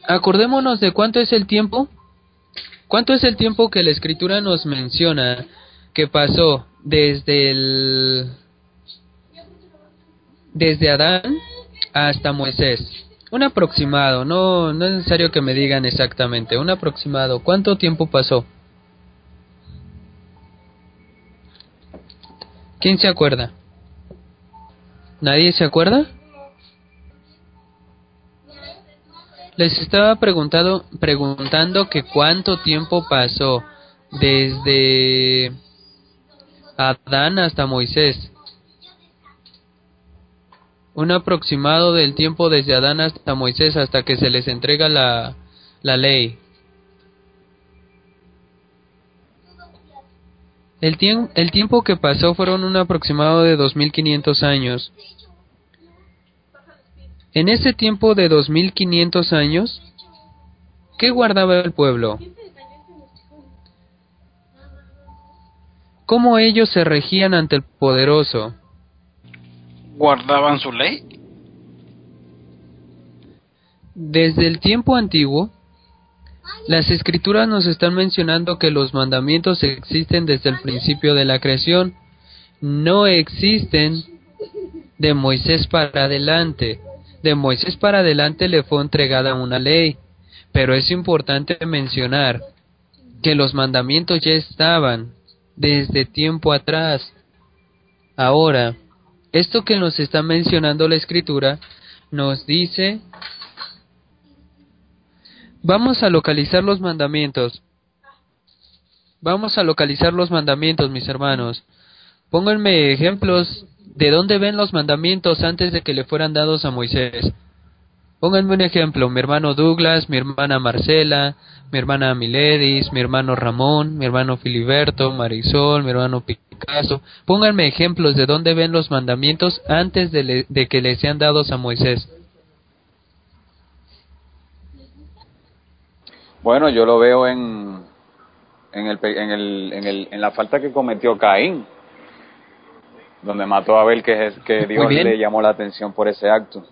acordémonos de cuánto es el tiempo. ¿Cuánto es el tiempo que la Escritura nos menciona que pasó desde Adán hasta Moisés? Un aproximado, no es necesario que me digan exactamente, un aproximado. ¿Cuánto tiempo pasó? ¿Quién se acuerda? ¿Nadie se acuerda? Les estaba preguntando que cuánto tiempo pasó desde Adán hasta Moisés. Un aproximado del tiempo desde Adán hasta Moisés hasta que se les entrega la ley. El tiempo que pasó fueron un aproximado de 2500 años. En ese tiempo de 2500 años, ¿qué guardaba el pueblo? ¿Cómo ellos se regían ante el poderoso? ¿Guardaban su ley? Desde el tiempo antiguo, las Escrituras nos están mencionando que los mandamientos existen desde el principio de la creación. No existen de Moisés para adelante. De Moisés para adelante le fue entregada una ley, pero es importante mencionar que los mandamientos ya estaban desde tiempo atrás. Ahora, esto que nos está mencionando la Escritura nos dice, vamos a localizar los mandamientos. Vamos a localizar los mandamientos, mis hermanos. Pónganme ejemplos de dónde ven los mandamientos antes de que le fueran dados a Moisés. Pónganme un ejemplo, mi hermano Douglas, mi hermana Marcela, mi hermana Miledis, mi hermano Ramón, mi hermano Filiberto, Marisol, mi hermano Picasso. Pónganme ejemplos de dónde ven los mandamientos antes de que les sean dados a Moisés. Bueno, yo lo veo en la falta que cometió Caín, donde mató a Abel, que Dios le llamó la atención por ese acto.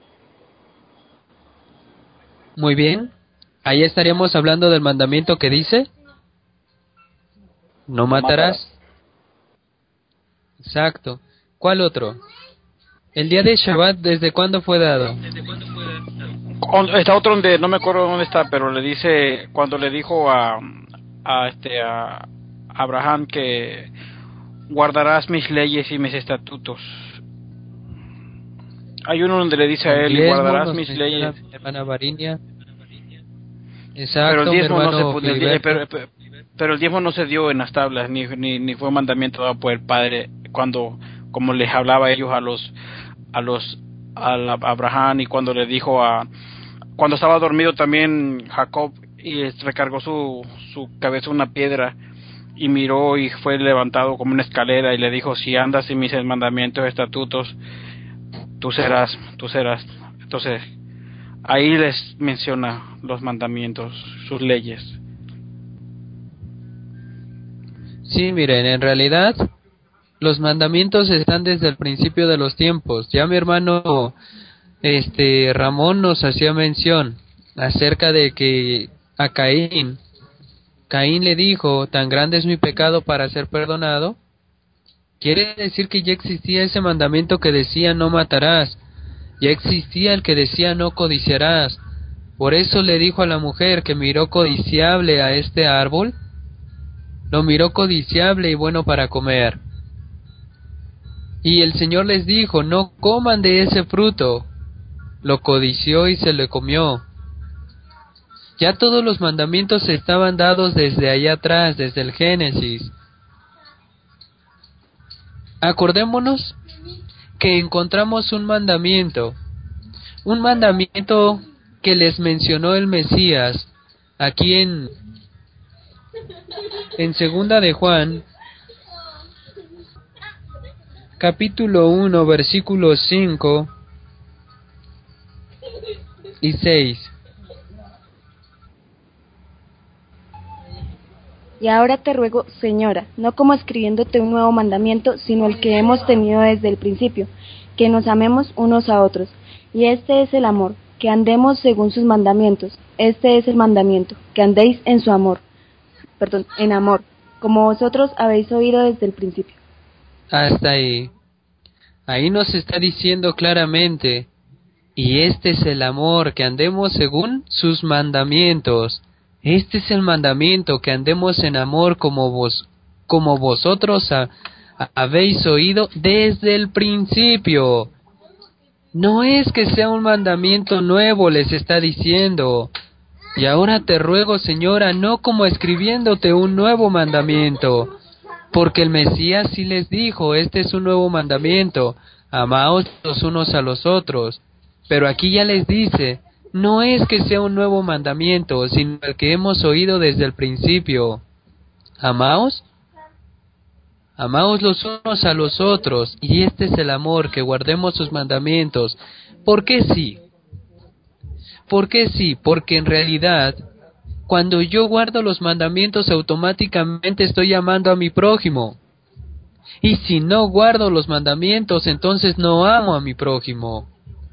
Muy bien. Ahí estaríamos hablando del mandamiento que dice: no matarás. Exacto. ¿Cuál otro? El día de Shabbat, ¿desde cuándo fue dado? Está otro donde no me acuerdo dónde está, pero le dice, cuando le dijo a Abraham que guardarás mis leyes y mis estatutos. Hay uno donde le dice a él, y guardarás mis leyes. Hermana Varinia. Exacto, pero el diezmo no se pero el diezmo no se dio en las tablas, ni fue mandamiento dado por el Padre cuando, como les hablaba a ellos a Abraham, y cuando le dijo cuando estaba dormido también Jacob, y recargó su cabeza en una piedra y miró, y fue levantado como una escalera, y le dijo: si andas en mis mandamientos, estatutos, tú serás. Entonces ahí les menciona los mandamientos, sus leyes. Sí, miren, en realidad los mandamientos están desde el principio de los tiempos. Ya mi hermano Ramón nos hacía mención acerca de que a Caín le dijo: tan grande es mi pecado para ser perdonado. Quiere decir que ya existía ese mandamiento que decía: no matarás. Ya existía el que decía: no codiciarás. Por eso le dijo a la mujer que miró codiciable a este árbol, lo miró codiciable y bueno para comer. Y el Señor les dijo: no coman de ese fruto. Lo codició y se lo comió. Ya todos los mandamientos estaban dados desde allá atrás, desde el Génesis. Acordémonos que encontramos un mandamiento que les mencionó el Mesías aquí en segunda de Juan, capítulo 1, versículos 5 y 6. Y ahora te ruego, Señora, no como escribiéndote un nuevo mandamiento, sino el que hemos tenido desde el principio, que nos amemos unos a otros. Y este es el amor, que andemos según sus mandamientos. Este es el mandamiento, que andéis en su amor, en amor, como vosotros habéis oído desde el principio. Hasta ahí. Ahí nos está diciendo claramente, y este es el amor, que andemos según sus mandamientos. Este es el mandamiento, que andemos en amor como vosotros habéis oído desde el principio. No es que sea un mandamiento nuevo, les está diciendo. Y ahora te ruego, Señora, no como escribiéndote un nuevo mandamiento, porque el Mesías sí les dijo, este es un nuevo mandamiento, amaos los unos a los otros. Pero aquí ya les dice, no es que sea un nuevo mandamiento, sino el que hemos oído desde el principio. Amaos los unos a los otros, y este es el amor, que guardemos sus mandamientos. ¿Por qué sí? ¿Por qué sí? Porque en realidad, cuando yo guardo los mandamientos, automáticamente estoy amando a mi prójimo. Y si no guardo los mandamientos, entonces no amo a mi prójimo.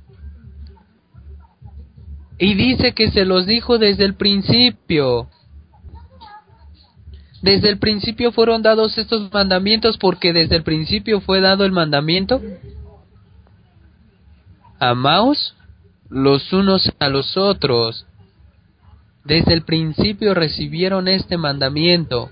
Y dice que se los dijo desde el principio. Desde el principio fueron dados estos mandamientos, porque desde el principio fue dado el mandamiento. Amaos los unos a los otros. Desde el principio recibieron este mandamiento.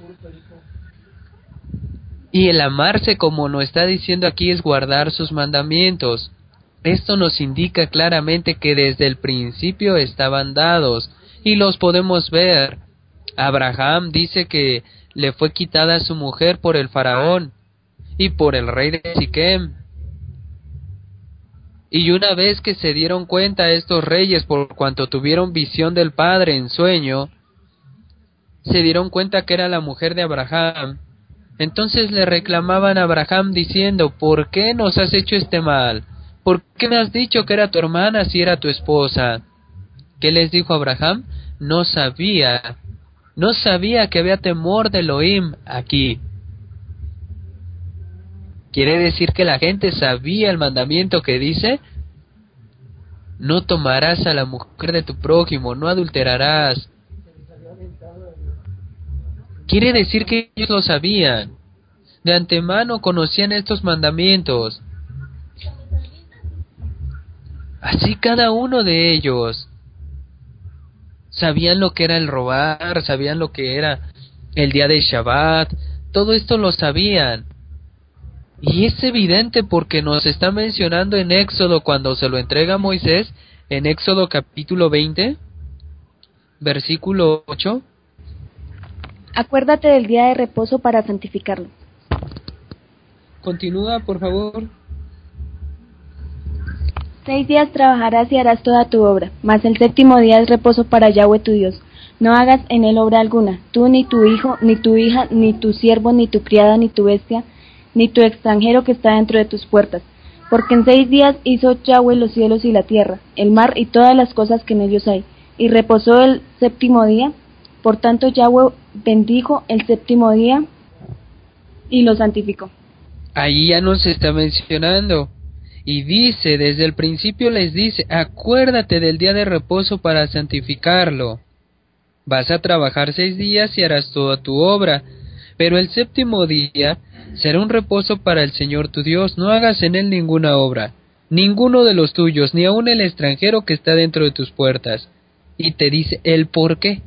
Y el amarse, como nos está diciendo aquí, es guardar sus mandamientos. Esto nos indica claramente que desde el principio estaban dados, y los podemos ver. Abraham dice que le fue quitada su mujer por el faraón y por el rey de Siquem. Y una vez que se dieron cuenta estos reyes, por cuanto tuvieron visión del Padre en sueño, se dieron cuenta que era la mujer de Abraham. Entonces le reclamaban a Abraham diciendo, ¿por qué nos has hecho este mal? ¿Por qué me has dicho que era tu hermana si era tu esposa? ¿Qué les dijo Abraham? No sabía que había temor de Elohim aquí. ¿Quiere decir que la gente sabía el mandamiento que dice? No tomarás a la mujer de tu prójimo, no adulterarás. Quiere decir que ellos lo sabían. De antemano conocían estos mandamientos. Así cada uno de ellos. Sabían lo que era el robar, sabían lo que era el día de Shabbat. Todo esto lo sabían. Y es evidente porque nos está mencionando en Éxodo cuando se lo entrega a Moisés, en Éxodo capítulo 20, versículo 8. Acuérdate del día de reposo para santificarlo. Continúa, por favor. 6 días trabajarás y harás toda tu obra, mas el séptimo día es reposo para Yahweh tu Dios. No hagas en él obra alguna, tú ni tu hijo, ni tu hija, ni tu siervo, ni tu criada, ni tu bestia, ni tu extranjero que está dentro de tus puertas. Porque en 6 días hizo Yahweh los cielos y la tierra, el mar y todas las cosas que en ellos hay, y reposó el séptimo día. Por tanto Yahweh bendijo el séptimo día y lo santificó. Ahí ya nos está mencionando. Y dice, desde el principio les dice, acuérdate del día de reposo para santificarlo. Vas a trabajar 6 días y harás toda tu obra, pero el séptimo día será un reposo para el Señor tu Dios. No hagas en él ninguna obra, ninguno de los tuyos, ni aun el extranjero que está dentro de tus puertas. Y te dice el por qué.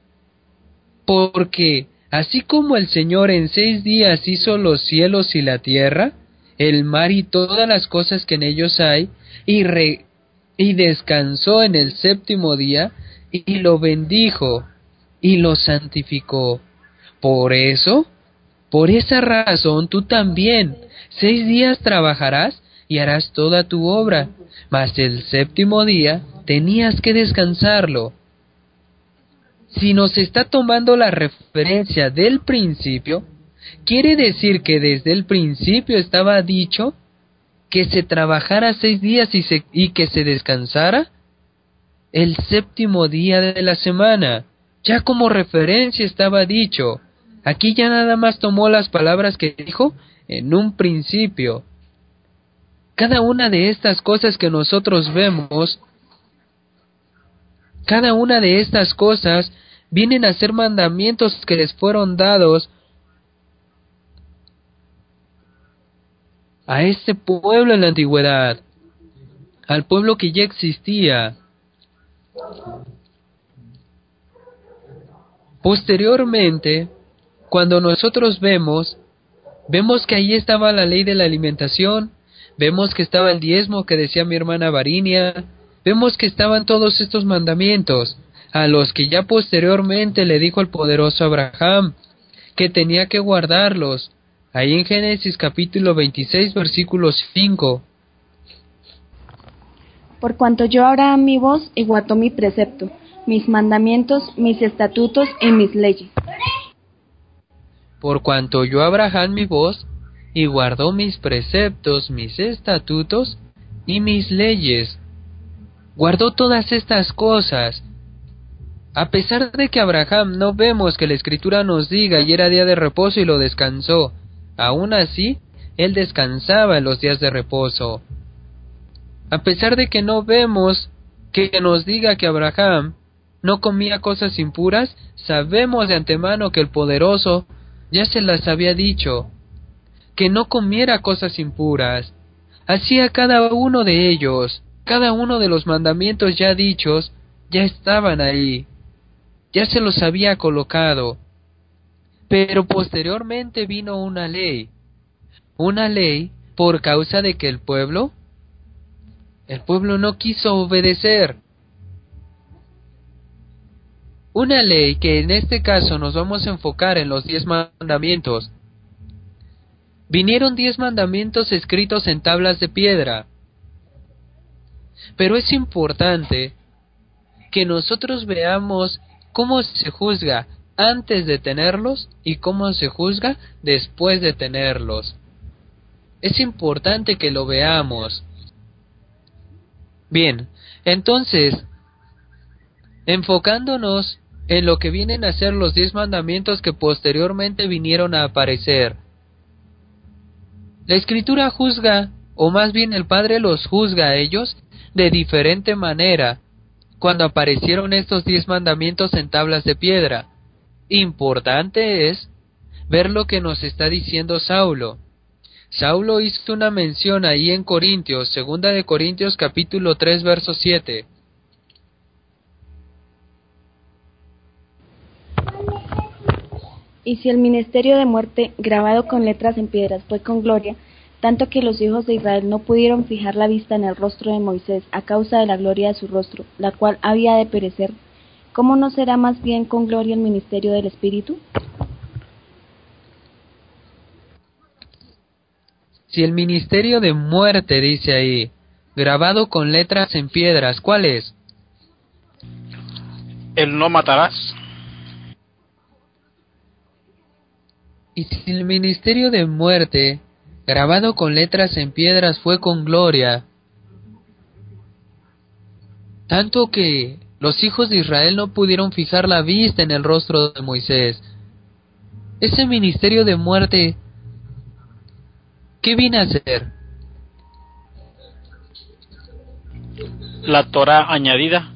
Porque así como el Señor en 6 días hizo los cielos y la tierra, el mar y todas las cosas que en ellos hay, y descansó en el séptimo día, y lo bendijo, y lo santificó. Por esa razón tú también 6 días trabajarás y harás toda tu obra, mas el séptimo día tenías que descansarlo. Si nos está tomando la referencia del principio, quiere decir que desde el principio estaba dicho que se trabajara 6 días y que se descansara el séptimo día de la semana. Ya como referencia estaba dicho. Aquí ya nada más tomó las palabras que dijo en un principio. Cada una de estas cosas que nosotros vemos Cada una de estas cosas vienen a ser mandamientos que les fueron dados a este pueblo en la antigüedad, al pueblo que ya existía. Posteriormente, cuando nosotros vemos que ahí estaba la ley de la alimentación, vemos que estaba el diezmo que decía mi hermana Varinia, vemos que estaban todos estos mandamientos, a los que ya posteriormente le dijo el poderoso Abraham, que tenía que guardarlos, ahí en Génesis capítulo 26, versículo 5. Por cuanto yo Abraham mi voz y guardó mi precepto, mis mandamientos, mis estatutos y mis leyes. Por cuanto yo Abraham mi voz y guardó mis preceptos, mis estatutos y mis leyes. Guardó todas estas cosas. A pesar de que Abraham no vemos que la Escritura nos diga y era día de reposo y lo descansó, aún así, él descansaba en los días de reposo. A pesar de que no vemos que nos diga que Abraham no comía cosas impuras, sabemos de antemano que el poderoso ya se las había dicho, que no comiera cosas impuras. Hacía cada uno de ellos, cada uno de los mandamientos ya dichos, ya estaban ahí, ya se los había colocado. Pero posteriormente vino una ley por causa de que el pueblo no quiso obedecer. Una ley que en este caso nos vamos a enfocar en los 10 mandamientos. Vinieron 10 mandamientos escritos en tablas de piedra. Pero es importante que nosotros veamos cómo se juzga antes de tenerlos y cómo se juzga después de tenerlos. Es importante que lo veamos. Bien, entonces, enfocándonos en lo que vienen a ser los 10 mandamientos que posteriormente vinieron a aparecer. La Escritura juzga, o más bien el Padre los juzga a ellos de diferente manera cuando aparecieron estos 10 mandamientos en tablas de piedra. Importante es ver lo que nos está diciendo Saulo. Saulo hizo una mención ahí en Corintios, 2 de Corintios capítulo 3 verso 7. Y si el ministerio de muerte, grabado con letras en piedras, fue con gloria, tanto que los hijos de Israel no pudieron fijar la vista en el rostro de Moisés a causa de la gloria de su rostro, la cual había de perecer, ¿cómo no será más bien con gloria el ministerio del Espíritu? Si el ministerio de muerte, dice ahí, grabado con letras en piedras, ¿cuál es? El no matarás. Y si el ministerio de muerte, grabado con letras en piedras, fue con gloria, tanto que los hijos de Israel no pudieron fijar la vista en el rostro de Moisés, ese ministerio de muerte, ¿qué viene a hacer? La Torá añadida.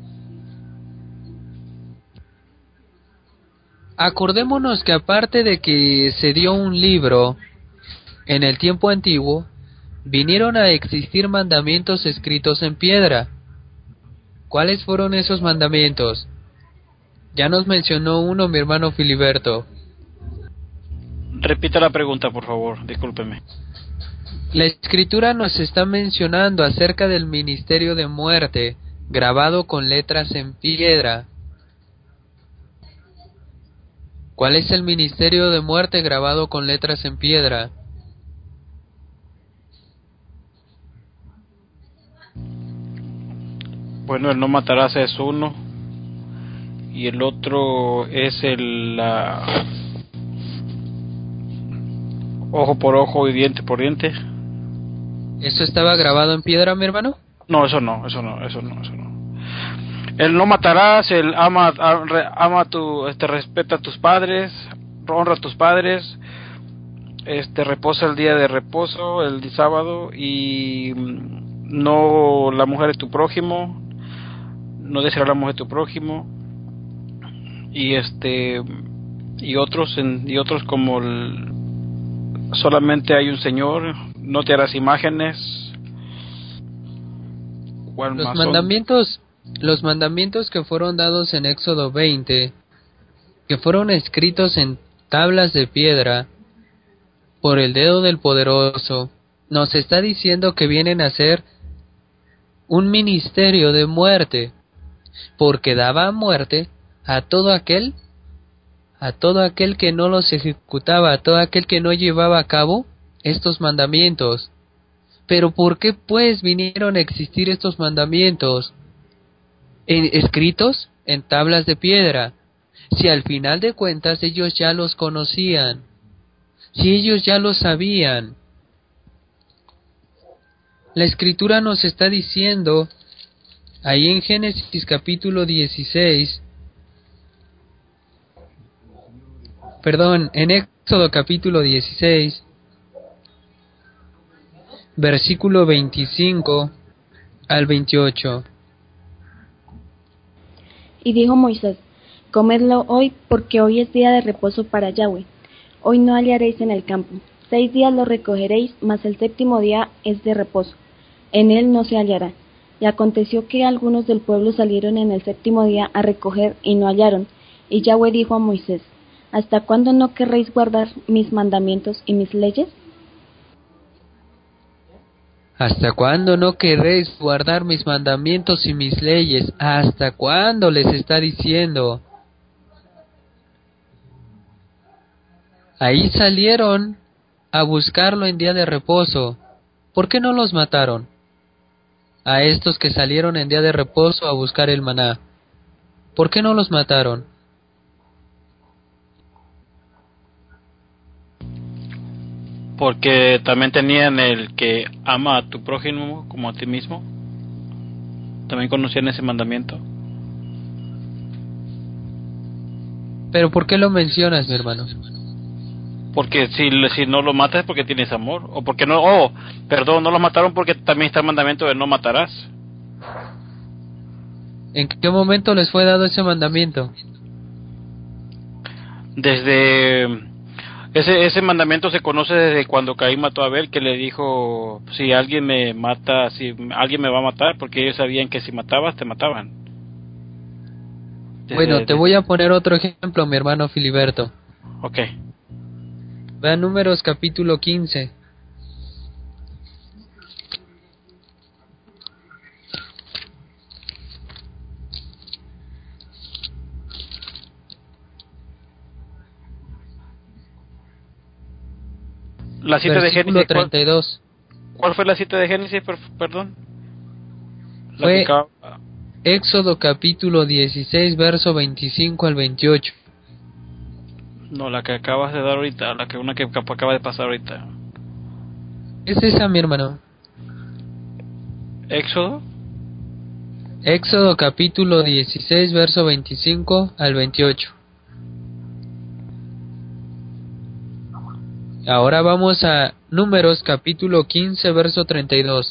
Acordémonos que aparte de que se dio un libro en el tiempo antiguo, vinieron a existir mandamientos escritos en piedra. ¿Cuáles fueron esos mandamientos? Ya nos mencionó uno mi hermano Filiberto. Repita la pregunta, por favor, discúlpeme. La Escritura nos está mencionando acerca del ministerio de muerte, grabado con letras en piedra. ¿Cuál es el ministerio de muerte grabado con letras en piedra? Bueno, el no matarás es uno. Y el otro es el ojo por ojo y diente por diente. ¿Eso estaba grabado en piedra, mi hermano? No. El no matarás, el respeta a tus padres, honra a tus padres, reposa el día de reposo, el sábado, y no la mujer de tu prójimo, no desearás la mujer de tu prójimo, y y otros como solamente hay un Señor, no te harás imágenes. ¿Cuál Los más mandamientos, los mandamientos que fueron dados en Éxodo 20, que fueron escritos en tablas de piedra por el dedo del Poderoso, nos está diciendo que vienen a ser un ministerio de muerte, porque daba muerte a todo aquel que no los ejecutaba, a todo aquel que no llevaba a cabo estos mandamientos. Pero ¿por qué pues vinieron a existir estos mandamientos escritos en tablas de piedra? Si al final de cuentas ellos ya los conocían, si ellos ya lo sabían. La Escritura nos está diciendo, ahí en Génesis capítulo 16, en Éxodo capítulo 16, versículo 25 al 28. Y dijo Moisés: Comedlo hoy, porque hoy es día de reposo para Yahweh. Hoy no hallaréis en el campo. 6 días lo recogeréis, mas el séptimo día es de reposo. En él no se hallará. Y aconteció que algunos del pueblo salieron en el séptimo día a recoger, y no hallaron. Y Yahweh dijo a Moisés: ¿Hasta cuándo no querréis guardar mis mandamientos y mis leyes? ¿Hasta cuándo no querréis guardar mis mandamientos y mis leyes? ¿Hasta cuándo? Les está diciendo. Ahí salieron a buscarlo en día de reposo. ¿Por qué no los mataron? A estos que salieron en día de reposo a buscar el maná. ¿Por qué no los mataron? Porque también tenían el que ama a tu prójimo como a ti mismo. También conocían ese mandamiento. ¿Pero por qué lo mencionas, mi hermano? Porque si no lo matas es porque tienes amor. O porque no, no los mataron porque también está el mandamiento de no matarás. ¿En qué momento les fue dado ese mandamiento? Desde ese mandamiento se conoce desde cuando Caín mató a Abel, que le dijo: si alguien me mata, si alguien me va a matar, porque ellos sabían que si matabas te mataban. Bueno, te voy a poner otro ejemplo, mi hermano Filiberto. Ok. Vean Números capítulo 15. La cita de Génesis. 32. ¿Cuál fue la cita de Génesis, perdón? Fue Éxodo capítulo 16, verso 25 al 28. No, la que acabas de dar ahorita, una que acaba de pasar ahorita. ¿Es esa, mi hermano? ¿Éxodo? Éxodo capítulo 16, verso 25 al 28. Ahora vamos a Números capítulo 15, verso 32.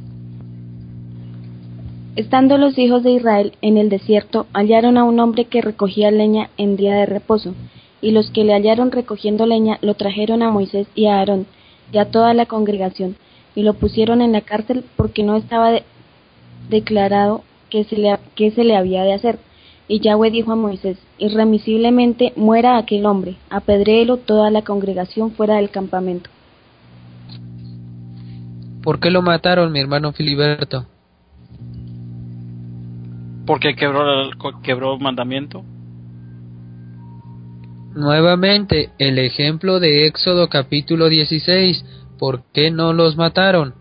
Estando los hijos de Israel en el desierto, hallaron a un hombre que recogía leña en día de reposo, y los que le hallaron recogiendo leña lo trajeron a Moisés y a Aarón y a toda la congregación, y lo pusieron en la cárcel porque no estaba declarado qué se le había de hacer. Y Yahweh dijo a Moisés: irremisiblemente muera aquel hombre, apedréelo toda la congregación fuera del campamento. ¿Por qué lo mataron, mi hermano Filiberto? Porque quebró el mandamiento. Nuevamente, el ejemplo de Éxodo capítulo 16. ¿Por qué no los mataron?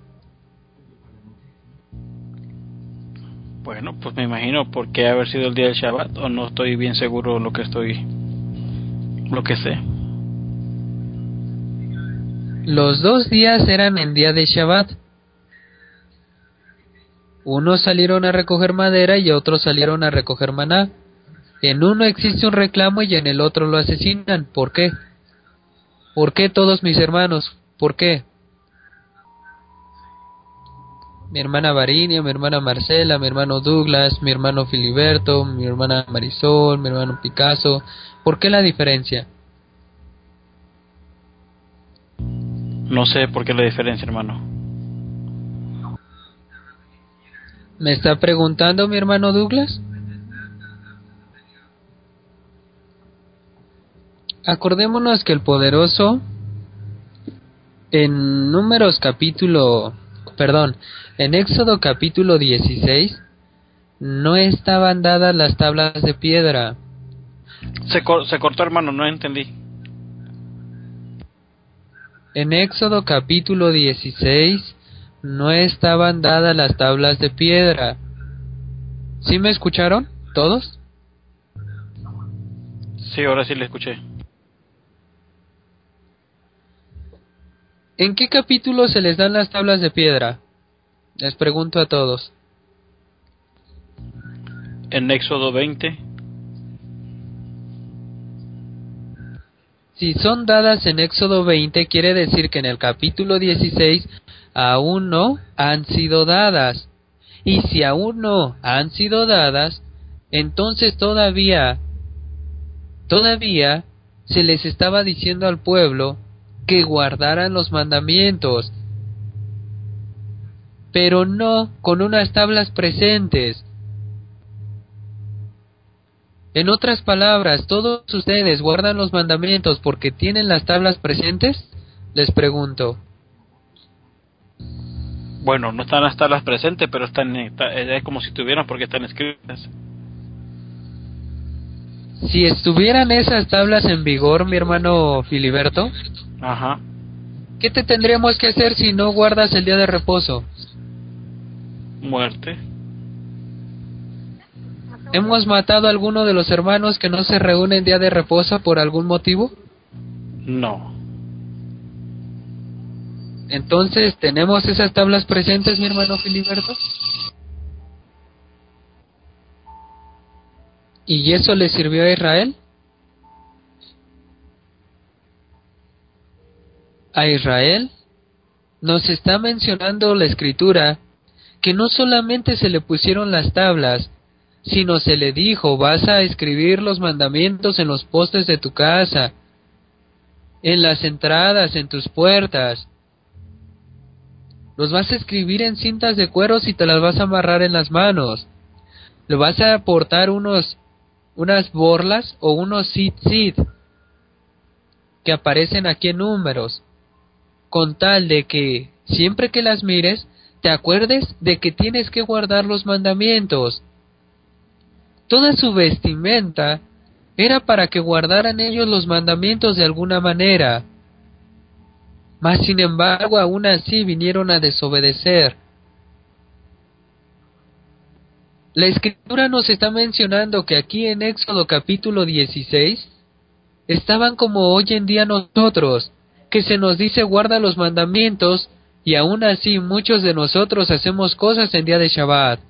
Bueno, pues me imagino por qué haber sido el día del Shabbat, o no estoy bien seguro lo que sé. Los 2 días eran en día de Shabbat. Unos salieron a recoger madera y otros salieron a recoger maná. En uno existe un reclamo y en el otro lo asesinan. ¿Por qué? ¿Por qué, todos mis hermanos? ¿Por qué? mi hermana Varinia, mi hermana Marcela, mi hermano Douglas, mi hermano Filiberto, mi hermana Marisol, mi hermano Picasso. ¿Por qué la diferencia? No sé por qué la diferencia, hermano. ¿Me está preguntando mi hermano Douglas? Acordémonos que el poderoso en en Éxodo capítulo 16 no estaban dadas las tablas de piedra. Se cortó, hermano, no entendí. En Éxodo capítulo 16 no estaban dadas las tablas de piedra. ¿Sí me escucharon? ¿Todos? Sí, ahora sí le escuché. ¿En qué capítulo se les dan las tablas de piedra? Les pregunto a todos. En Éxodo 20. Si son dadas en Éxodo 20, quiere decir que en el capítulo 16 aún no han sido dadas. Y si aún no han sido dadas, entonces todavía se les estaba diciendo al pueblo que guardaran los mandamientos, pero no con unas tablas presentes. En otras palabras, ¿todos ustedes guardan los mandamientos porque tienen las tablas presentes? Les pregunto. Bueno, no están las tablas presentes, pero es como si tuvieran porque están escritas. Si estuvieran esas tablas en vigor, mi hermano Filiberto, Ajá. ¿qué te tendríamos que hacer si no guardas el día de reposo? Muerte. ¿Hemos matado a alguno de los hermanos que no se reúnen día de reposo por algún motivo? No. Entonces, ¿tenemos esas tablas presentes, mi hermano Filiberto? ¿Y eso le sirvió a Israel? A Israel nos está mencionando la Escritura que no solamente se le pusieron las tablas, sino se le dijo: vas a escribir los mandamientos en los postes de tu casa, en las entradas, en tus puertas. Los vas a escribir en cintas de cueros y te las vas a amarrar en las manos. Le vas a aportar unas borlas o unos tzitzit que aparecen aquí en Números, con tal de que siempre que las mires te acuerdes de que tienes que guardar los mandamientos. Toda su vestimenta era para que guardaran ellos los mandamientos de alguna manera. Mas sin embargo, aún así vinieron a desobedecer. La Escritura nos está mencionando que aquí en Éxodo capítulo 16 estaban como hoy en día nosotros, que se nos dice guarda los mandamientos, y aún así muchos de nosotros hacemos cosas en día de Shabbat.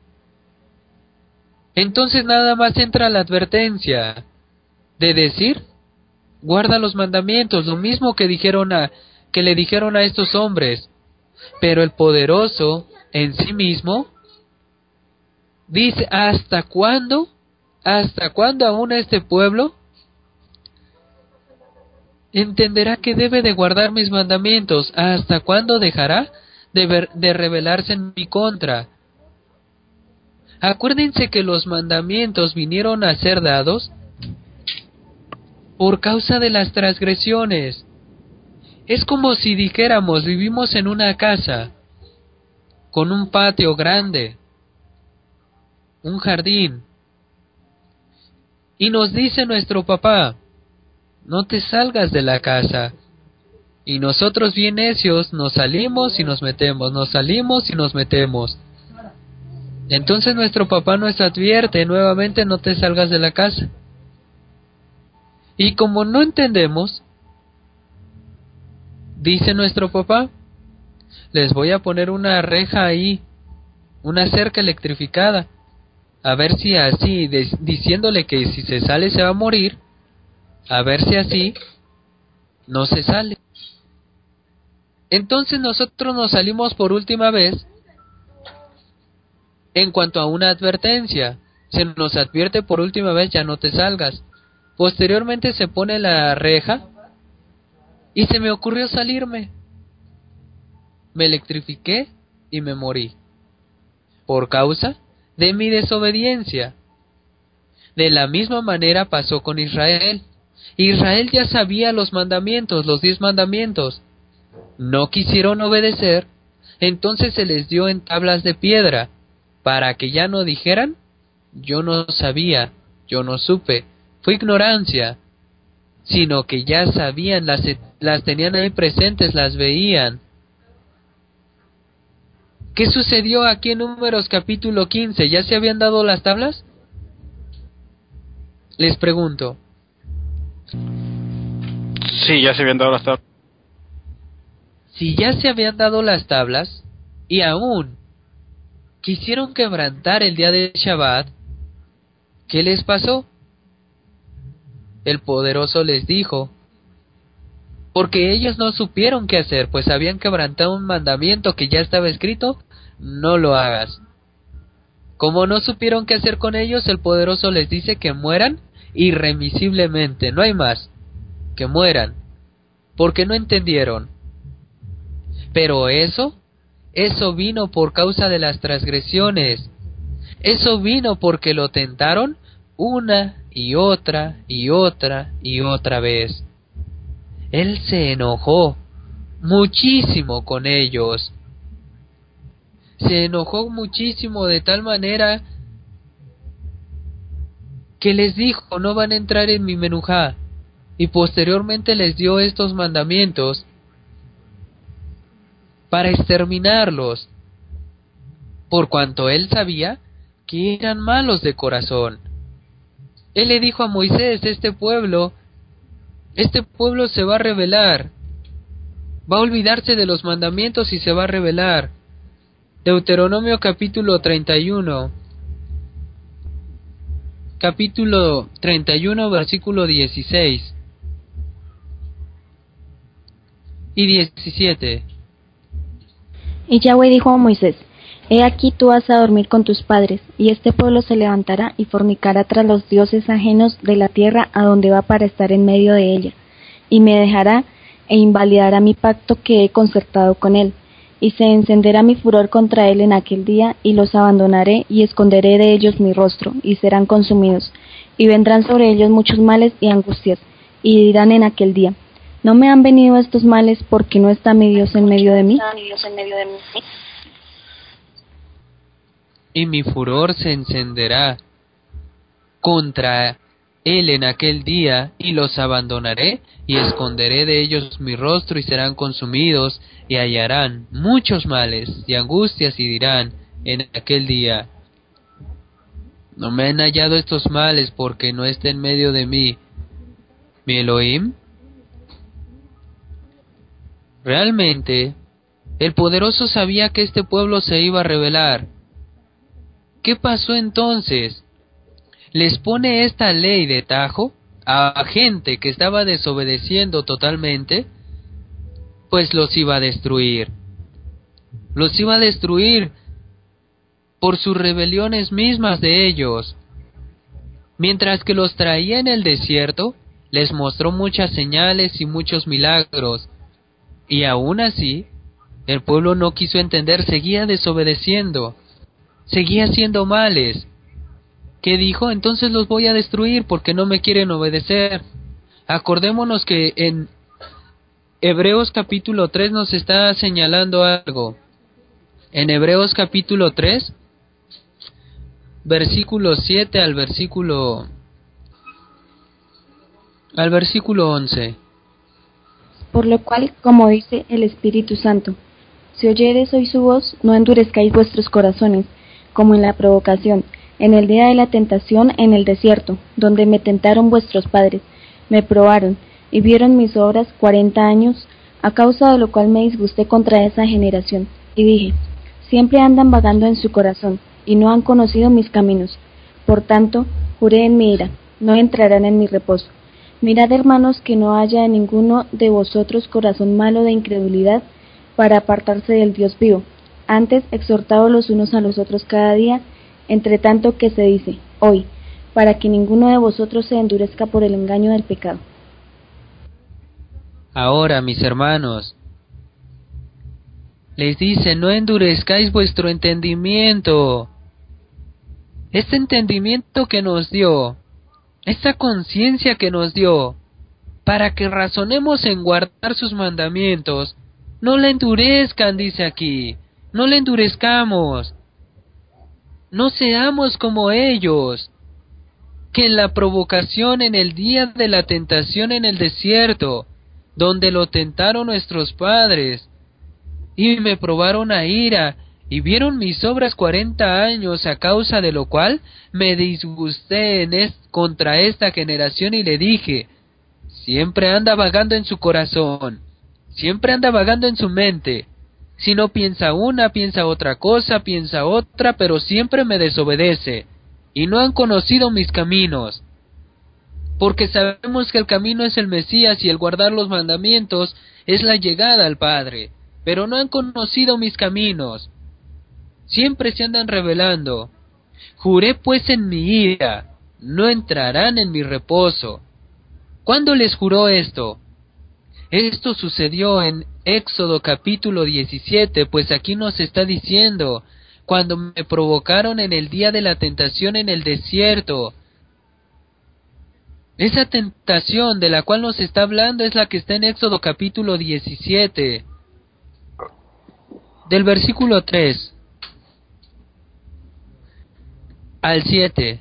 Entonces nada más entra la advertencia de decir guarda los mandamientos, lo mismo que le dijeron a estos hombres. Pero el poderoso en sí mismo dice: ¿hasta cuándo? ¿Hasta cuándo aún este pueblo entenderá que debe de guardar mis mandamientos? ¿Hasta cuándo dejará de rebelarse en mi contra? Acuérdense que los mandamientos vinieron a ser dados por causa de las transgresiones. Es como si dijéramos: vivimos en una casa con un patio grande, un jardín, y nos dice nuestro papá: no te salgas de la casa. Y nosotros, bien necios, nos salimos y nos metemos, nos salimos y nos metemos. Entonces nuestro papá nos advierte nuevamente: no te salgas de la casa. Y como no entendemos, dice nuestro papá: les voy a poner una reja ahí, una cerca electrificada, a ver si así, diciéndole que si se sale se va a morir, a ver si así no se sale. Entonces nosotros nos salimos por última vez En cuanto a una advertencia, se nos advierte por última vez, ya no te salgas. Posteriormente se pone la reja y se me ocurrió salirme. Me electrifiqué y me morí por causa de mi desobediencia. De la misma manera pasó con Israel. Israel ya sabía los mandamientos, los 10 mandamientos. No quisieron obedecer, entonces se les dio en tablas de piedra, para que ya no dijeran, yo no sabía, yo no supe, fue ignorancia, sino que ya sabían, las tenían ahí presentes, las veían. ¿Qué sucedió aquí en Números capítulo 15? ¿Ya se habían dado las tablas? Les pregunto. Sí, ya se habían dado las tablas. Si ya se habían dado las tablas, y aún quisieron quebrantar el día de Shabbat, ¿qué les pasó? El Poderoso les dijo, porque ellos no supieron qué hacer, pues habían quebrantado un mandamiento que ya estaba escrito, no lo hagas. Como no supieron qué hacer con ellos, el Poderoso les dice que mueran irremisiblemente, no hay más, que mueran, porque no entendieron. Pero eso vino por causa de las transgresiones, eso vino porque lo tentaron una y otra y otra y otra vez. Él se enojó muchísimo con ellos. Se enojó muchísimo de tal manera que les dijo, no van a entrar en mi menujá. Y posteriormente les dio estos mandamientos para exterminarlos, por cuanto él sabía que eran malos de corazón. Él le dijo a Moisés, este pueblo se va a rebelar, va a olvidarse de los mandamientos y se va a rebelar. Deuteronomio capítulo 31, versículo 16 y 17. Y Yahweh dijo a Moisés, he aquí tú vas a dormir con tus padres, y este pueblo se levantará y fornicará tras los dioses ajenos de la tierra a donde va para estar en medio de ella, y me dejará e invalidará mi pacto que he concertado con él, y se encenderá mi furor contra él en aquel día, y los abandonaré y esconderé de ellos mi rostro, y serán consumidos, y vendrán sobre ellos muchos males y angustias, y dirán en aquel día, ¿no me han venido estos males porque no está mi Dios en medio de mí? Y mi furor se encenderá contra él en aquel día, y los abandonaré, y esconderé de ellos mi rostro, y serán consumidos, y hallarán muchos males y angustias, y dirán en aquel día, ¿no me han hallado estos males porque no está en medio de mí mi Elohim? Realmente, el Poderoso sabía que este pueblo se iba a rebelar. ¿Qué pasó entonces? Les pone esta ley de tajo a gente que estaba desobedeciendo totalmente, pues los iba a destruir. Los iba a destruir por sus rebeliones mismas de ellos. Mientras que los traía en el desierto, les mostró muchas señales y muchos milagros. Y aún así, el pueblo no quiso entender, seguía desobedeciendo, seguía haciendo males. ¿Qué dijo? Entonces los voy a destruir porque no me quieren obedecer. Acordémonos que en Hebreos capítulo 3 nos está señalando algo. En Hebreos capítulo 3, versículo 7 al versículo 11. Por lo cual, como dice el Espíritu Santo, si oyereis hoy su voz, no endurezcáis vuestros corazones, como en la provocación, en el día de la tentación en el desierto, donde me tentaron vuestros padres, me probaron, y vieron mis obras 40 años, a causa de lo cual me disgusté contra esa generación, y dije, siempre andan vagando en su corazón, y no han conocido mis caminos. Por tanto, juré en mi ira, no entrarán en mi reposo. Mirad, hermanos, que no haya en ninguno de vosotros corazón malo de incredulidad para apartarse del Dios vivo, Antes, exhortaos los unos a los otros cada día, entre tanto que se dice, hoy, para que ninguno de vosotros se endurezca por el engaño del pecado. Ahora, mis hermanos, les dice, no endurezcáis vuestro entendimiento. Este entendimiento que nos dio, esta conciencia que nos dio, para que razonemos en guardar sus mandamientos, no la endurezcan, dice aquí, no la endurezcamos, no seamos como ellos, que en la provocación, en el día de la tentación en el desierto, donde lo tentaron nuestros padres, y me probaron a ira, y vieron mis obras 40 años, a causa de lo cual me disgusté contra esta generación, y le dije, siempre anda vagando en su corazón, siempre anda vagando en su mente, si no piensa una, piensa otra cosa, piensa otra, pero siempre me desobedece, y no han conocido mis caminos. Porque sabemos que el camino es el Mesías y el guardar los mandamientos es la llegada al Padre, pero no han conocido mis caminos. Siempre se andan rebelando. Juré pues en mi ira, no entrarán en mi reposo. ¿Cuándo les juró esto? Esto sucedió en Éxodo capítulo 17, pues aquí nos está diciendo, cuando me provocaron en el día de la tentación en el desierto. Esa tentación de la cual nos está hablando es la que está en Éxodo capítulo 17, del versículo 3 al 7.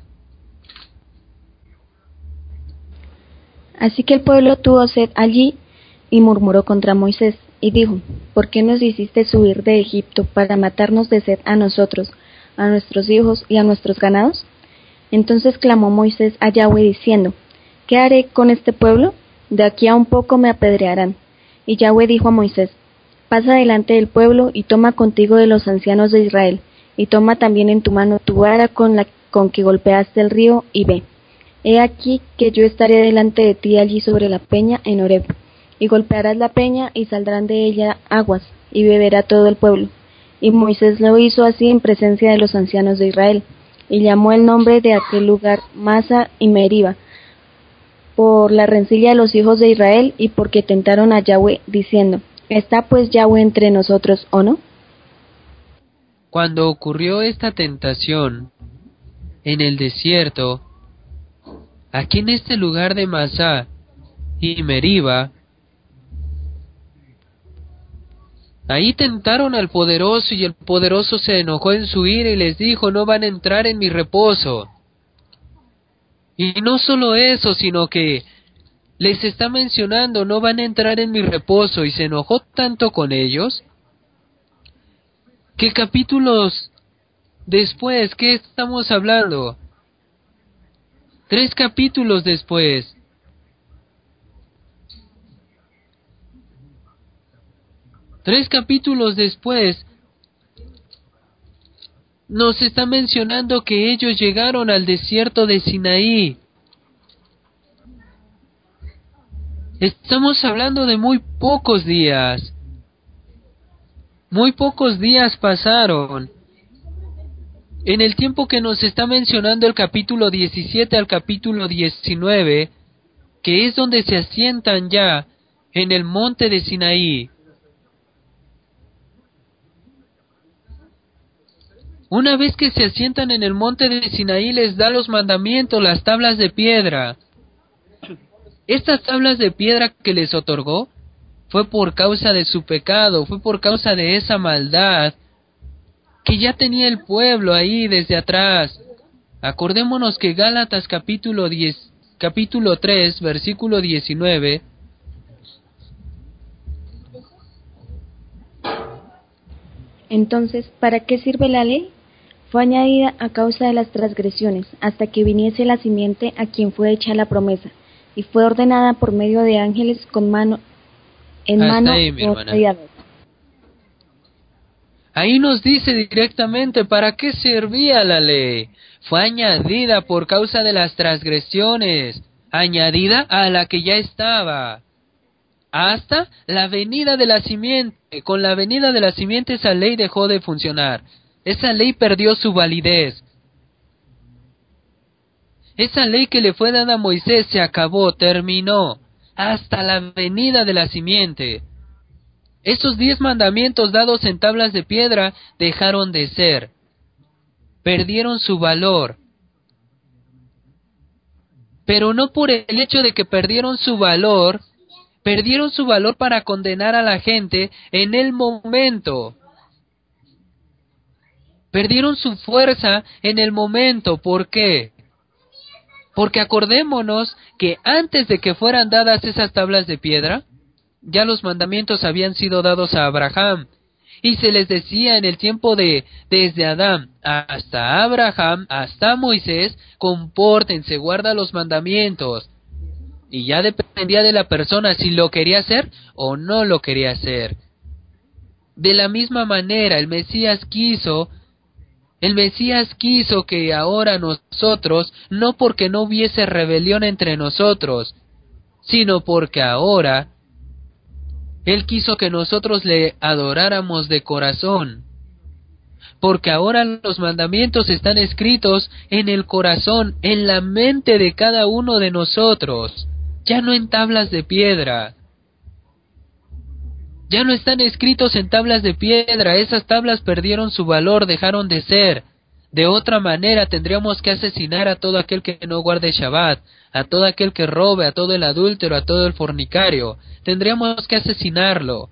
Así que el pueblo tuvo sed allí y murmuró contra Moisés, y dijo, ¿por qué nos hiciste subir de Egipto para matarnos de sed a nosotros, a nuestros hijos y a nuestros ganados? Entonces clamó Moisés a Yahweh diciendo, ¿qué haré con este pueblo? De aquí a un poco me apedrearán. Y Yahweh dijo a Moisés, pasa delante del pueblo y toma contigo de los ancianos de Israel, y toma también en tu mano tu vara con que golpeaste el río, y ve. He aquí que yo estaré delante de ti allí sobre la peña en Horeb, y golpearás la peña y saldrán de ella aguas, y beberá todo el pueblo. Y Moisés lo hizo así en presencia de los ancianos de Israel, y llamó el nombre de aquel lugar Masa y Meriba, por la rencilla de los hijos de Israel y porque tentaron a Yahweh, diciendo, ¿está pues Yahweh entre nosotros o no? Cuando ocurrió esta tentación en el desierto, aquí en este lugar de Masá y Meriba, ahí tentaron al poderoso, y el poderoso se enojó en su ira y les dijo, no van a entrar en mi reposo. Y no solo eso, sino que les está mencionando, no van a entrar en mi reposo, y se enojó tanto con ellos, que capítulos después, ¿qué estamos hablando? 3 capítulos después, nos está mencionando que ellos llegaron al desierto de Sinaí. Estamos hablando de muy pocos días. Muy pocos días pasaron. En el tiempo que nos está mencionando el capítulo 17 al capítulo 19, que es donde se asientan ya en el monte de Sinaí. Una vez que se asientan en el monte de Sinaí, les da los mandamientos, las tablas de piedra. Estas tablas de piedra que les otorgó fue por causa de su pecado, fue por causa de esa maldad que ya tenía el pueblo ahí desde atrás. Acordémonos que Gálatas capítulo 3, versículo 19, Entonces, ¿para qué sirve la ley? Fue añadida a causa de las transgresiones, hasta que viniese la simiente a quien fue hecha la promesa, y fue ordenada por medio de ángeles con mano en hasta mano ahí, mi por hermana. mediador. Ahí nos dice directamente para qué servía la ley. Fue añadida por causa de las transgresiones, añadida a la que ya estaba. hasta la venida de la simiente. Con la venida de la simiente esa ley dejó de funcionar. Esa ley perdió su validez. Esa ley que le fue dada a Moisés se acabó, terminó, hasta la venida de la simiente. Esos 10 mandamientos dados en tablas de piedra dejaron de ser. Perdieron su valor. Pero no por el hecho de que perdieron su valor para condenar a la gente en el momento. Perdieron su fuerza en el momento. ¿Por qué? Porque acordémonos que antes de que fueran dadas esas tablas de piedra, ya los mandamientos habían sido dados a Abraham. Y se les decía en el tiempo desde Adán hasta Abraham, hasta Moisés, compórtense, guarda los mandamientos. Y ya dependía de la persona si lo quería hacer o no lo quería hacer. De la misma manera, el Mesías quiso que ahora nosotros, no porque no hubiese rebelión entre nosotros, sino porque ahora Él quiso que nosotros le adoráramos de corazón. Porque ahora los mandamientos están escritos en el corazón, en la mente de cada uno de nosotros, ya no en tablas de piedra. Ya no están escritos en tablas de piedra, esas tablas perdieron su valor, dejaron de ser. De otra manera tendríamos que asesinar a todo aquel que no guarde Shabbat, a todo aquel que robe, a todo el adúltero, a todo el fornicario. Tendríamos que asesinarlo.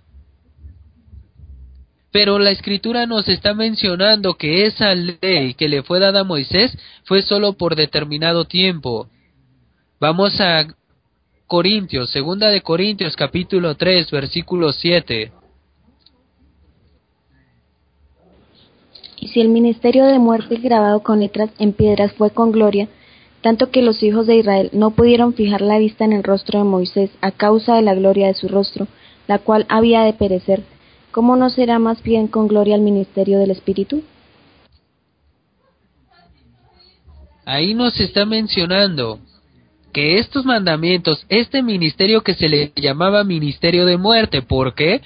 Pero la Escritura nos está mencionando que esa ley que le fue dada a Moisés fue solo por determinado tiempo. Vamos a Corintios, segunda de Corintios, capítulo 3, versículo 7. Y si el ministerio de muerte grabado con letras en piedras fue con gloria, tanto que los hijos de Israel no pudieron fijar la vista en el rostro de Moisés a causa de la gloria de su rostro, la cual había de perecer, ¿cómo no será más bien con gloria el ministerio del Espíritu? Ahí nos está mencionando que estos mandamientos, este ministerio que se le llamaba ministerio de muerte, ¿por qué?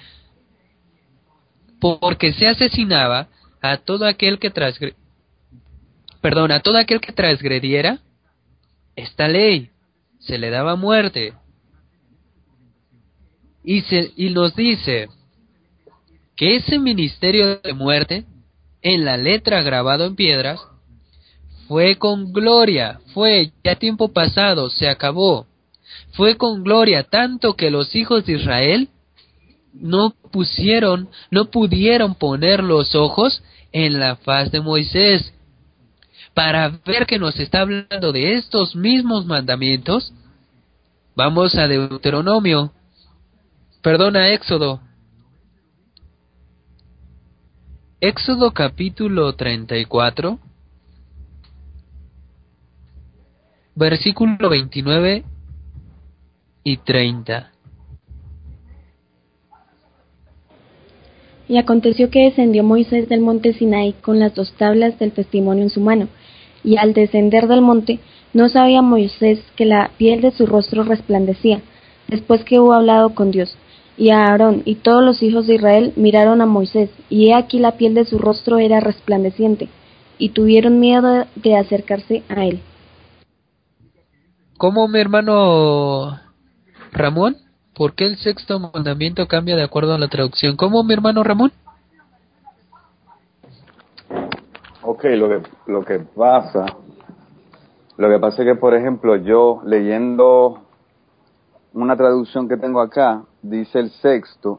Porque se asesinaba a todo aquel que transgrediera esta ley, se le daba muerte. Y nos dice que ese ministerio de muerte, en la letra grabado en piedras, fue con gloria, fue ya tiempo pasado, se acabó. Fue con gloria, tanto que los hijos de Israel no pudieron poner los ojos en la faz de Moisés. Para ver que nos está hablando de estos mismos mandamientos, vamos a Éxodo. Éxodo capítulo 34, versículo 29 y 30. Y aconteció que descendió Moisés del monte Sinaí con las 2 tablas del testimonio en su mano, y al descender del monte, no sabía Moisés que la piel de su rostro resplandecía, después que hubo hablado con Dios. Y Aarón y todos los hijos de Israel miraron a Moisés, y he aquí la piel de su rostro era resplandeciente, y tuvieron miedo de acercarse a él. ¿Cómo, mi hermano Ramón? ¿Por qué el sexto mandamiento cambia de acuerdo a la traducción? ¿Cómo, mi hermano Ramón? Ok, lo que pasa es que, por ejemplo, yo leyendo una traducción que tengo acá, dice el sexto,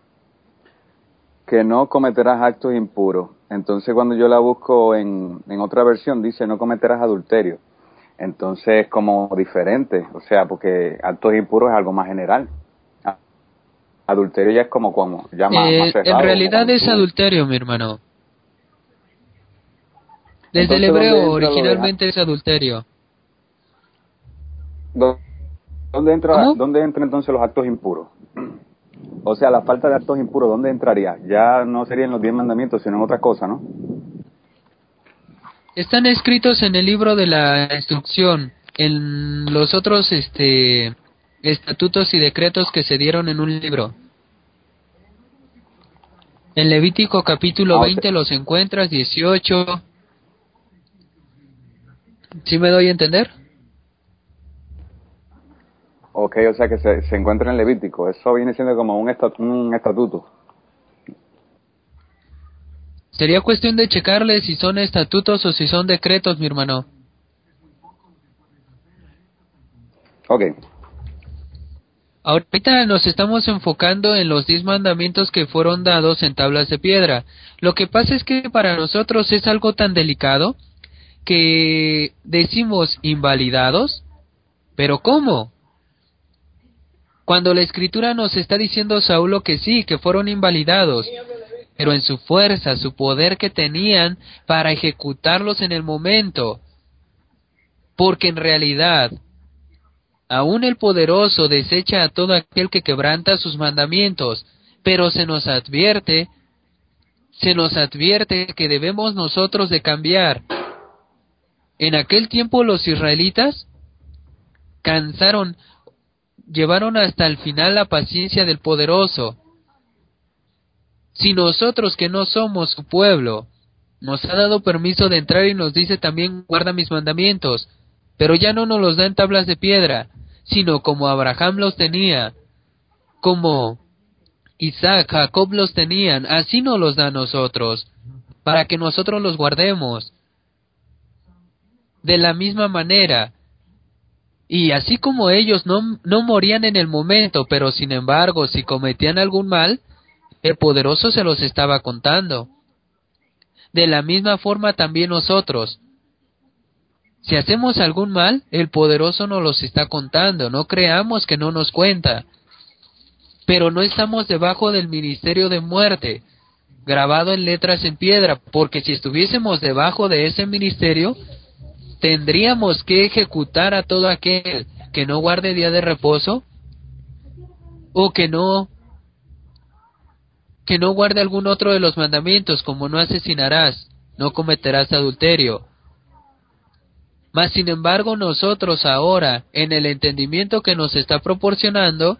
que no cometerás actos impuros. Entonces cuando yo la busco en otra versión, dice no cometerás adulterio. Entonces es como diferente, o sea, porque actos impuros es algo más general. Adulterio ya es como ya más cerrado. En realidad es adulterio, mi hermano. Desde el hebreo originalmente es adulterio. ¿Dónde entra entonces los actos impuros? O sea, la falta de actos impuros, ¿dónde entraría? Ya no serían los 10 mandamientos, sino en otra cosa, ¿no? Están escritos en el libro de la instrucción. En los otros estatutos y decretos que se dieron en un libro. En Levítico capítulo 20 los encuentras, 18. ¿Sí me doy a entender? Ok, o sea que se encuentra en Levítico. Eso viene siendo como un estatuto. Sería cuestión de checarle si son estatutos o si son decretos, mi hermano. Ok. Ahorita nos estamos enfocando en los 10 mandamientos que fueron dados en tablas de piedra. Lo que pasa es que para nosotros es algo tan delicado que decimos invalidados, pero ¿cómo? Cuando la Escritura nos está diciendo Saulo que sí, que fueron invalidados, pero en su fuerza, su poder que tenían para ejecutarlos en el momento, porque en realidad aún el poderoso desecha a todo aquel que quebranta sus mandamientos, pero se nos advierte que debemos nosotros de cambiar. En aquel tiempo los israelitas llevaron hasta el final la paciencia del poderoso. Si nosotros que no somos su pueblo, nos ha dado permiso de entrar y nos dice también guarda mis mandamientos, pero ya no nos los da en tablas de piedra, sino como Abraham los tenía, como Isaac, Jacob los tenían, así nos los da a nosotros, para que nosotros los guardemos. De la misma manera, y así como ellos no morían en el momento, pero sin embargo, si cometían algún mal, el poderoso se los estaba contando. De la misma forma también nosotros. Si hacemos algún mal, el poderoso nos los está contando. No creamos que no nos cuenta. Pero no estamos debajo del ministerio de muerte, grabado en letras en piedra, porque si estuviésemos debajo de ese ministerio, tendríamos que ejecutar a todo aquel que no guarde día de reposo, o que no guarde algún otro de los mandamientos, como no asesinarás, no cometerás adulterio. Mas sin embargo nosotros ahora, en el entendimiento que nos está proporcionando,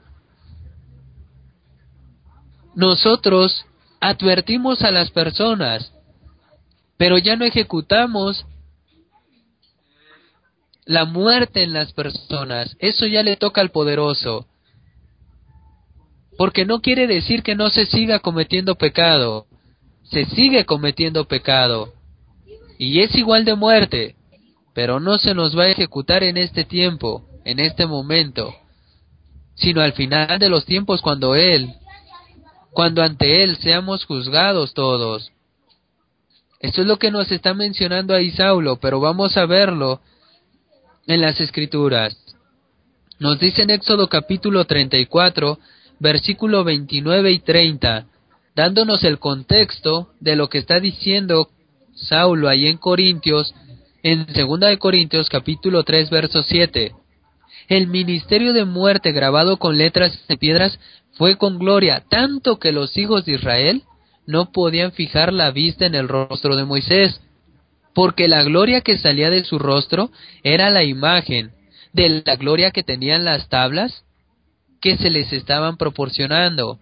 nosotros advertimos a las personas, pero ya no ejecutamos la muerte en las personas. Eso ya le toca al poderoso. Porque no quiere decir que no se siga cometiendo pecado. Se sigue cometiendo pecado. Y es igual de muerte. Pero no se nos va a ejecutar en este tiempo, en este momento, sino al final de los tiempos cuando ante Él seamos juzgados todos. Esto es lo que nos está mencionando ahí Saulo, pero vamos a verlo en las Escrituras. Nos dice en Éxodo capítulo 34, versículo 29 y 30, dándonos el contexto de lo que está diciendo Saulo ahí en Corintios, en 2 de Corintios capítulo 3, verso 7. El ministerio de muerte grabado con letras de piedras fue con gloria, tanto que los hijos de Israel no podían fijar la vista en el rostro de Moisés, porque la gloria que salía de su rostro era la imagen de la gloria que tenían las tablas que se les estaban proporcionando.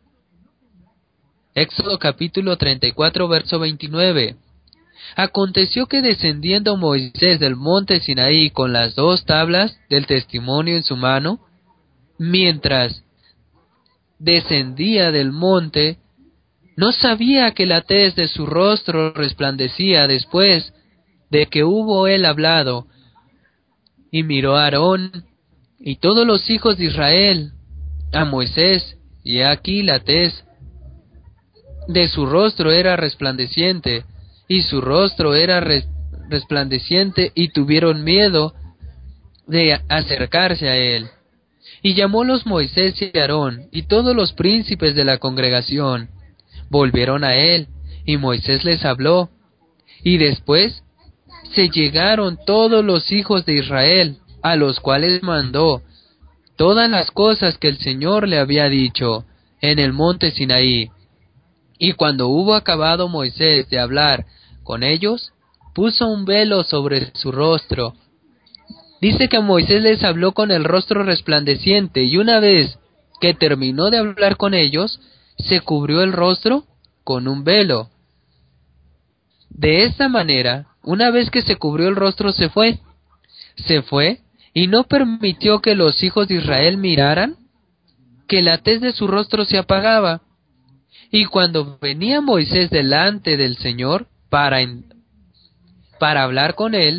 Éxodo capítulo 34, verso 29. Aconteció que descendiendo Moisés del monte Sinaí con las 2 tablas del testimonio en su mano, mientras descendía del monte, no sabía que la tez de su rostro resplandecía después de que hubo él hablado, y miró a Aarón y todos los hijos de Israel a Moisés, y aquí la tez de su rostro era resplandeciente, y su rostro era resplandeciente, y tuvieron miedo de acercarse a él. Y llamólos Moisés y Aarón, y todos los príncipes de la congregación volvieron a él, y Moisés les habló. Y después se llegaron todos los hijos de Israel, a los cuales mandó todas las cosas que el Señor le había dicho en el monte Sinaí. Y cuando hubo acabado Moisés de hablar con ellos, puso un velo sobre su rostro, Dice que Moisés les habló con el rostro resplandeciente, y una vez que terminó de hablar con ellos, se cubrió el rostro con un velo. De esta manera, una vez que se cubrió el rostro, se fue y no permitió que los hijos de Israel miraran que la tez de su rostro se apagaba. Y cuando venía Moisés delante del Señor para hablar con él,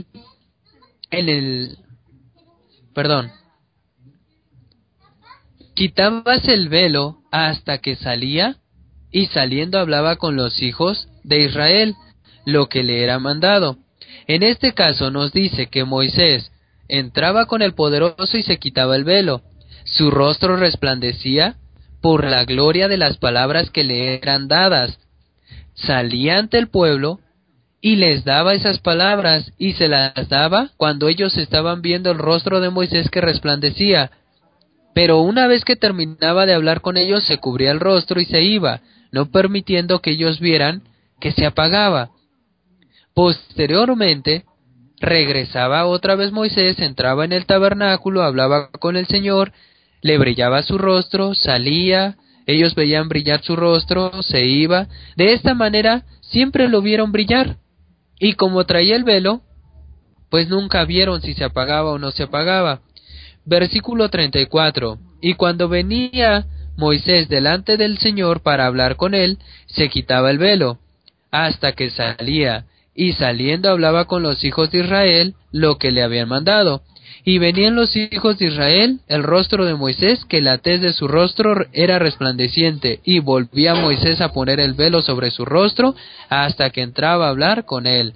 quitabas el velo hasta que salía, y saliendo hablaba con los hijos de Israel, lo que le era mandado. En este caso nos dice que Moisés entraba con el poderoso y se quitaba el velo. Su rostro resplandecía por la gloria de las palabras que le eran dadas. Salía ante el pueblo y les daba esas palabras, y se las daba cuando ellos estaban viendo el rostro de Moisés que resplandecía. Pero una vez que terminaba de hablar con ellos, se cubría el rostro y se iba, no permitiendo que ellos vieran que se apagaba. Posteriormente, regresaba otra vez Moisés, entraba en el tabernáculo, hablaba con el Señor, le brillaba su rostro, salía, ellos veían brillar su rostro, se iba. De esta manera siempre lo vieron brillar, y como traía el velo, pues nunca vieron si se apagaba o no se apagaba. Versículo 34. Y cuando venía Moisés delante del Señor para hablar con él, se quitaba el velo, hasta que salía, y saliendo hablaba con los hijos de Israel lo que le habían mandado. Y venían los hijos de Israel, el rostro de Moisés, que la tez de su rostro era resplandeciente, y volvía Moisés a poner el velo sobre su rostro, hasta que entraba a hablar con él.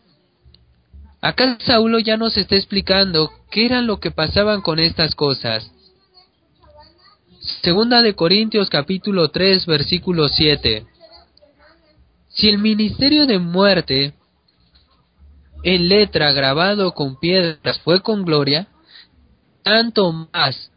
Acá Saulo ya nos está explicando qué era lo que pasaban con estas cosas. Segunda de Corintios capítulo 3 versículo 7. Si el ministerio de muerte en letra grabado con piedras fue con gloria, tanto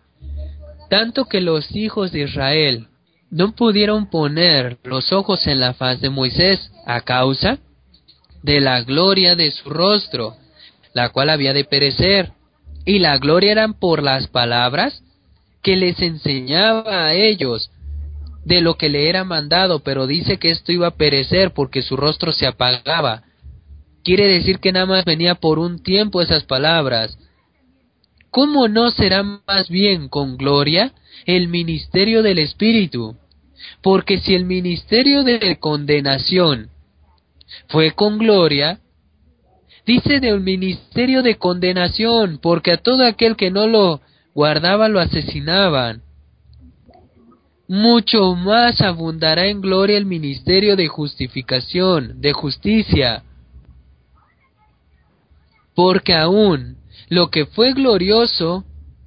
que los hijos de Israel no pudieron poner los ojos en la faz de Moisés a causa de la gloria de su rostro, la cual había de perecer, y la gloria eran por las palabras que les enseñaba a ellos de lo que le era mandado, pero dice que esto iba a perecer porque su rostro se apagaba. Quiere decir que nada más venía por un tiempo esas palabras. ¿Cómo no será más bien con gloria el ministerio del Espíritu? Porque si el ministerio de condenación fue con gloria, dice del ministerio de condenación, porque a todo aquel que no lo guardaba lo asesinaban. Mucho más abundará en gloria el ministerio de justificación, de justicia. Porque aún lo que fue glorioso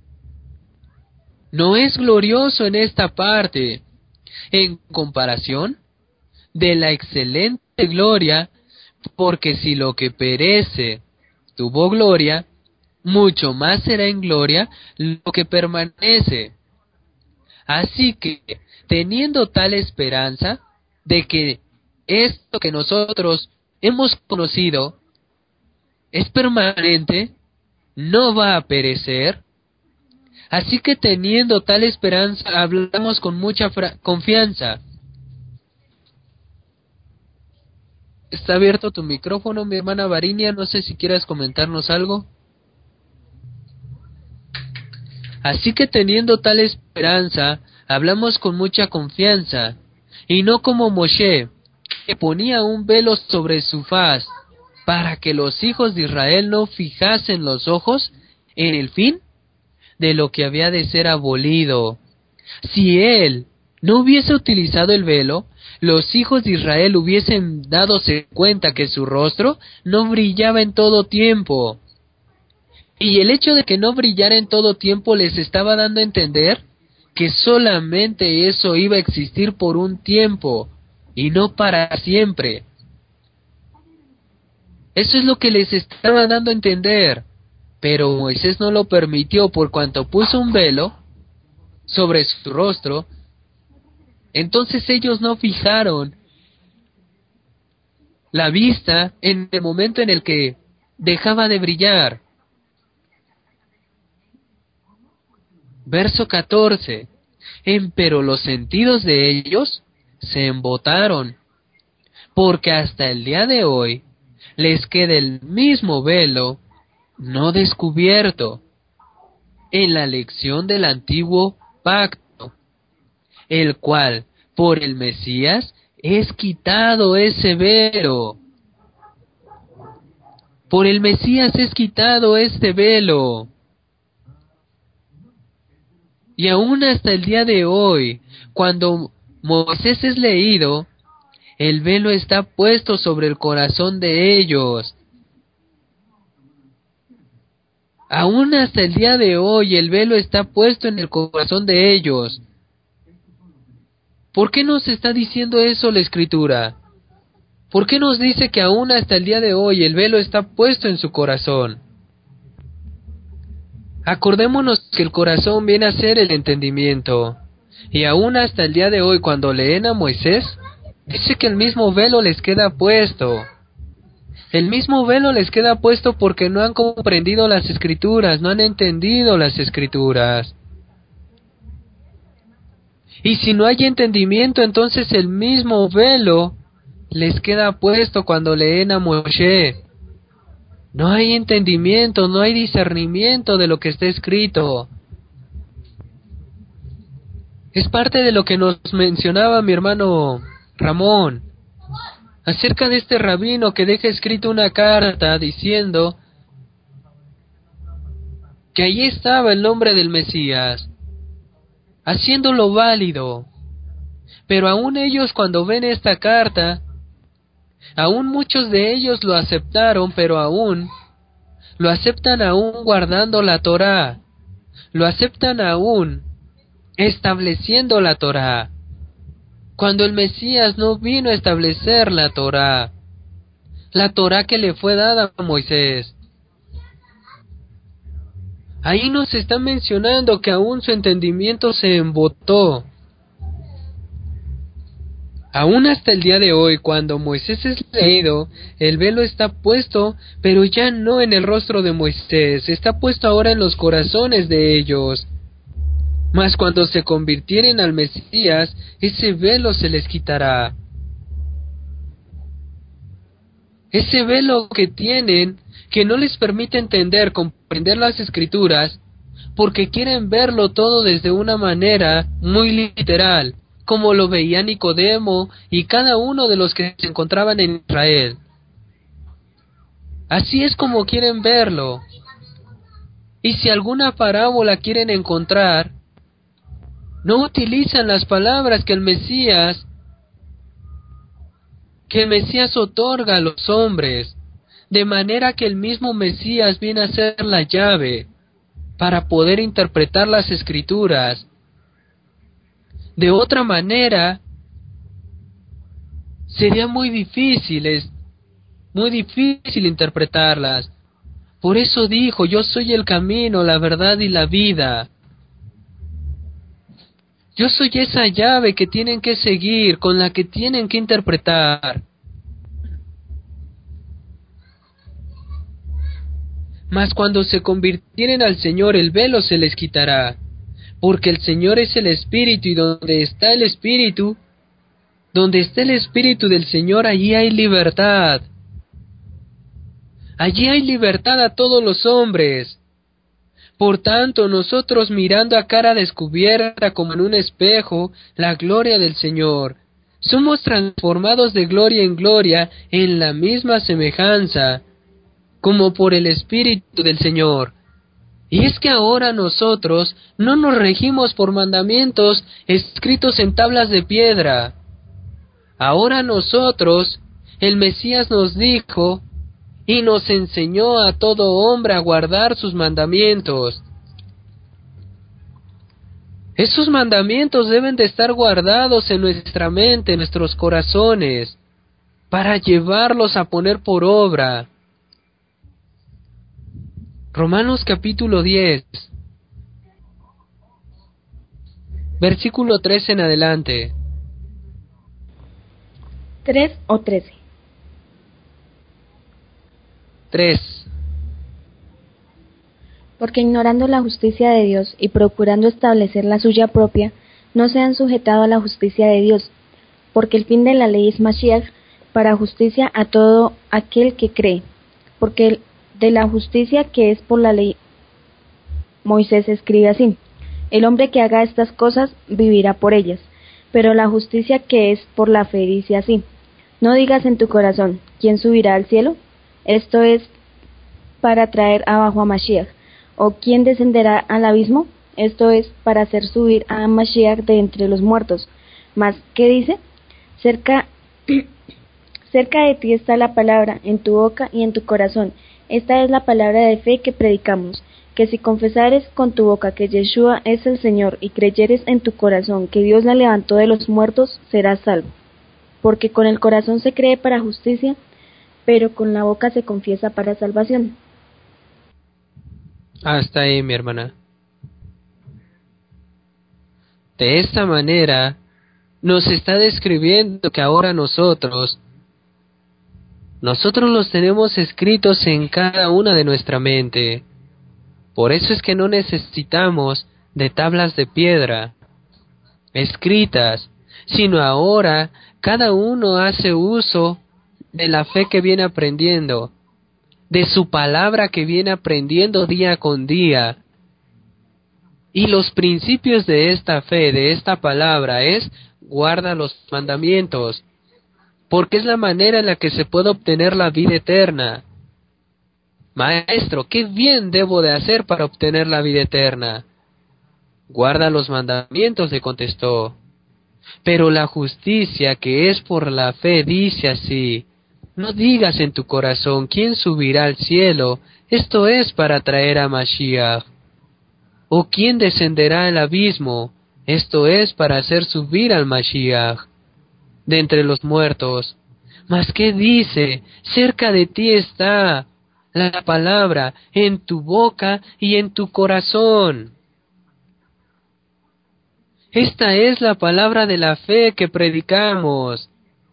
no es glorioso en esta parte, en comparación de la excelente gloria, porque si lo que perece tuvo gloria, mucho más será en gloria lo que permanece. Así que, teniendo tal esperanza de que esto que nosotros hemos conocido es permanente, no va a perecer, así que teniendo tal esperanza hablamos con mucha confianza. Está abierto tu micrófono, mi hermana Varinia, no sé si quieras comentarnos algo. Así que teniendo tal esperanza, hablamos con mucha confianza, y no como Moshe, que ponía un velo sobre su faz, para que los hijos de Israel no fijasen los ojos en el fin de lo que había de ser abolido. Si él no hubiese utilizado el velo, los hijos de Israel hubiesen dadose cuenta que su rostro no brillaba en todo tiempo. Y el hecho de que no brillara en todo tiempo les estaba dando a entender que solamente eso iba a existir por un tiempo y no para siempre. Eso es lo que les estaba dando a entender. Pero Moisés no lo permitió, por cuanto puso un velo sobre su rostro. Entonces ellos no fijaron la vista en el momento en el que dejaba de brillar. Verso 14. Empero los sentidos de ellos se embotaron, porque hasta el día de hoy les queda el mismo velo no descubierto en la lección del antiguo pacto, el cual por el Mesías es quitado ese velo. Por el Mesías es quitado este velo. Y aún hasta el día de hoy, cuando Moisés es leído, el velo está puesto sobre el corazón de ellos. Aún hasta el día de hoy, el velo está puesto en el corazón de ellos. ¿Por qué nos está diciendo eso la Escritura? ¿Por qué nos dice que aún hasta el día de hoy el velo está puesto en su corazón? Acordémonos que el corazón viene a ser el entendimiento. Y aún hasta el día de hoy, cuando leen a Moisés, dice que el mismo velo les queda puesto. El mismo velo les queda puesto porque no han comprendido las Escrituras, no han entendido las Escrituras. Y si no hay entendimiento, entonces el mismo velo les queda puesto cuando leen a Moshe. No hay entendimiento, no hay discernimiento de lo que está escrito. Es parte de lo que nos mencionaba mi hermano Ramón, acerca de este rabino que deja escrito una carta diciendo que allí estaba el nombre del Mesías, haciéndolo válido. Pero aún ellos, cuando ven esta carta, aún muchos de ellos lo aceptaron, pero aún lo aceptan aún guardando la Torá, lo aceptan aún estableciendo la Torá, cuando el Mesías no vino a establecer la Torá que le fue dada a Moisés. Ahí nos está mencionando que aún su entendimiento se embotó. Aún hasta el día de hoy, cuando Moisés es leído, el velo está puesto, pero ya no en el rostro de Moisés, está puesto ahora en los corazones de ellos. Mas cuando se convirtieren al Mesías, ese velo se les quitará. Ese velo que tienen, que no les permite entender, comprender las Escrituras, porque quieren verlo todo desde una manera muy literal, como lo veía Nicodemo y cada uno de los que se encontraban en Israel. Así es como quieren verlo. Y si alguna parábola quieren encontrar, no utilizan las palabras que el Mesías otorga a los hombres, de manera que el mismo Mesías viene a ser la llave para poder interpretar las Escrituras. De otra manera, sería muy difícil interpretarlas. Por eso dijo, yo soy el camino, la verdad y la vida. Yo soy esa llave que tienen que seguir, con la que tienen que interpretar. Mas cuando se convirtieren al Señor, el velo se les quitará, porque el Señor es el Espíritu, y donde está el Espíritu del Señor, allí hay libertad. Allí hay libertad a todos los hombres. Por tanto, nosotros, mirando a cara descubierta como en un espejo la gloria del Señor, somos transformados de gloria en gloria en la misma semejanza, como por el Espíritu del Señor. Y es que ahora nosotros no nos regimos por mandamientos escritos en tablas de piedra. Ahora nosotros, el Mesías nos dijo y nos enseñó a todo hombre a guardar sus mandamientos. Esos mandamientos deben de estar guardados en nuestra mente, en nuestros corazones, para llevarlos a poner por obra. Romanos capítulo 10, versículo 13 en adelante. 3 o 13. 3. Porque ignorando la justicia de Dios y procurando establecer la suya propia, no se han sujetado a la justicia de Dios, porque el fin de la ley es Mashiach, para justicia a todo aquel que cree. Porque de la justicia que es por la ley, Moisés escribe así: el hombre que haga estas cosas vivirá por ellas. Pero la justicia que es por la fe dice así: no digas en tu corazón, ¿quién subirá al cielo? Esto es para traer abajo a Mashiach. ¿O quién descenderá al abismo? Esto es para hacer subir a Mashiach de entre los muertos. Mas, ¿qué dice? Cerca de ti está la palabra, en tu boca y en tu corazón. Esta es la palabra de fe que predicamos, que si confesares con tu boca que Yeshua es el Señor y creyeres en tu corazón que Dios la levantó de los muertos, serás salvo. Porque con el corazón se cree para justicia, pero con la boca se confiesa para salvación. Hasta ahí, mi hermana. De esta manera, nos está describiendo que ahora nosotros los tenemos escritos en cada una de nuestra mente. Por eso es que no necesitamos de tablas de piedra escritas, sino ahora cada uno hace uso de la fe que viene aprendiendo, de su palabra que viene aprendiendo día con día. Y los principios de esta fe, de esta palabra, es: guarda los mandamientos, porque es la manera en la que se puede obtener la vida eterna. Maestro, ¿qué bien debo de hacer para obtener la vida eterna? Guarda los mandamientos, le contestó. Pero la justicia que es por la fe dice así: no digas en tu corazón, ¿quién subirá al cielo? Esto es para traer a Mashiach. ¿O quién descenderá al abismo? Esto es para hacer subir al Mashiach de entre los muertos. Mas ¿qué dice? Cerca de ti está la palabra, en tu boca y en tu corazón. Esta es la palabra de la fe que predicamos,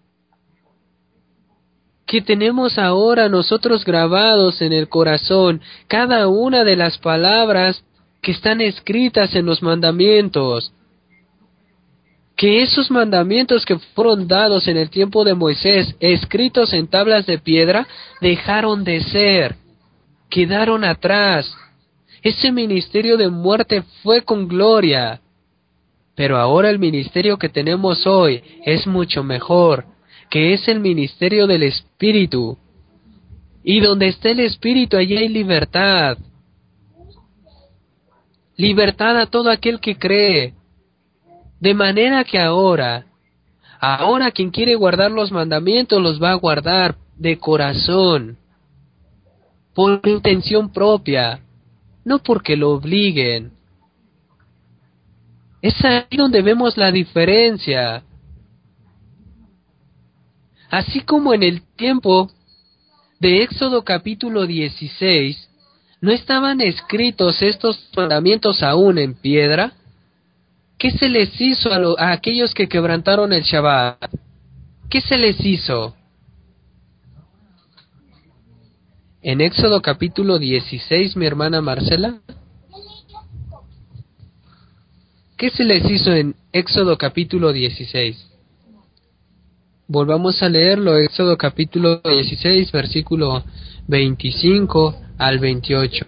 que tenemos ahora nosotros grabados en el corazón, cada una de las palabras que están escritas en los mandamientos. Que esos mandamientos que fueron dados en el tiempo de Moisés, escritos en tablas de piedra, dejaron de ser, quedaron atrás. Ese ministerio de muerte fue con gloria. Pero ahora el ministerio que tenemos hoy es mucho mejor, que es el ministerio del Espíritu. Y donde está el Espíritu, allí hay libertad. Libertad a todo aquel que cree. De manera que ahora quien quiere guardar los mandamientos los va a guardar de corazón, por intención propia, no porque lo obliguen. Es ahí donde vemos la diferencia. Así como en el tiempo de Éxodo capítulo 16, no estaban escritos estos mandamientos aún en piedra. ¿Qué se les hizo a aquellos que quebrantaron el Shabbat? ¿Qué se les hizo? En Éxodo capítulo 16, mi hermana Marcela, ¿qué se les hizo en Éxodo capítulo 16? Volvamos a leerlo, Éxodo capítulo 16, versículo 25 al 28.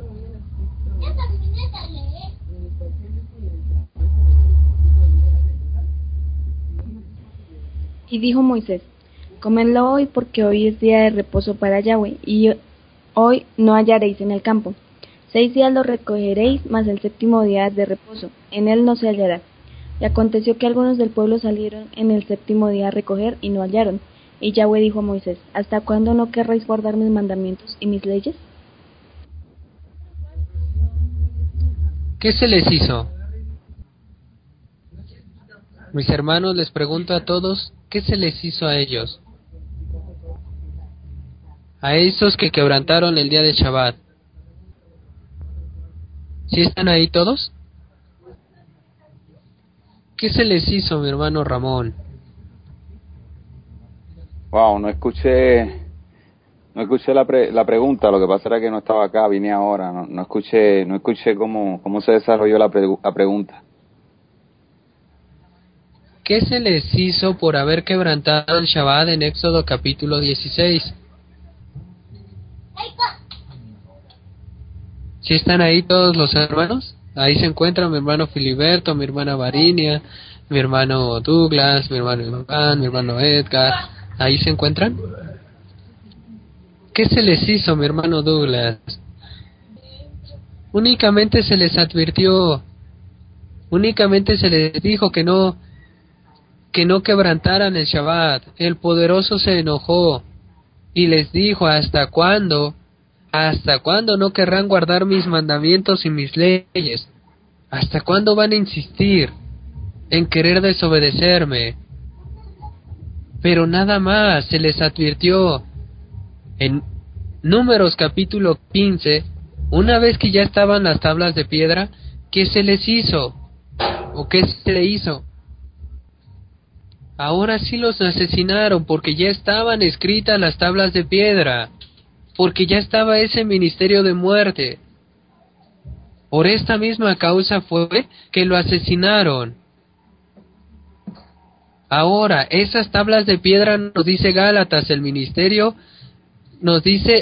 Y dijo Moisés: comedlo hoy, porque hoy es día de reposo para Yahweh, y hoy no hallaréis en el campo. 6 días lo recogeréis, mas el séptimo día es de reposo, en él no se hallará. Y aconteció que algunos del pueblo salieron en el séptimo día a recoger, y no hallaron. Y Yahweh dijo a Moisés: ¿hasta cuándo no querréis guardar mis mandamientos y mis leyes? ¿Qué se les hizo? Mis hermanos, les pregunto a todos, ¿qué se les hizo a ellos? A esos que quebrantaron el día de Shabbat. ¿Sí están ahí todos? ¿Qué se les hizo, mi hermano Ramón? Wow, no No escuché la pregunta, lo que pasa era que no estaba acá, vine ahora, no escuché cómo se desarrolló la pregunta. ¿Qué se les hizo por haber quebrantado el Shabbat en Éxodo capítulo 16? ¿Sí están ahí todos los hermanos? Ahí se encuentran mi hermano Filiberto, mi hermana Varinia, mi hermano Douglas, mi hermano Iván, mi hermano Edgar. ¿Ahí se encuentran? ¿Qué se les hizo, mi hermano Douglas? Únicamente se les advirtió, únicamente se les dijo que no quebrantaran el Shabbat. El poderoso se enojó y les dijo: ¿hasta cuándo? ¿Hasta cuándo no querrán guardar mis mandamientos y mis leyes? ¿Hasta cuándo van a insistir en querer desobedecerme? Pero nada más se les advirtió. En Números capítulo 15, una vez que ya estaban las tablas de piedra, ¿qué se les hizo? ¿O qué se le hizo? Ahora sí los asesinaron porque ya estaban escritas las tablas de piedra, porque ya estaba ese ministerio de muerte. Por esta misma causa fue que lo asesinaron. Ahora, esas tablas de piedra, nos dice Gálatas, el ministerio, nos dice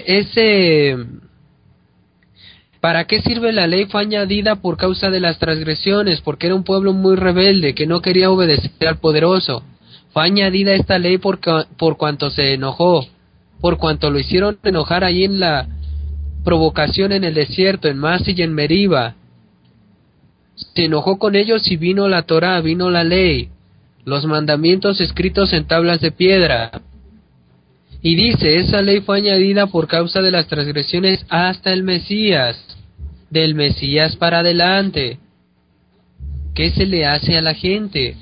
¿para qué sirve la ley? Fue añadida por causa de las transgresiones, porque era un pueblo muy rebelde, que no quería obedecer al poderoso. Fue añadida esta ley por cuanto se enojó, por cuanto lo hicieron enojar ahí en la provocación en el desierto, en Masi y en Meriba. Se enojó con ellos y vino la Torá, vino la ley, los mandamientos escritos en tablas de piedra. Y dice, esa ley fue añadida por causa de las transgresiones hasta el Mesías, del Mesías para adelante. ¿Qué se le hace a la gente?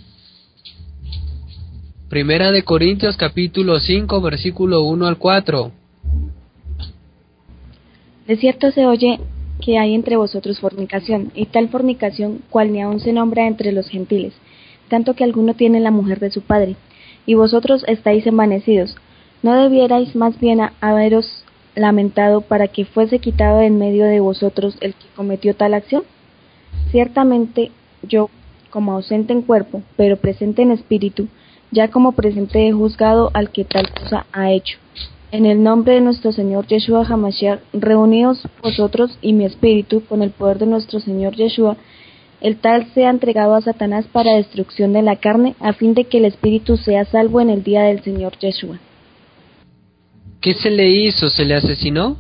Primera de Corintios capítulo 5, versículo 1 al 4. De cierto se oye que hay entre vosotros fornicación, y tal fornicación cual ni aun se nombra entre los gentiles, tanto que alguno tiene la mujer de su padre, y vosotros estáis envanecidos. ¿No debierais más bien haberos lamentado para que fuese quitado de en medio de vosotros el que cometió tal acción? Ciertamente yo, como ausente en cuerpo, pero presente en espíritu, ya como presente he juzgado al que tal cosa ha hecho. En el nombre de nuestro Señor Yeshua HaMashiach, reuníos vosotros y mi espíritu con el poder de nuestro Señor Yeshua, el tal sea entregado a Satanás para destrucción de la carne, a fin de que el espíritu sea salvo en el día del Señor Yeshua. ¿Qué se le hizo? ¿Se le asesinó?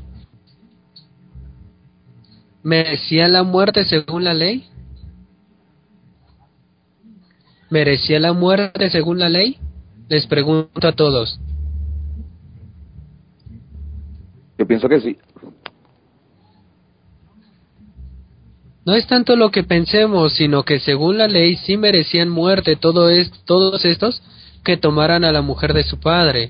¿Merecía la muerte según la ley? ¿Merecía la muerte según la ley? Les pregunto a todos. Yo pienso que sí. No es tanto lo que pensemos, sino que según la ley sí merecían muerte todos estos que tomaran a la mujer de su padre.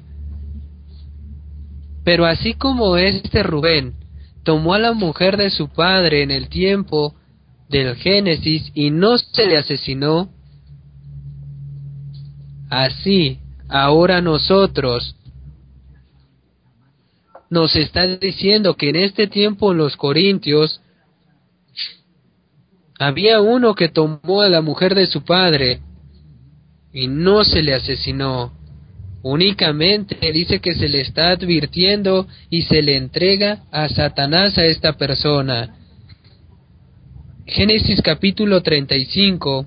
Pero así como Rubén tomó a la mujer de su padre en el tiempo del Génesis y no se le asesinó, así ahora nosotros nos está diciendo que en este tiempo en los Corintios había uno que tomó a la mujer de su padre y no se le asesinó. Únicamente dice que se le está advirtiendo y se le entrega a Satanás a esta persona. Génesis capítulo 35.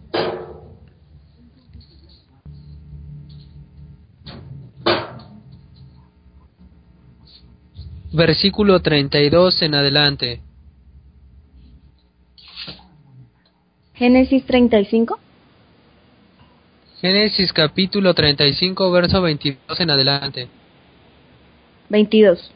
Versículo 32 en adelante. Génesis 35. Génesis capítulo 35, verso 22 en adelante. 22.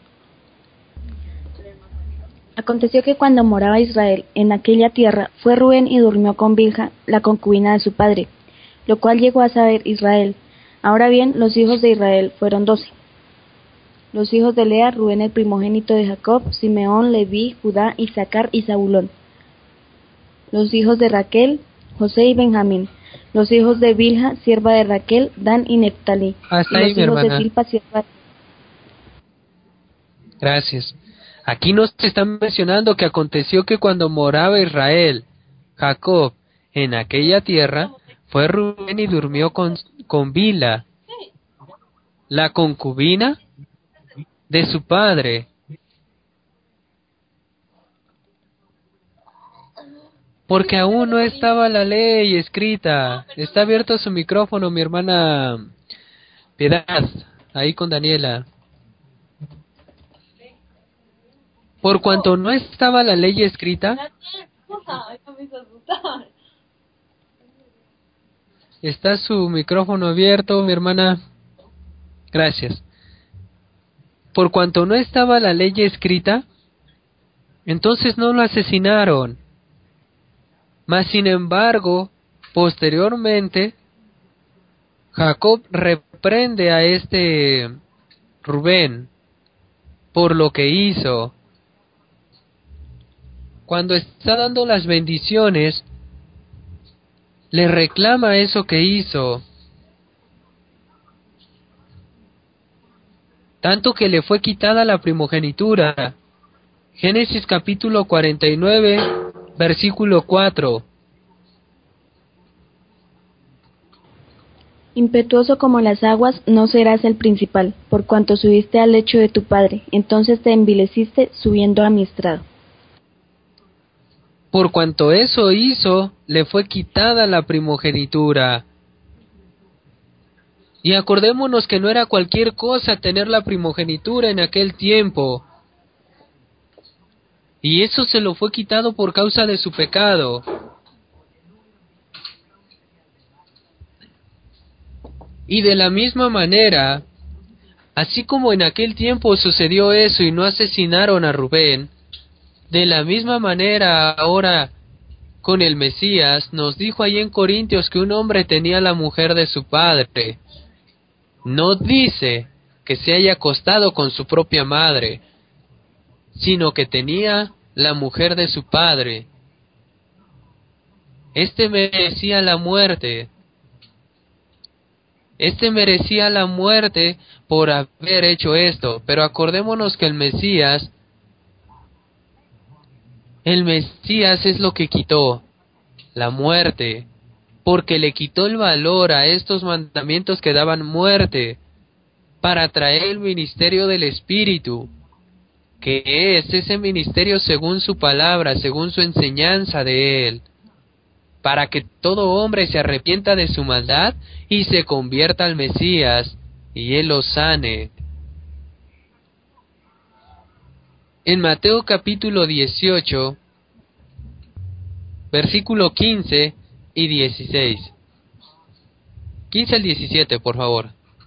Aconteció que cuando moraba Israel en aquella tierra, fue Rubén y durmió con Bilha, la concubina de su padre, lo cual llegó a saber Israel. Ahora bien, los hijos de Israel fueron 12. Los hijos de Lea, Rubén el primogénito de Jacob, Simeón, Leví, Judá, Isaacar y Zabulón. Los hijos de Raquel, José y Benjamín. Los hijos de Bilha, sierva de Raquel, Dan y Neftalí. Hasta y ahí, los mi hijos hermana. de Silpa, sierva Gracias. Aquí nos están mencionando que aconteció que cuando moraba Israel, Jacob, en aquella tierra, fue Rubén y durmió con Bila, la concubina de su padre. Porque aún no estaba la ley escrita. Está abierto su micrófono, mi hermana Piedad, ahí con Daniela. Por cuanto no estaba la ley escrita, está su micrófono abierto, mi hermana. Gracias. Por cuanto no estaba la ley escrita, entonces no lo asesinaron. Mas sin embargo, posteriormente, Jacob reprende a este Rubén por lo que hizo. Cuando está dando las bendiciones, le reclama eso que hizo. Tanto que le fue quitada la primogenitura. Génesis capítulo 49, versículo 4. Impetuoso como las aguas, no serás el principal, por cuanto subiste al lecho de tu padre, entonces te envileciste subiendo a mi estrado. Por cuanto eso hizo, le fue quitada la primogenitura. Y acordémonos que no era cualquier cosa tener la primogenitura en aquel tiempo. Y eso se lo fue quitado por causa de su pecado. Y de la misma manera, así como en aquel tiempo sucedió eso y no asesinaron a Rubén, de la misma manera ahora con el Mesías nos dijo ahí en Corintios que un hombre tenía la mujer de su padre. No dice que se haya acostado con su propia madre, sino que tenía la mujer de su padre. Este merecía la muerte. Este merecía la muerte por haber hecho esto, pero acordémonos que el Mesías es lo que quitó, la muerte, porque le quitó el valor a estos mandamientos que daban muerte, para traer el ministerio del Espíritu, que es ese ministerio según su palabra, según su enseñanza de Él, para que todo hombre se arrepienta de su maldad y se convierta al Mesías, y Él los sane. En Mateo capítulo 18, versículo 15 y 16. 15 al 17, por favor.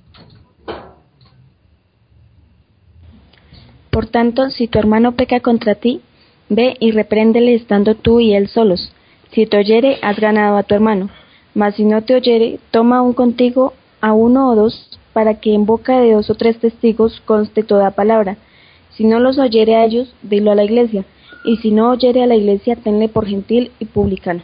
Por tanto, si tu hermano peca contra ti, ve y repréndele estando tú y él solos. Si te oyere, has ganado a tu hermano. Mas si no te oyere, toma aún contigo a uno o dos, para que en boca de 2 o 3 testigos conste toda palabra. Si no los oyere a ellos, dilo a la iglesia. Y si no oyere a la iglesia, tenle por gentil y publicano.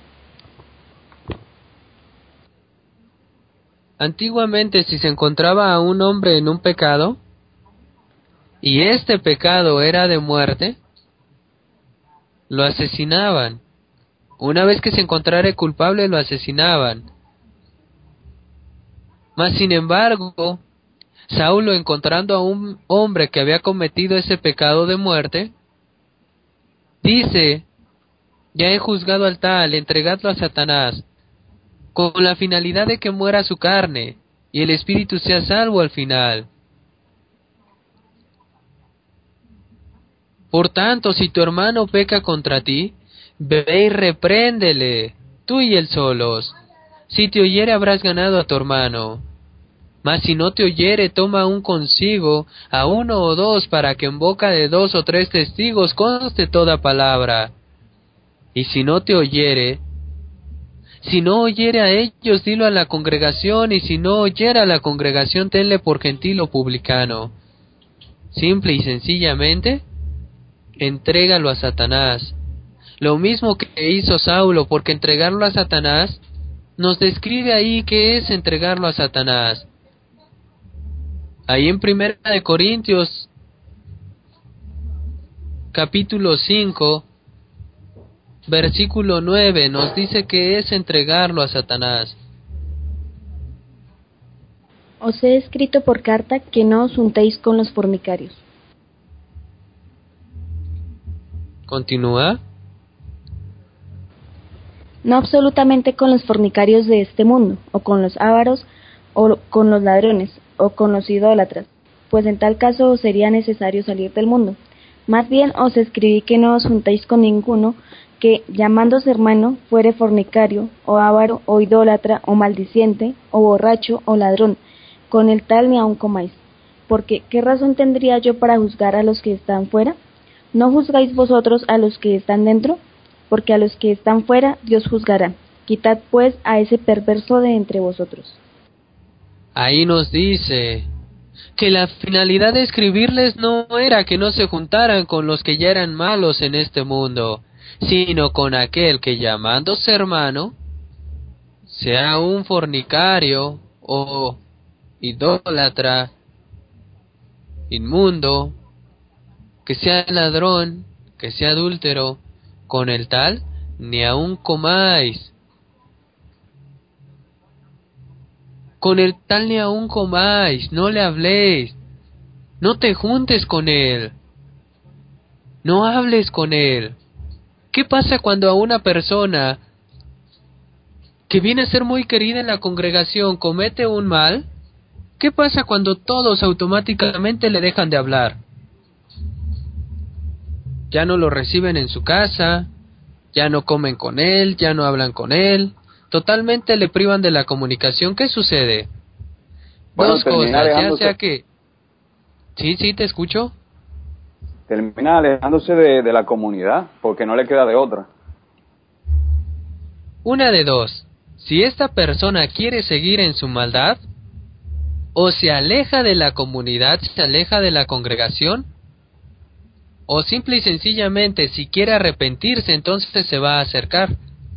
Antiguamente, si se encontraba a un hombre en un pecado, y este pecado era de muerte, lo asesinaban. Una vez que se encontrara culpable, lo asesinaban. Mas sin embargo, Saulo, encontrando a un hombre que había cometido ese pecado de muerte, dice: ya he juzgado al tal, entregadlo a Satanás, con la finalidad de que muera su carne, y el espíritu sea salvo al final. Por tanto, si tu hermano peca contra ti, ve y repréndele, tú y él solos. Si te oyere, habrás ganado a tu hermano. Mas si no te oyere, toma aún consigo a 1 o 2, para que en boca de 2 o 3 testigos conste toda palabra. Y si no te oyere, si no oyere a ellos, dilo a la congregación, y si no oyere a la congregación, tenle por gentil o publicano. Simple y sencillamente, entrégalo a Satanás. Lo mismo que hizo Saulo, porque entregarlo a Satanás, nos describe ahí qué es entregarlo a Satanás. Ahí en 1 de Corintios capítulo 5, versículo 9, nos dice que es entregarlo a Satanás. Os he escrito por carta que no os juntéis con los fornicarios. Continúa. No absolutamente con los fornicarios de este mundo, o con los ávaros, o con los ladrones, o con los idólatras, pues en tal caso os sería necesario salir del mundo. Más bien os escribí que no os juntéis con ninguno que, llamándose hermano, fuere fornicario, o ávaro, o idólatra, o maldiciente, o borracho, o ladrón. Con el tal ni aun comáis. Porque, ¿qué razón tendría yo para juzgar a los que están fuera? ¿No juzgáis vosotros a los que están dentro? Porque a los que están fuera Dios juzgará. Quitad pues a ese perverso de entre vosotros. Ahí nos dice que la finalidad de escribirles no era que no se juntaran con los que ya eran malos en este mundo, sino con aquel que, llamándose hermano, sea un fornicario o idólatra, inmundo, que sea ladrón, que sea adúltero, con el tal ni aun comáis. Con el tal ni aun comáis, no le habléis, no te juntes con él, no hables con él. ¿Qué pasa cuando a una persona que viene a ser muy querida en la congregación comete un mal? ¿Qué pasa cuando todos automáticamente le dejan de hablar? Ya no lo reciben en su casa, ya no comen con él, ya no hablan con él, totalmente le privan de la comunicación. ¿Qué sucede? Bueno, Dos termina cosas, ya alejándose, sea que... Sí, te escucho. termina alejándose de la comunidad, porque no le queda de otra. Una de dos, si esta persona quiere seguir en su maldad, o se aleja de la comunidad, se aleja de la congregación, o simple y sencillamente si quiere arrepentirse, entonces se va a acercar.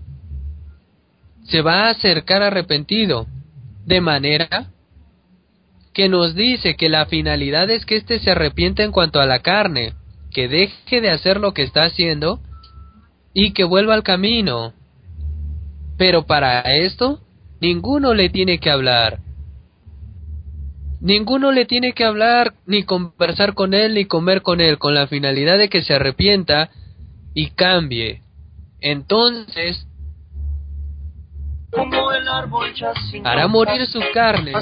Se va a acercar arrepentido, de manera que nos dice que la finalidad es que éste se arrepienta en cuanto a la carne, que deje de hacer lo que está haciendo y que vuelva al camino. Pero para esto, ninguno le tiene que hablar. Ninguno le tiene que hablar, ni conversar con él, ni comer con él, con la finalidad de que se arrepienta y cambie. Entonces, hará morir su carne.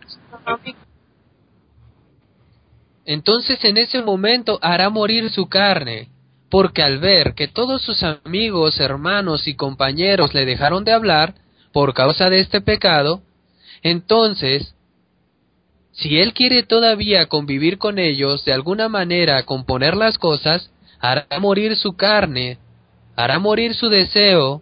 Entonces en ese momento hará morir su carne, porque al ver que todos sus amigos, hermanos y compañeros le dejaron de hablar por causa de este pecado, entonces, si él quiere todavía convivir con ellos, de alguna manera componer las cosas, hará morir su carne, hará morir su deseo,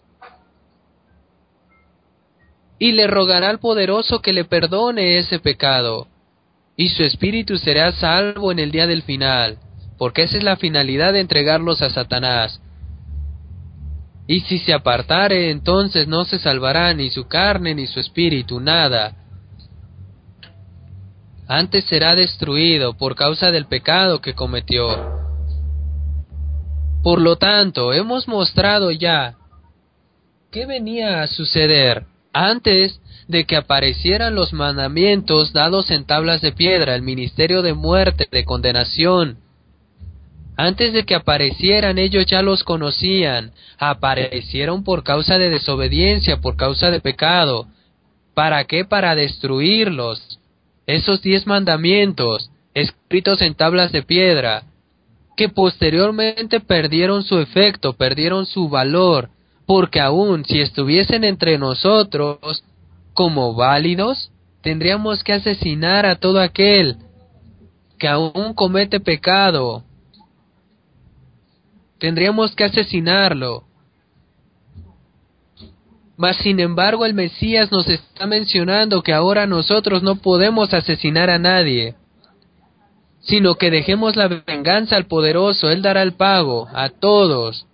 y le rogará al poderoso que le perdone ese pecado, y su espíritu será salvo en el día del final, porque esa es la finalidad de entregarlos a Satanás. Y si se apartare, entonces no se salvará ni su carne ni su espíritu, nada. Antes será destruido por causa del pecado que cometió. Por lo tanto, hemos mostrado ya qué venía a suceder antes de que aparecieran los mandamientos dados en tablas de piedra, el ministerio de muerte, de condenación. Antes de que aparecieran, ellos ya los conocían. Aparecieron por causa de desobediencia, por causa de pecado. ¿Para qué? Para destruirlos. Esos 10 mandamientos, escritos en tablas de piedra, que posteriormente perdieron su efecto, perdieron su valor, porque aún si estuviesen entre nosotros como válidos, tendríamos que asesinar a todo aquel que aún comete pecado. Tendríamos que asesinarlo. Mas sin embargo el Mesías nos está mencionando que ahora nosotros no podemos asesinar a nadie, sino que dejemos la venganza al poderoso. Él dará el pago a todos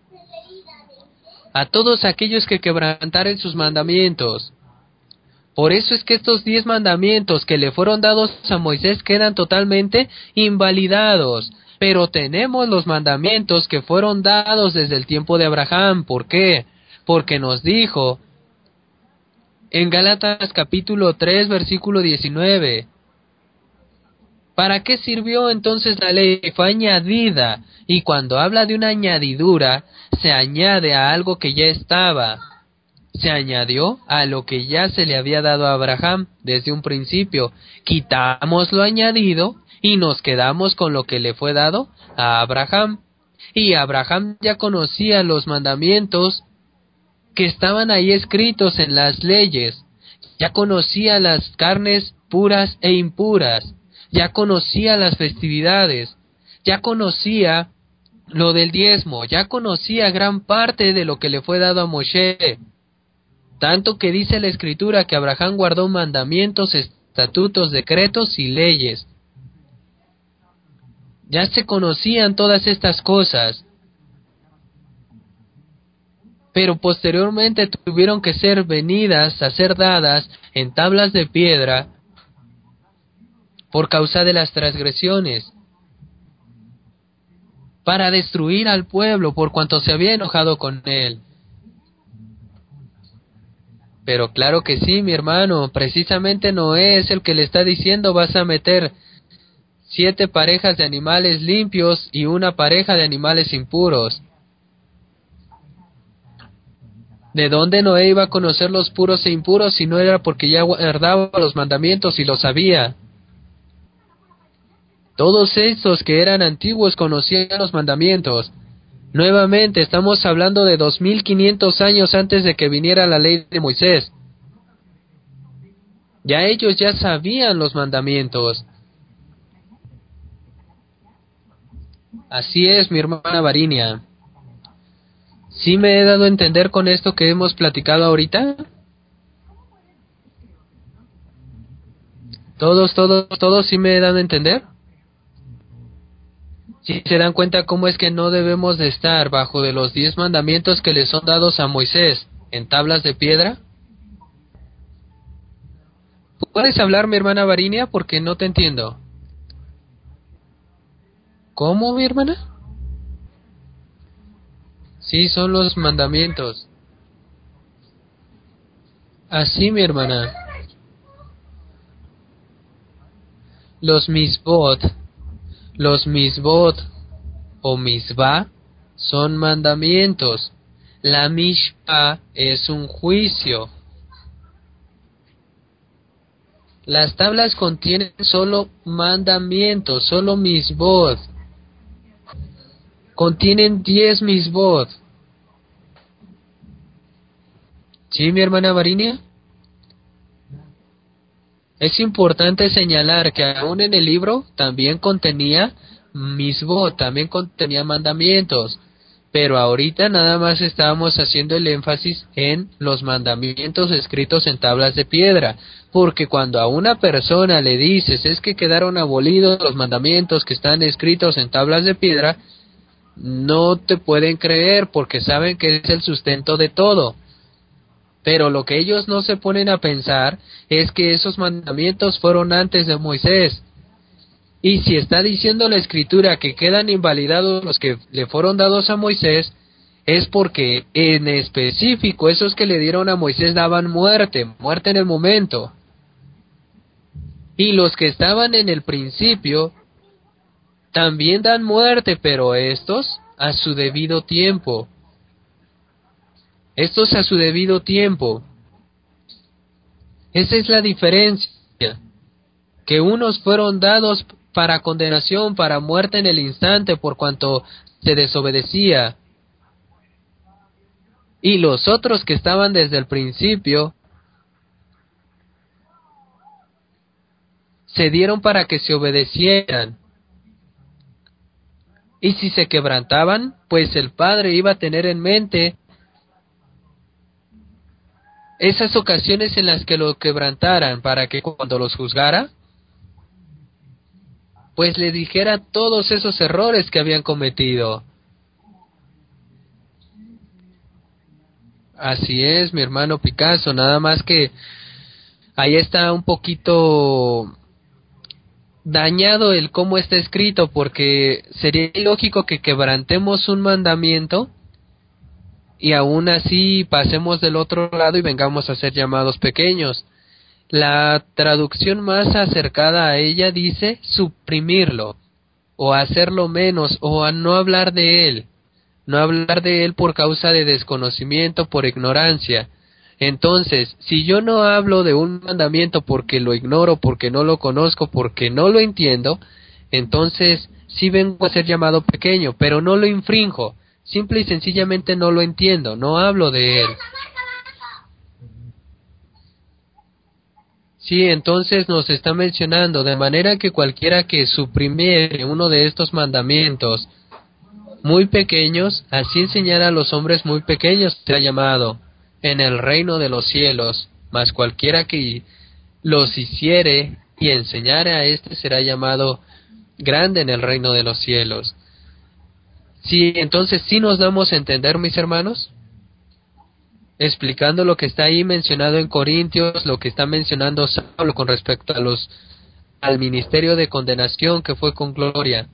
aquellos que quebrantaren sus mandamientos. Por eso es que estos 10 mandamientos que le fueron dados a Moisés quedan totalmente invalidados. pero tenemos los mandamientos que fueron dados desde el tiempo de Abraham. ¿Por qué? Porque nos dijo en Gálatas capítulo 3 versículo 19, ¿para qué sirvió entonces la ley? Fue añadida, y cuando habla de una añadidura, se añade a algo que ya estaba. Se añadió a lo que ya se le había dado a Abraham desde un principio. Quitamos lo añadido y nos quedamos con lo que le fue dado a Abraham. Y Abraham ya conocía los mandamientos que estaban ahí escritos en las leyes. Ya conocía las carnes puras e impuras. Ya conocía las festividades. Ya conocía lo del diezmo. Ya conocía gran parte de lo que le fue dado a Moshe. Tanto que dice la Escritura que Abraham guardó mandamientos, estatutos, decretos y leyes. Ya se conocían todas estas cosas, pero posteriormente tuvieron que ser venidas a ser dadas en tablas de piedra por causa de las transgresiones, para destruir al pueblo por cuanto se había enojado con él. Pero claro que sí, mi hermano, precisamente Noé es el que le está diciendo: vas a meter 7 parejas de animales limpios y una pareja de animales impuros. ¿De dónde Noé iba a conocer los puros e impuros si no era porque ya guardaba los mandamientos y los sabía? Todos estos que eran antiguos conocían los mandamientos. Nuevamente, estamos hablando de 2500 años antes de que viniera la ley de Moisés. Ya ellos ya sabían los mandamientos. Así es, mi hermana Varinia. ¿Sí me he dado a entender con esto que hemos platicado ahorita? ¿Todos sí me he dado a entender? ¿Sí se dan cuenta cómo es que no debemos de estar bajo de los 10 mandamientos que le son dados a Moisés en tablas de piedra? ¿Puedes hablar, mi hermana Varinia? Porque no te entiendo. ¿Cómo, mi hermana? Sí, son los mandamientos. Así, mi hermana. Los misbot o misbah son mandamientos. La mishpah es un juicio. Las tablas contienen solo mandamientos, solo misbot. Contienen 10 misbot. ¿Sí, mi hermana Varinia? Es importante señalar que aún en el libro también contenía misbot, también contenía mandamientos, pero ahorita nada más estábamos haciendo el énfasis en los mandamientos escritos en tablas de piedra, porque cuando a una persona le dices es que quedaron abolidos los mandamientos que están escritos en tablas de piedra, no te pueden creer porque saben que es el sustento de todo. Pero lo que ellos no se ponen a pensar es que esos mandamientos fueron antes de Moisés. Y si está diciendo la Escritura que quedan invalidados los que le fueron dados a Moisés, es porque en específico esos que le dieron a Moisés daban muerte en el momento. Y los que estaban en el principio también dan muerte, pero estos a su debido tiempo. Estos a su debido tiempo. Esa es la diferencia. Que unos fueron dados para condenación, para muerte en el instante por cuanto se desobedecía. Y los otros que estaban desde el principio se dieron para que se obedecieran. Y si se quebrantaban, pues el Padre iba a tener en mente esas ocasiones en las que lo quebrantaran, para que cuando los juzgara, pues le dijera todos esos errores que habían cometido. Así es, mi hermano Picasso, nada más que ahí está un poquito dañado el cómo está escrito, porque sería ilógico que quebrantemos un mandamiento y aún así pasemos del otro lado y vengamos a ser llamados pequeños. La traducción más acercada a ella dice suprimirlo, o hacerlo menos, o a no hablar de él. No hablar de él por causa de desconocimiento, por ignorancia. Entonces, si yo no hablo de un mandamiento porque lo ignoro, porque no lo conozco, porque no lo entiendo, entonces sí vengo a ser llamado pequeño, pero no lo infrinjo. Simple y sencillamente no lo entiendo, no hablo de él. Sí, entonces nos está mencionando, de manera que cualquiera que suprimiere uno de estos mandamientos muy pequeños, así enseñar a los hombres muy pequeños, será llamado en el reino de los cielos, mas cualquiera que los hiciere y enseñare a éste será llamado grande en el reino de los cielos. Sí, entonces sí nos damos a entender, mis hermanos, explicando lo que está ahí mencionado en Corintios, lo que está mencionando Saulo con respecto a al ministerio de condenación que fue con gloria.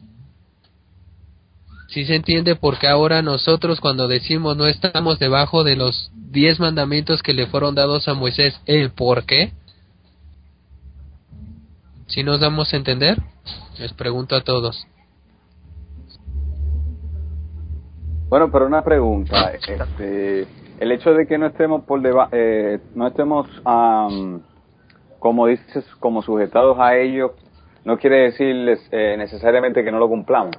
Sí se entiende porque ahora nosotros cuando decimos no estamos debajo de los 10 mandamientos que le fueron dados a Moisés, ¿el por qué? ¿Sí nos damos a entender? Les pregunto a todos. Bueno, pero una pregunta, el hecho de que no estemos no estemos, como dices, como sujetados a ellos, no quiere decir necesariamente que no lo cumplamos.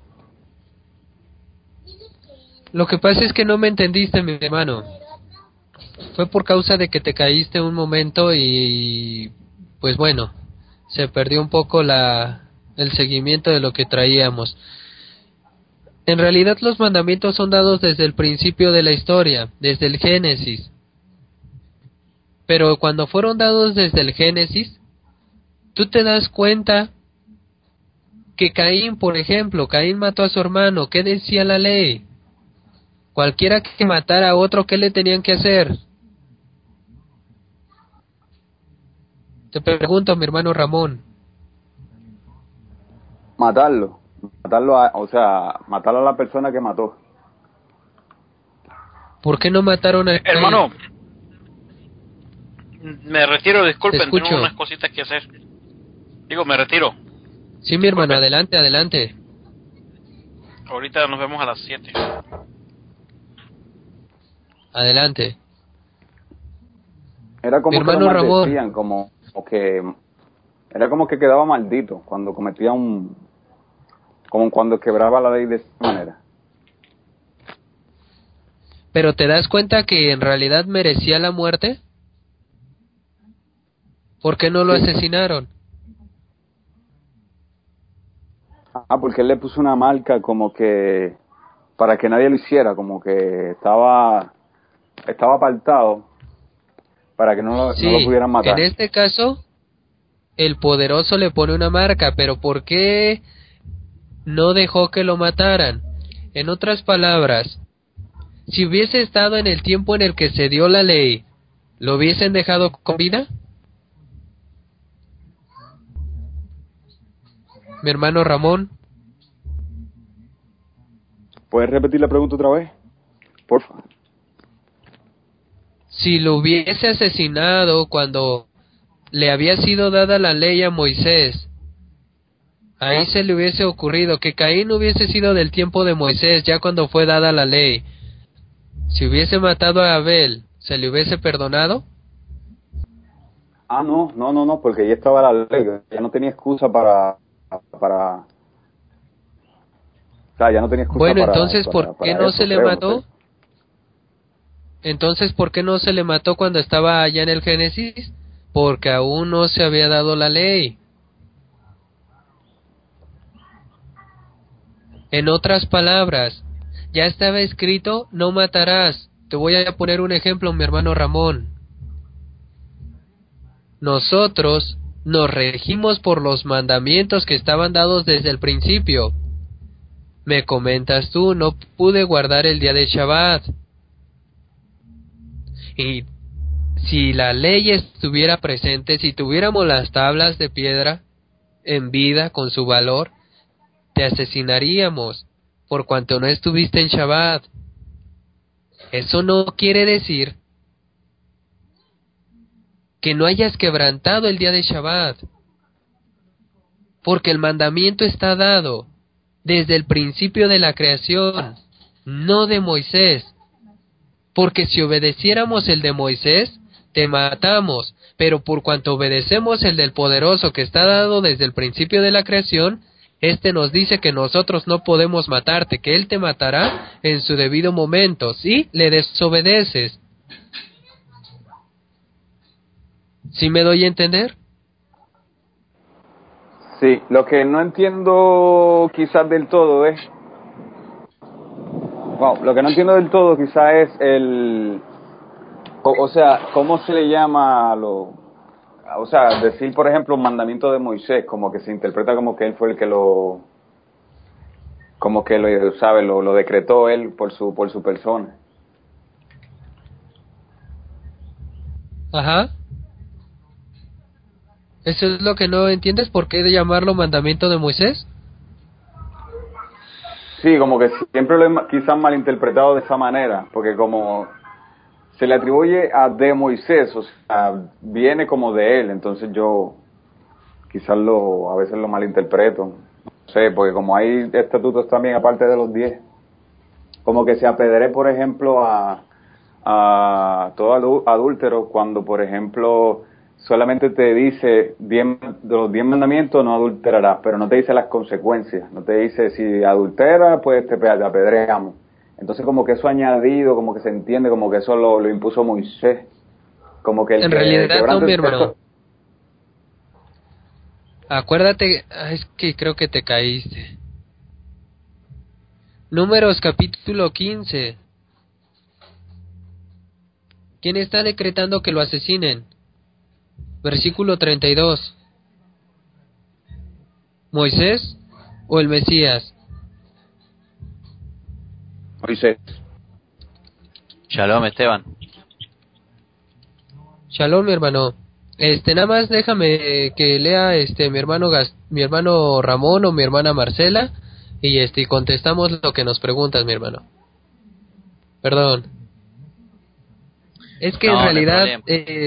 Lo que pasa es que no me entendiste, mi hermano. Fue por causa de que te caíste un momento y pues bueno, se perdió un poco el seguimiento de lo que traíamos. En realidad los mandamientos son dados desde el principio de la historia, desde el Génesis. Pero cuando fueron dados desde el Génesis, tú te das cuenta que Caín, por ejemplo, Caín mató a su hermano. ¿Qué decía la ley? Cualquiera que matara a otro, ¿qué le tenían que hacer? Te pregunto, mi hermano Ramón. Matarlo, matarlo a la persona que mató. ¿Por qué no mataron a Caín? Hermano, me retiro, disculpen, escucho. tengo unas cositas que hacer. Digo, me retiro. Sí, mi hermano, adelante, adelante. Ahorita nos vemos a las 7. Adelante. Era como mi que hermano lo Ramón. maldecían, era como que quedaba maldito cuando cometía como cuando quebraba la ley de esa manera. ¿Pero te das cuenta que en realidad merecía la muerte? ¿Por qué no lo asesinaron? Porque él le puso una marca como que para que nadie lo hiciera, como que estaba apartado para que no lo pudieran matar. En este caso, el poderoso le pone una marca, pero ¿por qué no dejó que lo mataran? En otras palabras, si hubiese estado en el tiempo en el que se dio la ley, ¿lo hubiesen dejado con vida? Mi hermano Ramón. ¿Puedes repetir la pregunta otra vez? Por favor. Si lo hubiese asesinado cuando le había sido dada la ley a Moisés, ahí se le hubiese ocurrido que Caín hubiese sido del tiempo de Moisés, ya cuando fue dada la ley. Si hubiese matado a Abel, ¿se le hubiese perdonado? No, porque ya estaba la ley, ya no tenía excusa para o sea, ya no tenía excusa bueno, para... entonces, ¿por qué no eso, se le creo, mató? no sé. Entonces, ¿por qué no se le mató cuando estaba allá en el Génesis? Porque aún no se había dado la ley. En otras palabras, ya estaba escrito, no matarás. Te voy a poner un ejemplo, mi hermano Ramón. Nosotros nos regimos por los mandamientos que estaban dados desde el principio. Me comentas tú, no pude guardar el día de Shabbat. Y si la ley estuviera presente, si tuviéramos las tablas de piedra, en vida, con su valor, te asesinaríamos, por cuanto no estuviste en Shabbat. Eso no quiere decir que no hayas quebrantado el día de Shabbat, porque el mandamiento está dado desde el principio de la creación, no de Moisés, porque si obedeciéramos el de Moisés, te matamos, pero por cuanto obedecemos el del poderoso que está dado desde el principio de la creación, este nos dice que nosotros no podemos matarte, que él te matará en su debido momento, si le desobedeces. ¿Sí me doy a entender? Sí, lo que no entiendo quizás del todo es, lo que no entiendo del todo quizás es o sea, ¿cómo se le llama o sea, decir por ejemplo un mandamiento de Moisés, como que se interpreta como que él fue el que como que lo decretó él por su persona. Ajá. ¿Eso es lo que no entiendes? ¿Por qué de llamarlo mandamiento de Moisés? Sí, como que siempre lo he quizás malinterpretado de esa manera, porque como se le atribuye a de Moisés, o sea, viene como de él, entonces yo quizás a veces lo malinterpreto, no sé, porque como hay estatutos también aparte de los 10, como que se apedree, por ejemplo, a todo adúltero cuando, por ejemplo, solamente te dice de los 10 mandamientos no adulterarás, pero no te dice las consecuencias, no te dice si adultera, pues te apedreamos. Entonces como que eso añadido, como que se entiende, como que eso lo impuso Moisés, como que el En que realidad no, quebrante mi hermano. eso. Acuérdate, es que creo que te caíste. Números capítulo 15. ¿Quién está decretando que lo asesinen? Versículo 32. ¿Moisés o el Mesías? Moisés. Shalom, Esteban. Shalom, mi hermano. Nada más déjame que lea mi hermano Ramón o mi hermana Marcela y contestamos lo que nos preguntas, mi hermano. Perdón. Es que en No, no hay realidad problema.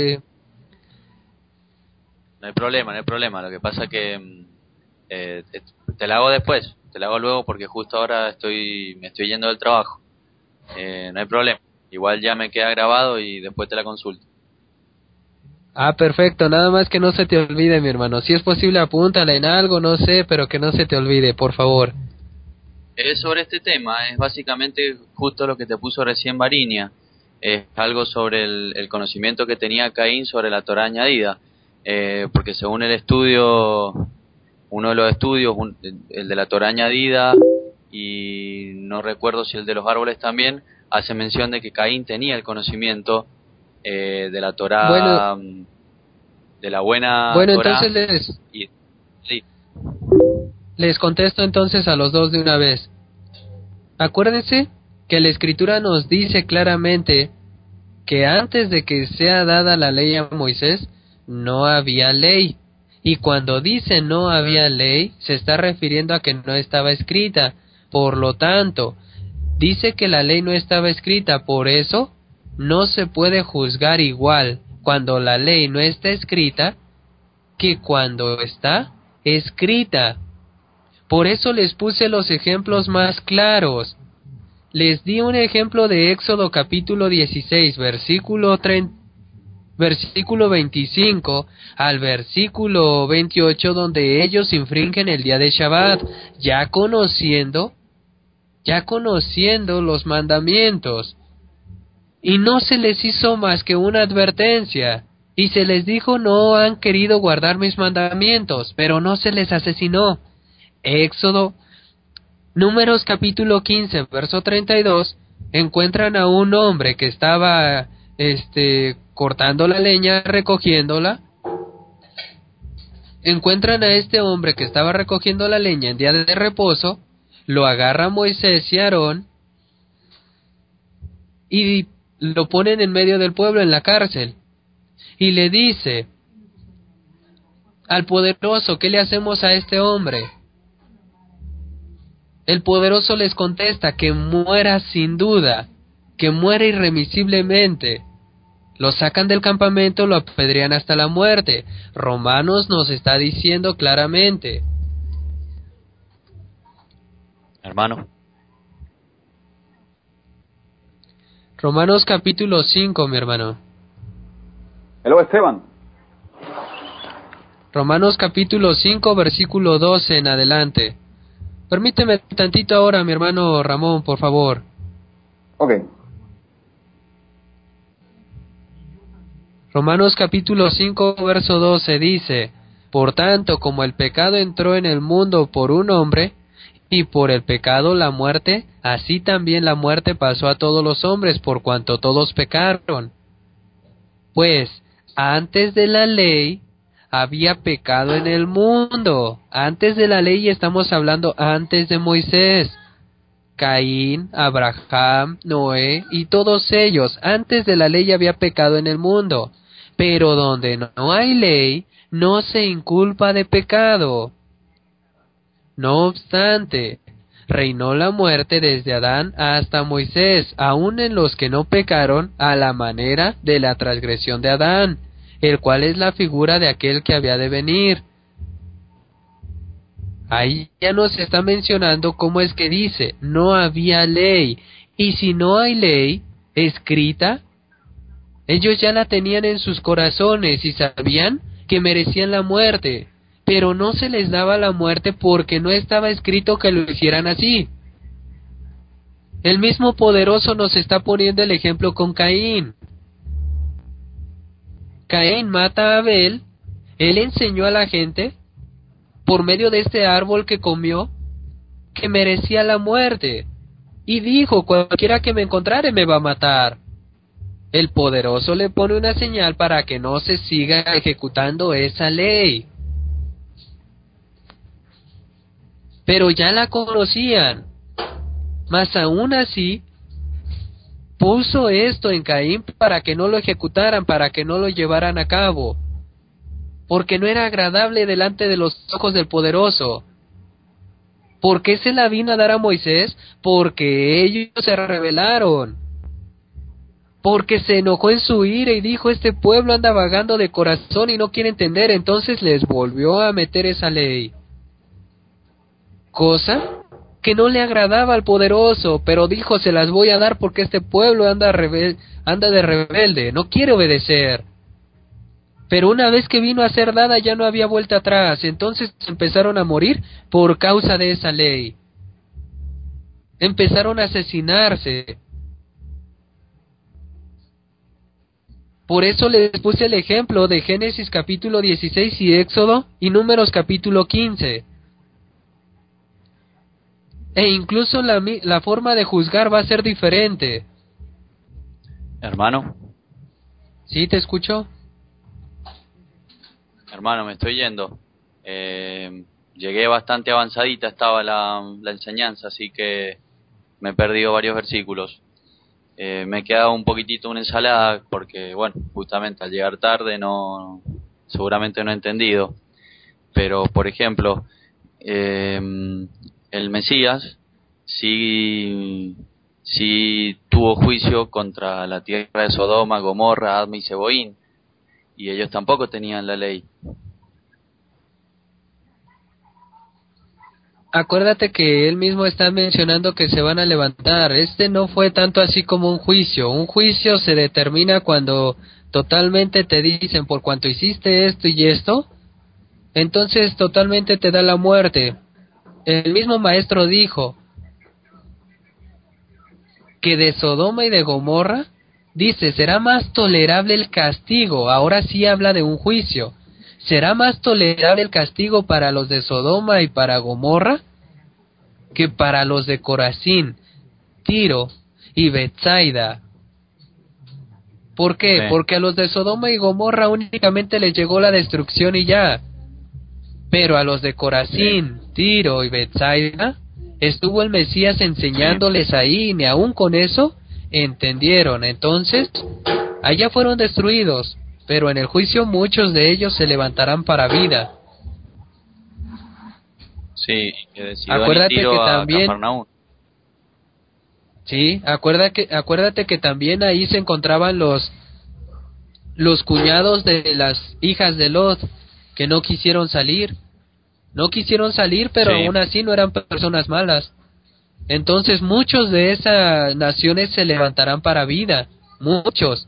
No hay problema, no hay problema. Lo que pasa que te la hago después, te la hago luego porque justo ahora me estoy yendo del trabajo. No hay problema. Igual ya me queda grabado y después te la consulto. perfecto, nada más que no se te olvide, mi hermano. Si es posible, apúntala en algo, no sé, pero que no se te olvide, por favor. Es sobre este tema, es básicamente justo lo que te puso recién Varinia. Es algo sobre el conocimiento que tenía Caín sobre la Torá añadida. Porque según el estudio, uno de los estudios, el de la Torá añadida, y no recuerdo si el de los árboles también, hace mención de que Caín tenía el conocimiento de la Bueno, Torá, de la buena Torá. entonces Y sí, les contesto entonces a los dos de una vez. Acuérdense que la Escritura nos dice claramente que antes de que sea dada la ley a Moisés, no había ley. Y cuando dice no había ley, se está refiriendo a que no estaba escrita. Por lo tanto, dice que la ley no estaba escrita, por eso no se puede juzgar igual cuando la ley no está escrita que cuando está escrita. Por eso les puse los ejemplos más claros. Les di un ejemplo de Éxodo capítulo 16, versículo 25 al versículo 28, donde ellos infringen el día de Shabbat, ya conociendo los mandamientos. Y no se les hizo más que una advertencia, y se les dijo: no han querido guardar mis mandamientos, pero no se les asesinó. Números capítulo 15, verso 32, encuentran a un hombre que estaba cortando la leña, recogiéndola. Encuentran a este hombre que estaba recogiendo la leña en día de reposo, lo agarra Moisés y Aarón y lo ponen en medio del pueblo en la cárcel. Y le dice: Al poderoso, ¿qué le hacemos a este hombre? El poderoso les contesta que muera sin duda, que muera irremisiblemente. Lo sacan del campamento, lo apedrean hasta la muerte. Romanos nos está diciendo claramente. Hermano. Romanos capítulo 5, mi hermano. Hello, Esteban. Romanos capítulo 5, versículo 12 en adelante. Permíteme tantito ahora, mi hermano Ramón, por favor. Ok. Romanos capítulo 5, verso 12 dice: Por tanto, como el pecado entró en el mundo por un hombre, y por el pecado la muerte, así también la muerte pasó a todos los hombres, por cuanto todos pecaron. Pues, antes de la ley, había pecado en el mundo. Antes de la ley, estamos hablando antes de Moisés. Caín, Abraham, Noé y todos ellos, antes de la ley había pecado en el mundo. Pero donde no hay ley, no se inculpa de pecado. No obstante, reinó la muerte desde Adán hasta Moisés, aun en los que no pecaron a la manera de la transgresión de Adán, el cual es la figura de aquel que había de venir. Ahí ya nos está mencionando cómo es que dice, no había ley, y si no hay ley escrita, ellos ya la tenían en sus corazones y sabían que merecían la muerte, pero no se les daba la muerte porque no estaba escrito que lo hicieran así. El mismo poderoso nos está poniendo el ejemplo con Caín. Caín mata a Abel, él enseñó a la gente, por medio de este árbol que comió, que merecía la muerte, y dijo, cualquiera que me encontrare me va a matar. El poderoso le pone una señal para que no se siga ejecutando esa ley. Pero ya la conocían, mas aún así, puso esto en Caín para que no lo ejecutaran, para que no lo llevaran a cabo, porque no era agradable delante de los ojos del poderoso. ¿Por qué se la vino a dar a Moisés? Porque ellos se rebelaron. Porque se enojó en su ira y dijo, este pueblo anda vagando de corazón y no quiere entender, entonces les volvió a meter esa ley. Cosa que no le agradaba al poderoso, pero dijo, se las voy a dar porque este pueblo anda de rebelde, no quiere obedecer. Pero una vez que vino a ser dada ya no había vuelta atrás, entonces empezaron a morir por causa de esa ley. Empezaron a asesinarse. Por eso les puse el ejemplo de Génesis capítulo 16 y Éxodo y Números capítulo 15. E incluso la forma de juzgar va a ser diferente. Hermano. ¿Sí te escucho? Hermano, me estoy yendo. Llegué bastante avanzadita, estaba la enseñanza, así que me he perdido varios versículos. Me he quedado un poquitito una ensalada porque, bueno, justamente al llegar tarde seguramente no he entendido. Pero, por ejemplo, el Mesías sí tuvo juicio contra la tierra de Sodoma, Gomorra, Adma y Zeboín, y ellos tampoco tenían la ley. Acuérdate que él mismo está mencionando que se van a levantar. No fue tanto así como un juicio. Un juicio se determina cuando totalmente te dicen, por cuanto hiciste esto y esto, entonces totalmente te da la muerte. El mismo maestro dijo que de Sodoma y de Gomorra, dice, será más tolerable el castigo. Ahora sí habla de un juicio. ¿Será más tolerable el castigo para los de Sodoma y para Gomorra que para los de Corazín, Tiro y Betsaida? ¿Por qué? Sí. Porque a los de Sodoma y Gomorra únicamente les llegó la destrucción y ya. Pero a los de Corazín, Tiro y Betsaida estuvo el Mesías enseñándoles ahí, y ni aún con eso entendieron. Entonces, allá fueron destruidos. pero en el juicio muchos de ellos se levantarán para vida. Sí, que decidió Acuérdate que a también, Cafarnaúm. sí, acuérdate que también ahí se encontraban los cuñados de las hijas de Lot, que no quisieron salir, pero Sí, aún así no eran personas malas. Entonces muchos de esas naciones se levantarán para vida, muchos.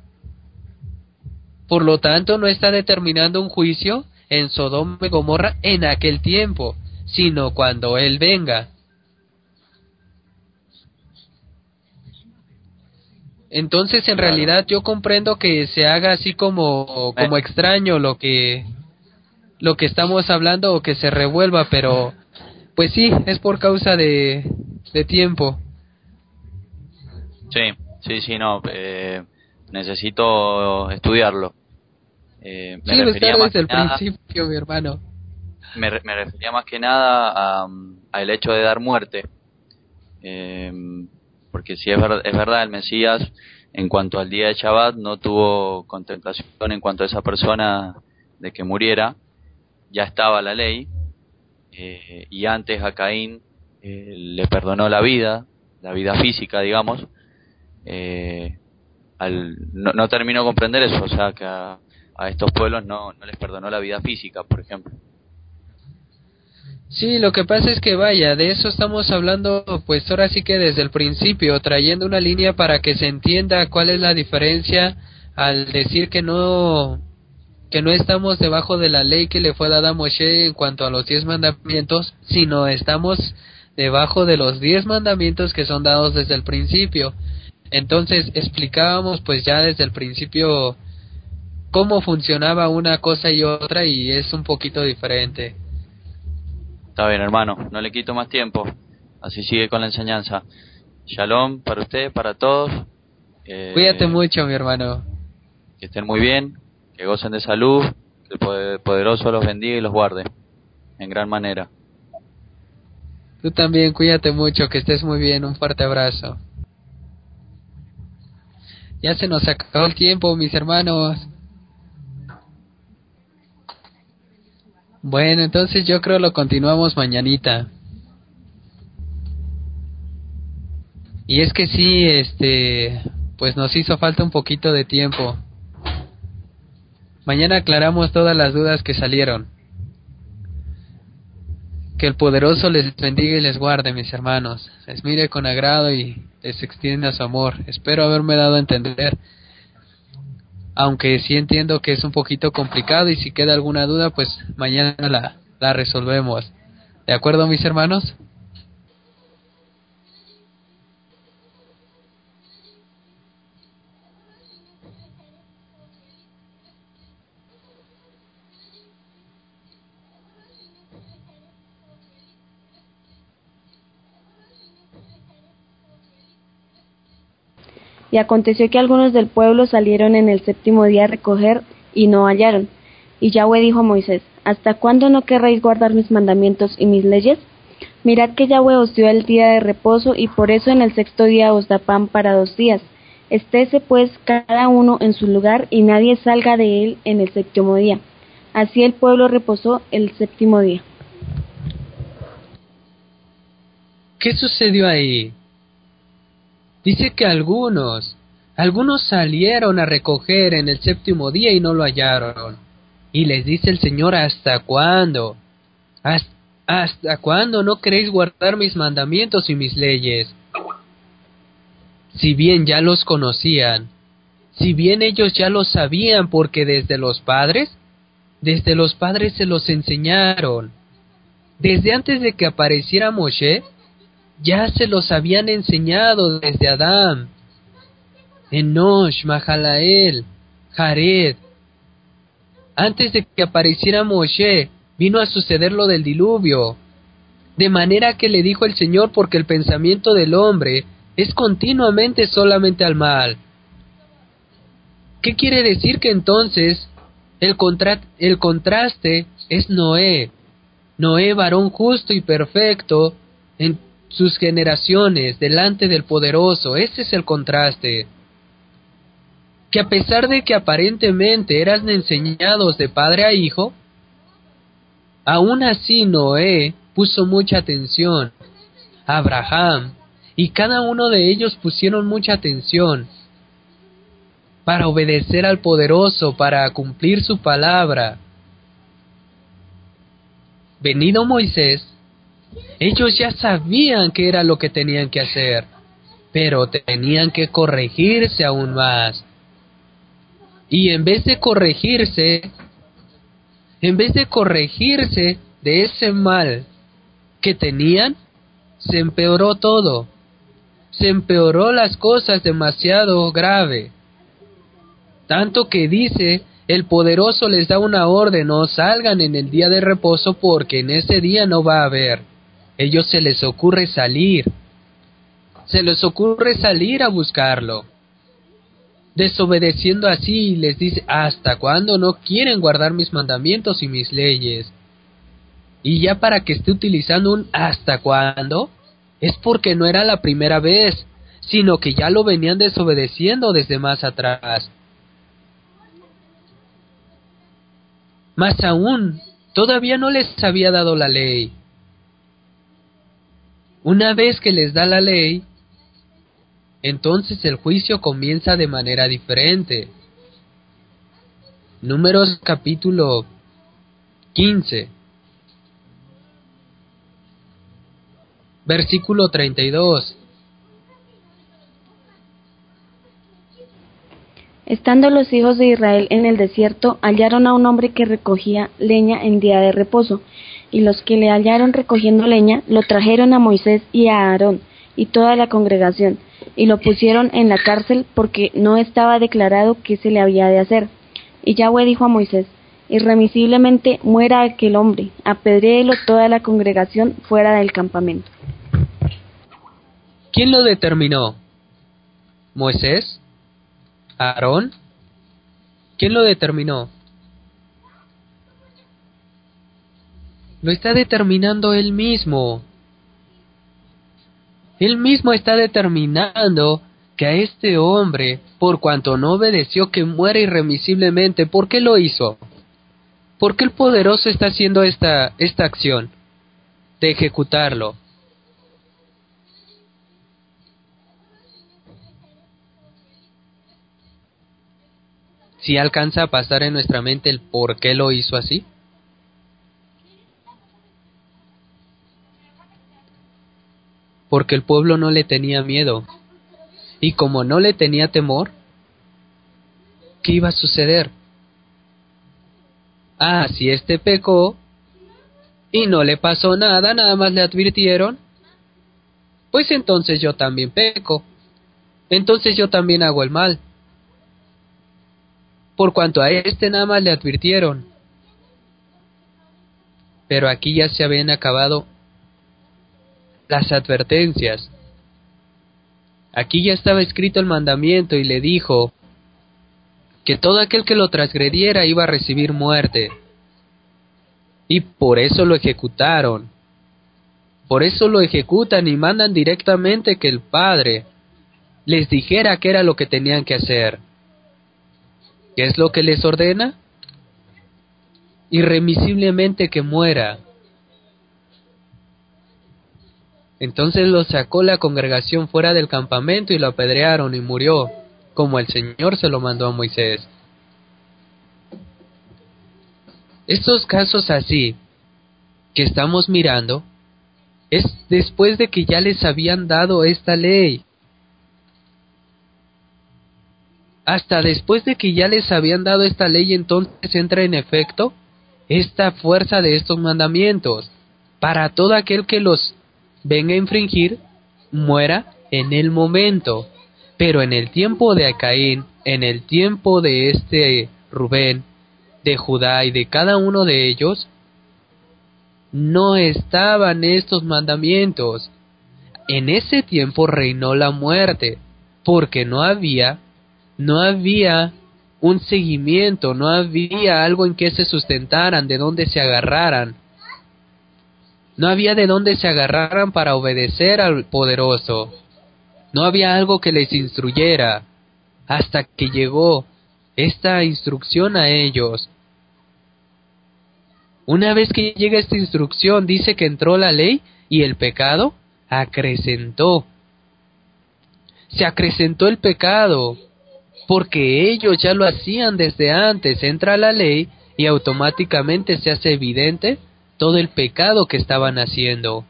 Por lo tanto, no está determinando un juicio en Sodoma y Gomorra en aquel tiempo, sino cuando Él venga. Entonces, en claro. realidad, yo comprendo que se haga así como extraño lo que estamos hablando, o que se revuelva, pero pues sí, es por causa de tiempo. Sí, no, necesito estudiarlo. Me Sí, lo está refería más desde que el nada, principio, mi hermano. me refería más que nada a el hecho de dar muerte. Eh, Porque si es verdad, el Mesías, en cuanto al día de Shabbat, no tuvo contemplación en cuanto a esa persona de que muriera, ya estaba la ley, y antes a Caín le perdonó la vida física, digamos, eh, no terminó de comprender eso, o sea, que a estos pueblos no les perdonó la vida física, por ejemplo. Sí, lo que pasa es que vaya, de eso estamos hablando, pues ahora sí que desde el principio, trayendo una línea para que se entienda cuál es la diferencia al decir que no estamos debajo de la ley que le fue dada a Moshe en cuanto a los 10 mandamientos, sino estamos debajo de los 10 mandamientos que son dados desde el principio. Entonces explicábamos pues ya desde el principio cómo funcionaba una cosa y otra, y es un poquito diferente. Está bien, hermano, no le quito más tiempo, así sigue con la enseñanza. Shalom para usted, para todos, Cuídate eh, mucho, mi hermano. que estén muy bien, que gocen de salud, que el poderoso los bendiga y los guarde en gran manera. Tú también, cuídate mucho, que estés muy bien, un fuerte abrazo. Ya se nos acabó el tiempo, mis hermanos. Bueno, entonces yo creo lo continuamos mañanita. Y es que sí, pues nos hizo falta un poquito de tiempo. Mañana aclaramos todas las dudas que salieron. Que el poderoso les bendiga y les guarde, mis hermanos. Les mire con agrado y les extienda su amor. Espero haberme dado a entender. Aunque sí entiendo que es un poquito complicado, y si queda alguna duda, pues mañana la resolvemos. ¿De acuerdo, mis hermanos? Y aconteció que algunos del pueblo salieron en el séptimo día a recoger, y no hallaron. Y Yahweh dijo a Moisés: ¿Hasta cuándo no querréis guardar mis mandamientos y mis leyes? Mirad que Yahweh os dio el día de reposo, y por eso en el sexto día os da pan para 2 días. Estése pues cada uno en su lugar, y nadie salga de él en el séptimo día. Así el pueblo reposó el séptimo día. ¿Qué sucedió ahí? Dice que algunos salieron a recoger en el séptimo día y no lo hallaron. Y les dice el Señor: ¿hasta cuándo? ¿Hasta cuándo no queréis guardar mis mandamientos y mis leyes? Si bien ya los conocían, si bien ellos ya los sabían, porque desde los padres se los enseñaron. Desde antes de que apareciera Moshe, ya se los habían enseñado desde Adán, Enosh, Mahalael, Jared. Antes de que apareciera Moshe, vino a suceder lo del diluvio. De manera que le dijo el Señor: porque el pensamiento del hombre es continuamente solamente al mal. ¿Qué quiere decir? Que entonces el contraste es Noé. Noé, varón justo y perfecto en sus generaciones, delante del Poderoso. Ese es el contraste. que a pesar de que aparentemente eran enseñados de padre a hijo, aún así Noé puso mucha atención, Abraham, y cada uno de ellos pusieron mucha atención para obedecer al poderoso, para cumplir su palabra. Venido Moisés, ellos ya sabían qué era lo que tenían que hacer, pero tenían que corregirse aún más. Y en vez de corregirse de ese mal que tenían, se empeoró todo. Se empeoró las cosas demasiado grave. Tanto que dice, el poderoso les da una orden: no salgan en el día de reposo porque en ese día no va a haber. Ellos se les ocurre salir a buscarlo. Desobedeciendo así, les dice: ¿hasta cuándo no quieren guardar mis mandamientos y mis leyes? Y ya para que esté utilizando un ¿hasta cuándo? Es porque no era la primera vez, sino que ya lo venían desobedeciendo desde más atrás. Más aún, todavía no les había dado la ley. Una vez que les da la ley, entonces el juicio comienza de manera diferente. Números capítulo 15, versículo 32. Estando los hijos de Israel en el desierto, hallaron a un hombre que recogía leña en día de reposo, y los que le hallaron recogiendo leña lo trajeron a Moisés y a Aarón y toda la congregación, y lo pusieron en la cárcel porque no estaba declarado qué se le había de hacer. Y Yahweh dijo a Moisés: irremisiblemente muera aquel hombre, apedréelo toda la congregación fuera del campamento. ¿Quién lo determinó? ¿Moisés? ¿Aarón? ¿Quién lo determinó? Lo está determinando él mismo. Él mismo está determinando que a este hombre, por cuanto no obedeció, que muera irremisiblemente. ¿Por qué lo hizo? ¿Por qué el poderoso está haciendo esta acción de ejecutarlo? ¿Si alcanza a pasar en nuestra mente el por qué lo hizo así? Porque el pueblo no le tenía miedo. Y como no le tenía temor, ¿qué iba a suceder? Si este pecó y no le pasó nada, nada más le advirtieron, pues entonces yo también peco. Entonces yo también hago el mal. Por cuanto a este nada más le advirtieron. Pero aquí ya se habían acabado las advertencias. Aquí ya estaba escrito el mandamiento y le dijo que todo aquel que lo transgrediera iba a recibir muerte. Y por eso lo ejecutaron. Por eso lo ejecutan y mandan directamente que el Padre les dijera qué era lo que tenían que hacer. ¿Qué es lo que les ordena? Irremisiblemente que muera. Entonces lo sacó la congregación fuera del campamento y lo apedrearon y murió, como el Señor se lo mandó a Moisés. Estos casos así que estamos mirando es después de que ya les habían dado esta ley. Hasta después de que ya les habían dado esta ley, entonces entra en efecto esta fuerza de estos mandamientos. Para todo aquel que los venga a infringir, muera en el momento. Pero en el tiempo de Caín, en el tiempo de Rubén, de Judá y de cada uno de ellos, no estaban estos mandamientos. En ese tiempo reinó la muerte, porque no había un seguimiento, no había algo en que se sustentaran, de donde se agarraran. No había de dónde se agarraran para obedecer al poderoso. No había algo que les instruyera. hasta que llegó esta instrucción a ellos. Una vez que llega esta instrucción, dice que entró la ley y el pecado acrecentó. Se acrecentó el pecado, porque ellos ya lo hacían desde antes. Entra la ley y automáticamente se hace evidente todo el pecado que estaban haciendo.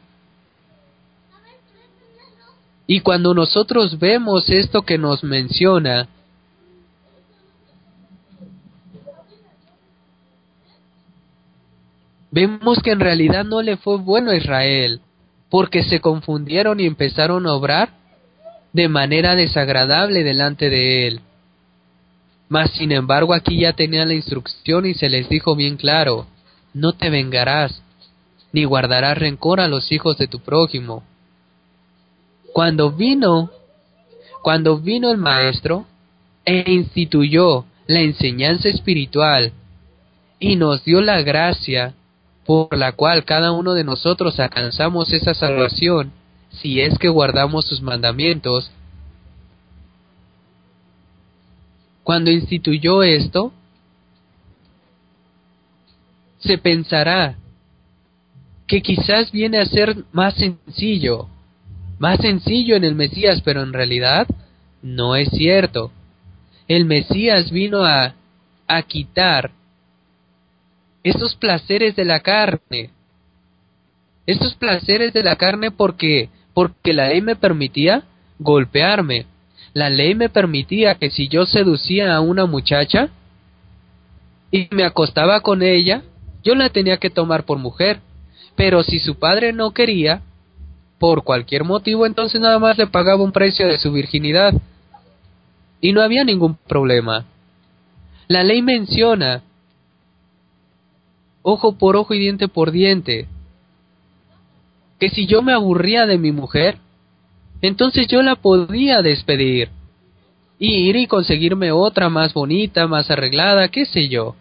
Y cuando nosotros vemos esto que nos menciona, vemos que en realidad no le fue bueno a Israel, porque se confundieron y empezaron a obrar de manera desagradable delante de él. Mas sin embargo aquí ya tenían la instrucción y se les dijo bien claro: no te vengarás, ni guardarás rencor a los hijos de tu prójimo. Cuando vino el maestro e instituyó la enseñanza espiritual y nos dio la gracia por la cual cada uno de nosotros alcanzamos esa salvación, si es que guardamos sus mandamientos. Cuando instituyó esto, se pensará que quizás viene a ser más sencillo en el Mesías, pero en realidad no es cierto. El Mesías vino a quitar esos placeres de la carne. Estos placeres de la carne porque la ley me permitía golpearme. La ley me permitía que si yo seducía a una muchacha y me acostaba con ella, yo la tenía que tomar por mujer. Pero si su padre no quería, por cualquier motivo, entonces nada más le pagaba un precio de su virginidad. Y no había ningún problema. La ley menciona ojo por ojo y diente por diente. Que si yo me aburría de mi mujer, entonces yo la podía despedir y ir y conseguirme otra más bonita, más arreglada, qué sé yo.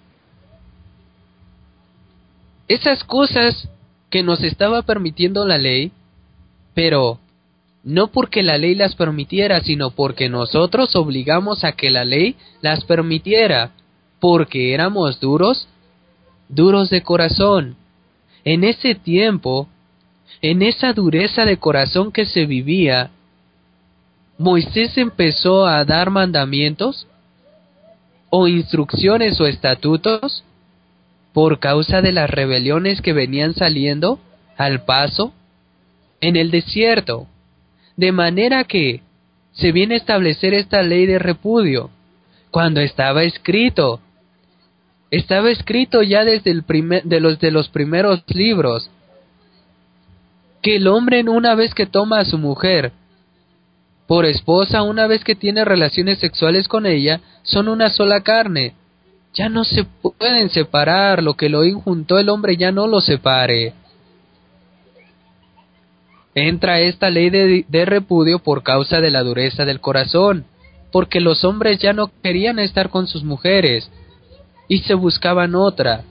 Esas cosas que nos estaba permitiendo la ley, pero no porque la ley las permitiera, sino porque nosotros obligamos a que la ley las permitiera, porque éramos duros de corazón. En ese tiempo, en esa dureza de corazón que se vivía, Moisés empezó a dar mandamientos o instrucciones o estatutos por causa de las rebeliones que venían saliendo al paso en el desierto, de manera que se viene a establecer esta ley de repudio cuando estaba escrito ya desde de los primeros libros, que el hombre una vez que toma a su mujer por esposa, una vez que tiene relaciones sexuales con ella, son una sola carne. Ya no se pueden separar, lo que Elohim juntó el hombre ya no lo separe. Entra esta ley de repudio por causa de la dureza del corazón, porque los hombres ya no querían estar con sus mujeres y se buscaban otra.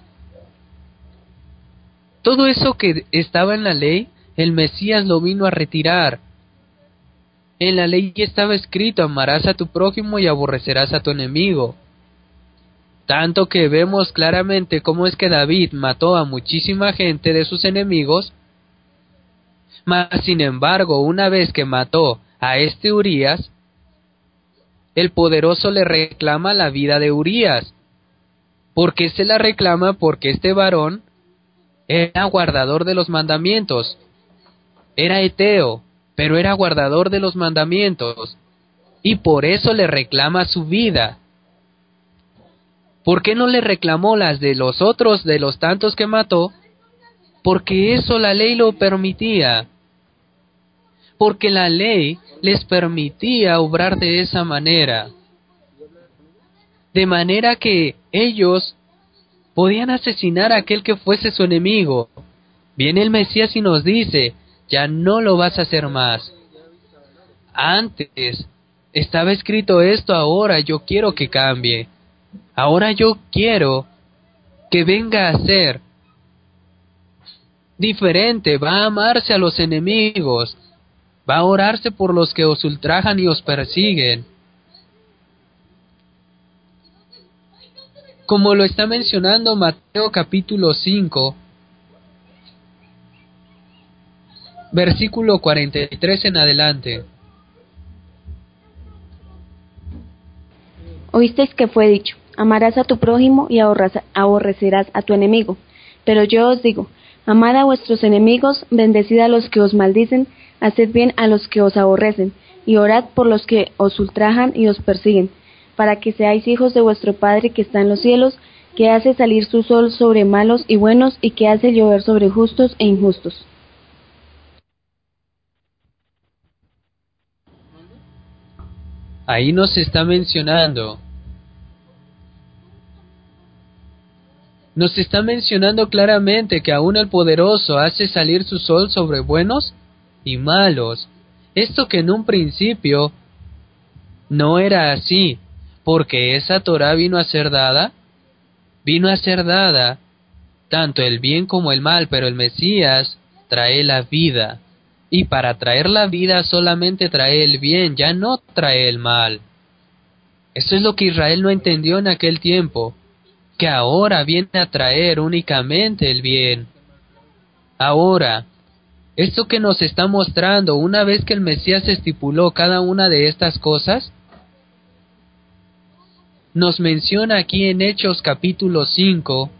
Todo eso que estaba en la ley, el Mesías lo vino a retirar. En la ley ya estaba escrito: amarás a tu prójimo y aborrecerás a tu enemigo. Tanto que vemos claramente cómo es que David mató a muchísima gente de sus enemigos, mas sin embargo, una vez que mató a este Urías, el poderoso le reclama la vida de Urías. ¿Por qué se la reclama? Porque este varón era guardador de los mandamientos, era heteo, pero era guardador de los mandamientos, y por eso le reclama su vida. ¿Por qué no le reclamó las de los otros, de los tantos que mató? Porque eso la ley lo permitía. Porque la ley les permitía obrar de esa manera. De manera que ellos podían asesinar a aquel que fuese su enemigo. Viene el Mesías y nos dice: ya no lo vas a hacer más. Antes estaba escrito esto, ahora yo quiero que cambie. Ahora yo quiero que venga a ser diferente. Va a amarse a los enemigos, va a orarse por los que os ultrajan y os persiguen. como lo está mencionando Mateo capítulo 5, versículo 43 en adelante. Oísteis que fue dicho, amarás a tu prójimo y aborrecerás a tu enemigo. Pero yo os digo, amad a vuestros enemigos, bendecid a los que os maldicen, haced bien a los que os aborrecen, y orad por los que os ultrajan y os persiguen, para que seáis hijos de vuestro Padre que está en los cielos, que hace salir su sol sobre malos y buenos, y que hace llover sobre justos e injustos. Ahí nos está mencionando claramente que aún el poderoso hace salir su sol sobre buenos y malos. Esto que en un principio no era así, porque esa Torá vino a ser dada tanto el bien como el mal, pero el Mesías trae la vida, y para traer la vida solamente trae el bien, ya no trae el mal. Eso es lo que Israel no entendió en aquel tiempo, que ahora viene a traer únicamente el bien. Ahora, esto que nos está mostrando, una vez que el Mesías estipuló cada una de estas cosas, nos menciona aquí en Hechos capítulo 5,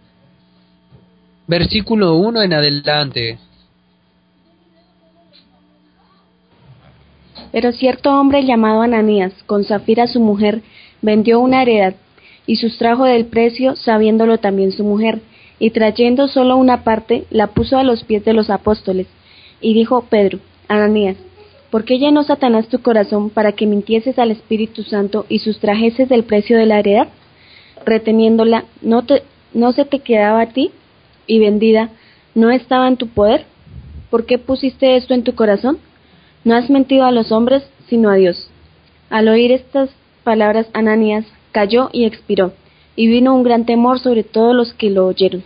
versículo 1 en adelante. Pero cierto hombre llamado Ananías, con Zafira su mujer, vendió una heredad, y sustrajo del precio, sabiéndolo también su mujer, y trayendo solo una parte, la puso a los pies de los apóstoles, y dijo Pedro, Ananías, ¿por qué llenó Satanás tu corazón para que mintieses al Espíritu Santo y sustrajeses del precio de la heredad? Reteniéndola, ¿no se te quedaba a ti? Y vendida, ¿no estaba en tu poder? ¿Por qué pusiste esto en tu corazón? No has mentido a los hombres, sino a Dios. Al oír estas palabras, Ananías cayó y expiró, y vino un gran temor sobre todos los que lo oyeron.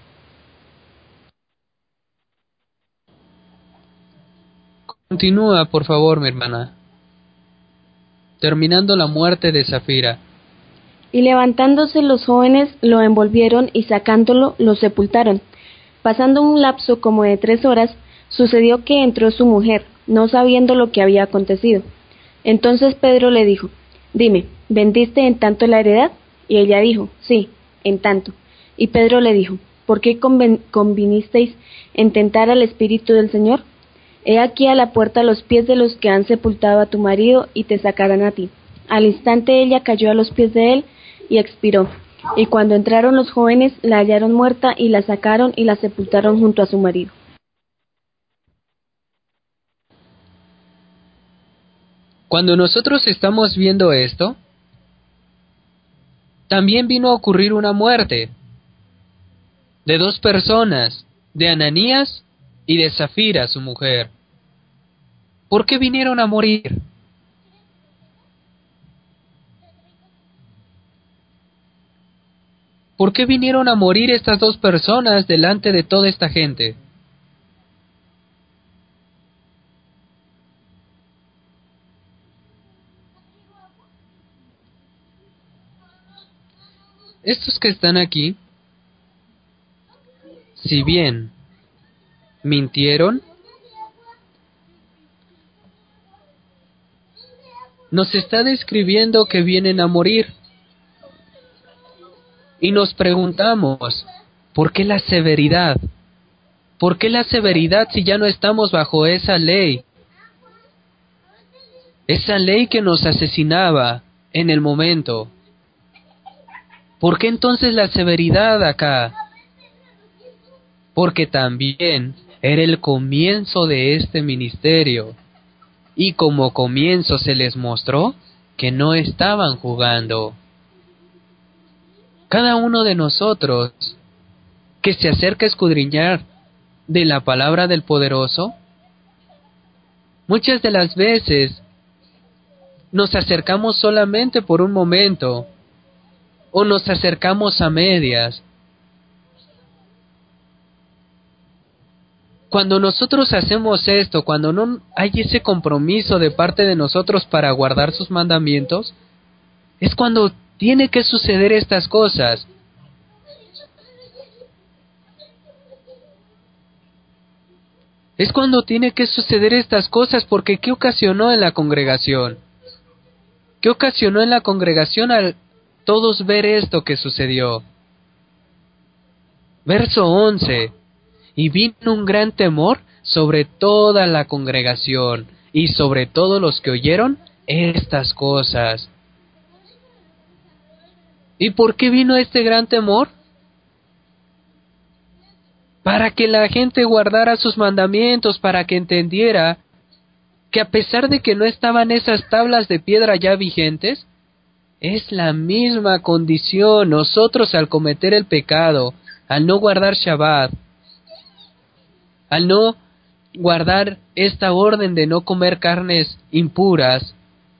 Continúa, por favor, mi hermana. Terminando la muerte de Zafira. Y levantándose los jóvenes, lo envolvieron y sacándolo, lo sepultaron. Pasando un lapso como de 3 horas, sucedió que entró su mujer, no sabiendo lo que había acontecido. Entonces Pedro le dijo, dime, ¿vendiste en tanto la heredad? Y ella dijo, sí, en tanto. Y Pedro le dijo, ¿por qué convinisteis en tentar al Espíritu del Señor? He aquí a la puerta los pies de los que han sepultado a tu marido y te sacarán a ti. Al instante ella cayó a los pies de él y expiró. Y cuando entraron los jóvenes, la hallaron muerta y la sacaron y la sepultaron junto a su marido. Cuando nosotros estamos viendo esto, también vino a ocurrir una muerte de 2 personas, de Ananías y de Zafira, su mujer. ¿Por qué vinieron a morir? ¿Por qué vinieron a morir estas 2 personas delante de toda esta gente? Estos que están aquí, si bien mintieron, nos está describiendo que vienen a morir. Y nos preguntamos, ¿por qué la severidad? ¿Por qué la severidad si ya no estamos bajo esa ley? Esa ley que nos asesinaba en el momento. ¿Por qué entonces la severidad acá? Porque también era el comienzo de este ministerio. Y como comienzo se les mostró que no estaban jugando. Cada uno de nosotros que se acerca a escudriñar de la palabra del poderoso, muchas de las veces nos acercamos solamente por un momento o nos acercamos a medias. Cuando nosotros hacemos esto, cuando no hay ese compromiso de parte de nosotros para guardar sus mandamientos, es cuando tiene que suceder estas cosas. Es cuando tiene que suceder estas cosas, porque ¿qué ocasionó en la congregación? ¿Qué ocasionó en la congregación al todos ver esto que sucedió? Verso 11. Y vino un gran temor sobre toda la congregación y sobre todos los que oyeron estas cosas. ¿Y por qué vino este gran temor? Para que la gente guardara sus mandamientos, para que entendiera que a pesar de que no estaban esas tablas de piedra ya vigentes, es la misma condición. Nosotros al cometer el pecado, al no guardar Shabbat, al no guardar esta orden de no comer carnes impuras,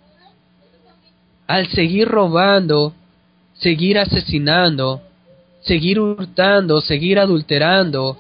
al seguir robando, seguir asesinando, seguir hurtando, seguir adulterando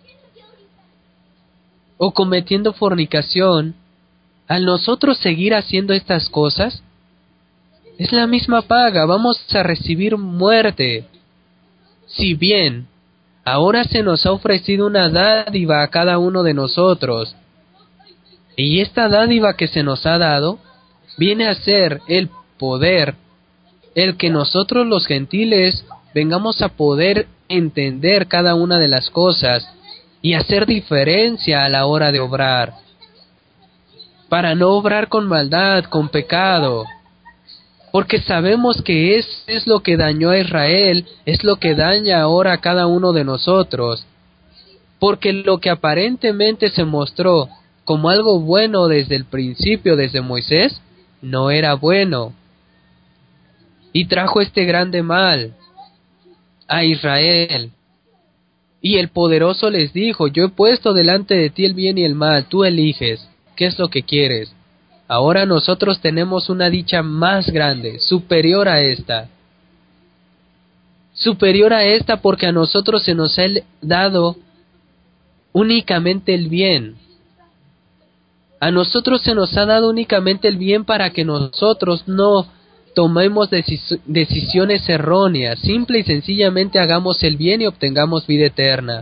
o cometiendo fornicación, al nosotros seguir haciendo estas cosas, es la misma paga, vamos a recibir muerte. Si bien ahora se nos ha ofrecido una dádiva a cada uno de nosotros, y esta dádiva que se nos ha dado viene a ser el poder, el que nosotros los gentiles vengamos a poder entender cada una de las cosas y hacer diferencia a la hora de obrar, para no obrar con maldad, con pecado, porque sabemos que es lo que dañó a Israel, es lo que daña ahora a cada uno de nosotros, porque lo que aparentemente se mostró como algo bueno desde el principio, desde Moisés, no era bueno, y trajo este grande mal a Israel. Y el poderoso les dijo: yo he puesto delante de ti el bien y el mal, tú eliges, ¿qué es lo que quieres? Ahora nosotros tenemos una dicha más grande, superior a esta. Superior a esta porque a nosotros se nos ha dado únicamente el bien. A nosotros se nos ha dado únicamente el bien para que nosotros no tomemos decisiones erróneas, simple y sencillamente hagamos el bien y obtengamos vida eterna.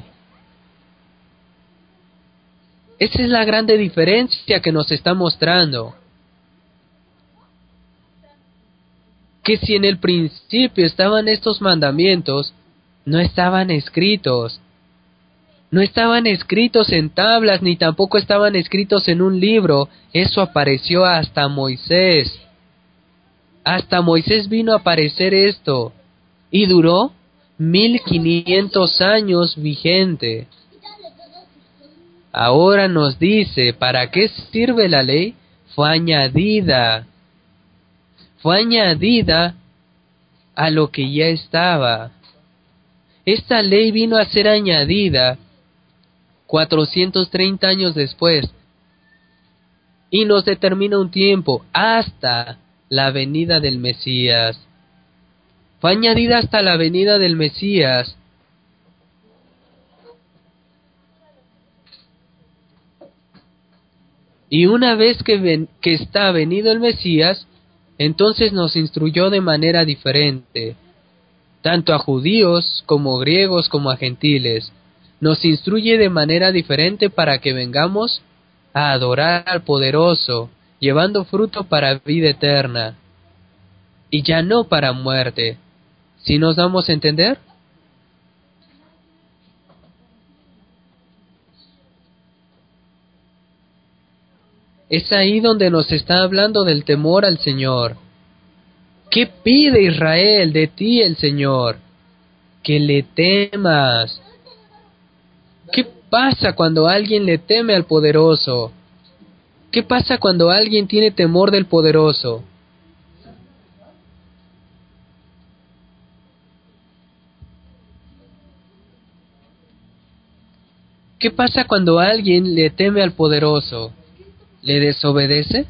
Esa es la grande diferencia que nos está mostrando. Que si en el principio estaban estos mandamientos, no estaban escritos. No estaban escritos en tablas, ni tampoco estaban escritos en un libro. Eso apareció hasta Moisés. Hasta Moisés vino a aparecer esto. Y duró 1500 años vigente. Ahora nos dice, ¿para qué sirve la ley? Fue añadida a lo que ya estaba. Esta ley vino a ser añadida 430 años después y nos determina un tiempo hasta la venida del Mesías. Fue añadida hasta la venida del Mesías. Y una vez que está venido el Mesías, entonces nos instruyó de manera diferente, tanto a judíos como griegos como a gentiles. Nos instruye de manera diferente para que vengamos a adorar al poderoso, llevando fruto para vida eterna, y ya no para muerte. ¿Sí nos damos a entender? Es ahí donde nos está hablando del temor al Señor. ¿Qué pide Israel de ti el Señor? Que le temas. ¿Qué pasa cuando alguien le teme al poderoso? ¿Qué pasa cuando alguien tiene temor del poderoso? ¿Qué pasa cuando alguien le teme al poderoso? ¿Le desobedece?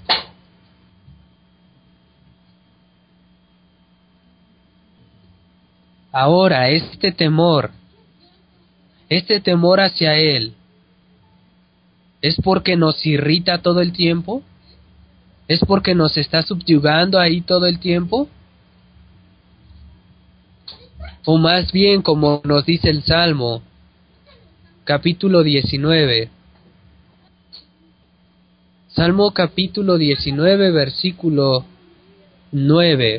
Ahora, este temor hacia Él, ¿es porque nos irrita todo el tiempo? ¿Es porque nos está subyugando ahí todo el tiempo? o más bien como nos dice el Salmo, capítulo 19. Salmo capítulo 19, versículo 9.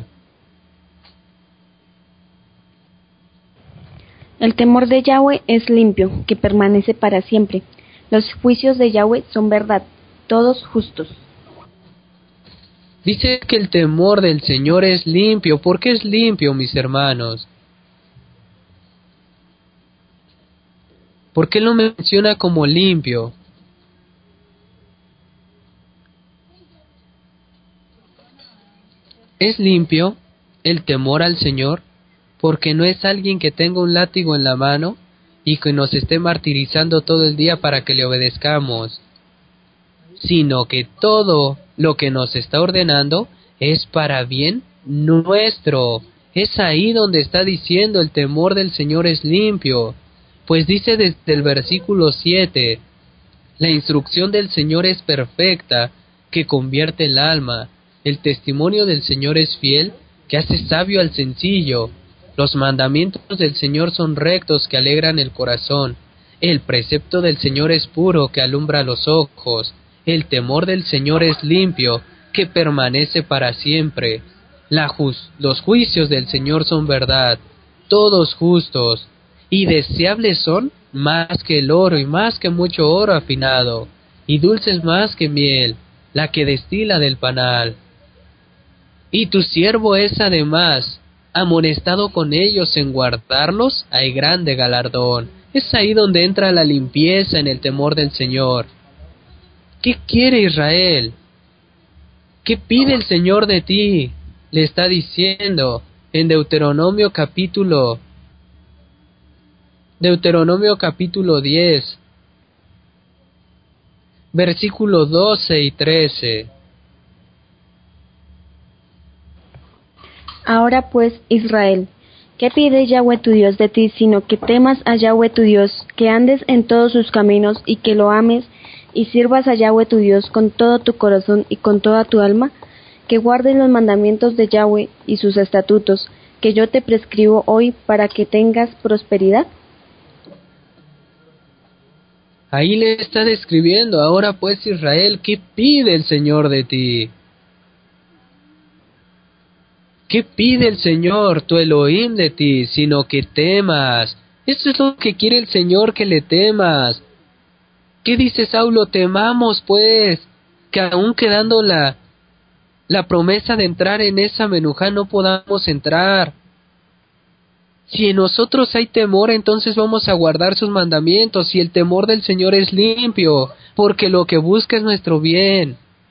El temor de Yahweh es limpio, que permanece para siempre. Los juicios de Yahweh son verdad, todos justos. Dice que el temor del Señor es limpio. ¿Por qué es limpio, mis hermanos? ¿Por qué lo menciona como limpio? Es limpio el temor al Señor porque no es alguien que tenga un látigo en la mano y que nos esté martirizando todo el día para que le obedezcamos, sino que todo lo que nos está ordenando es para bien nuestro. Es ahí donde está diciendo el temor del Señor es limpio, pues dice desde el versículo 7, la instrucción del Señor es perfecta, que convierte el alma. El testimonio del Señor es fiel, que hace sabio al sencillo. Los mandamientos del Señor son rectos, que alegran el corazón. El precepto del Señor es puro, que alumbra los ojos. El temor del Señor es limpio, que permanece para siempre. Los juicios del Señor son verdad, todos justos, y deseables son más que el oro y más que mucho oro afinado, y dulces más que miel, la que destila del panal. Y tu siervo es además amonestado con ellos en guardarlos, hay grande galardón. Es ahí donde entra la limpieza en el temor del Señor. ¿Qué quiere Israel? ¿Qué pide el Señor de ti? Le está diciendo en Deuteronomio capítulo 10, versículos 12 y 13. Ahora pues, Israel, ¿qué pide Yahweh tu Dios de ti, sino que temas a Yahweh tu Dios, que andes en todos sus caminos y que lo ames, y sirvas a Yahweh tu Dios con todo tu corazón y con toda tu alma, que guardes los mandamientos de Yahweh y sus estatutos, que yo te prescribo hoy para que tengas prosperidad? Ahí le está describiendo, ahora pues Israel, ¿qué pide el Señor de ti? ¿Qué pide el Señor, tu Elohim, de ti, sino que temas? Eso es lo que quiere el Señor, que le temas. ¿Qué dice Saulo? Temamos pues, que aún quedando la promesa de entrar en esa menujá no podamos entrar. Si en nosotros hay temor, entonces vamos a guardar sus mandamientos, y el temor del Señor es limpio, porque lo que busca es nuestro bien.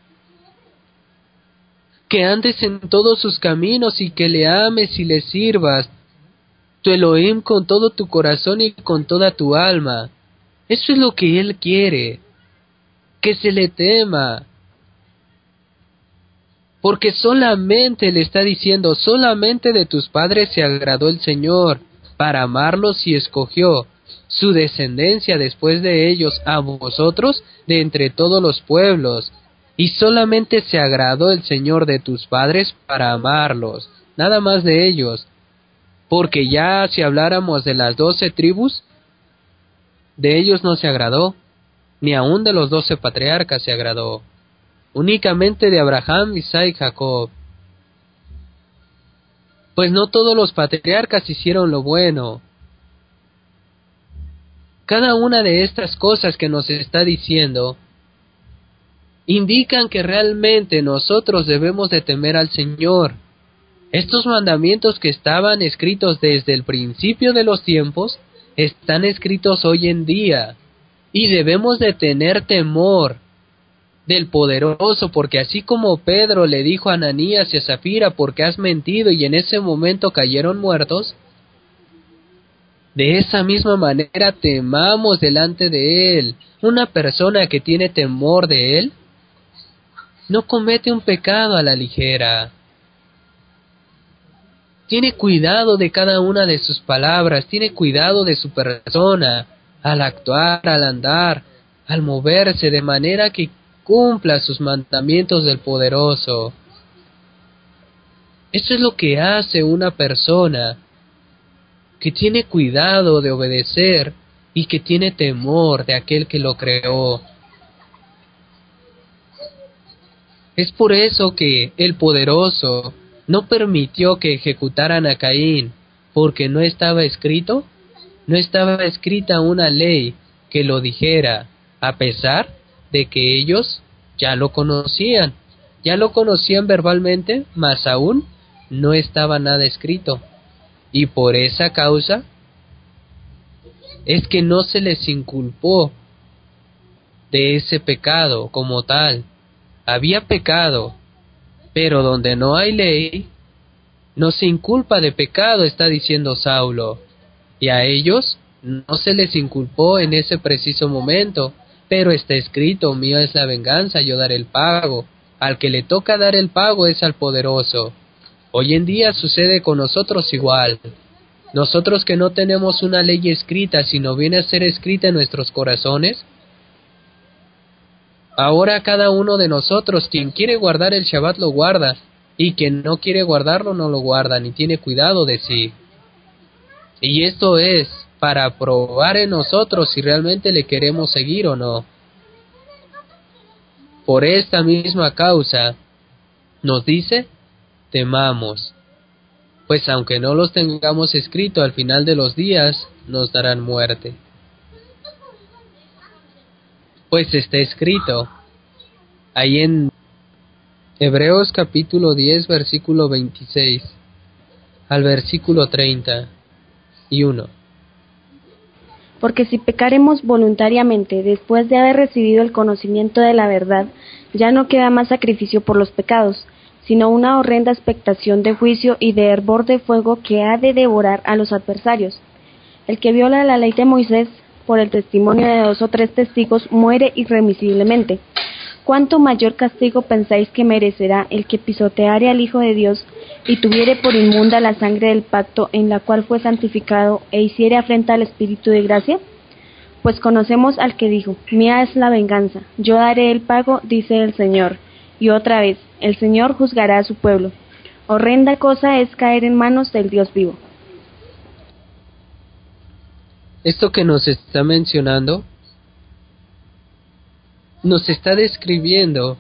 Que andes en todos sus caminos y que le ames y le sirvas, tu Elohim, con todo tu corazón y con toda tu alma. Eso es lo que Él quiere, que se le tema. Porque solamente le está diciendo, solamente de tus padres se agradó el Señor, para amarlos y escogió su descendencia después de ellos a vosotros de entre todos los pueblos. Y solamente se agradó el Señor de tus padres para amarlos, nada más de ellos. Porque ya si habláramos de las 12 tribus, de ellos no se agradó, ni aun de los 12 patriarcas se agradó. Únicamente de Abraham, Isaac y Jacob. Pues no todos los patriarcas hicieron lo bueno. Cada una de estas cosas que nos está diciendo indican que realmente nosotros debemos de temer al Señor. Estos mandamientos que estaban escritos desde el principio de los tiempos, están escritos hoy en día, y debemos de tener temor del poderoso, porque así como Pedro le dijo a Ananías y a Zafira, porque has mentido y en ese momento cayeron muertos, de esa misma manera temamos delante de Él. Una persona que tiene temor de Él no comete un pecado a la ligera. Tiene cuidado de cada una de sus palabras, tiene cuidado de su persona, al actuar, al andar, al moverse, de manera que cumpla sus mandamientos del poderoso. Eso es lo que hace una persona que tiene cuidado de obedecer y que tiene temor de aquel que lo creó. Es por eso que el poderoso no permitió que ejecutaran a Caín, porque no estaba escrito, no estaba escrita una ley que lo dijera, a pesar de que ellos ya lo conocían verbalmente, mas aún no estaba nada escrito. Y por esa causa es que no se les inculpó de ese pecado como tal. Había pecado, pero donde no hay ley, no se inculpa de pecado, está diciendo Saulo. Y a ellos no se les inculpó en ese preciso momento, pero está escrito: mía es la venganza, yo daré el pago. Al que le toca dar el pago es al poderoso. Hoy en día sucede con nosotros igual. Nosotros que no tenemos una ley escrita, sino viene a ser escrita en nuestros corazones. Ahora cada uno de nosotros, quien quiere guardar el Shabbat lo guarda, y quien no quiere guardarlo no lo guarda, ni tiene cuidado de sí. Y esto es para probar en nosotros si realmente le queremos seguir o no. Por esta misma causa, nos dice: temamos, pues aunque no los tengamos escrito, al final de los días nos darán muerte. Pues está escrito ahí en Hebreos capítulo 10, versículo 26 al versículo 31. Porque si pecaremos voluntariamente después de haber recibido el conocimiento de la verdad, ya no queda más sacrificio por los pecados, sino una horrenda expectación de juicio y de hervor de fuego que ha de devorar a los adversarios. El que viola la ley de Moisés, por el testimonio de 2 o 3 testigos, muere irremisiblemente. ¿Cuánto mayor castigo pensáis que merecerá el que pisoteare al Hijo de Dios y tuviere por inmunda la sangre del pacto en la cual fue santificado e hiciere afrenta al Espíritu de gracia? Pues conocemos al que dijo: mía es la venganza, yo daré el pago, dice el Señor. Y otra vez, el Señor juzgará a su pueblo. Horrenda cosa es caer en manos del Dios vivo. Esto que nos está mencionando nos está describiendo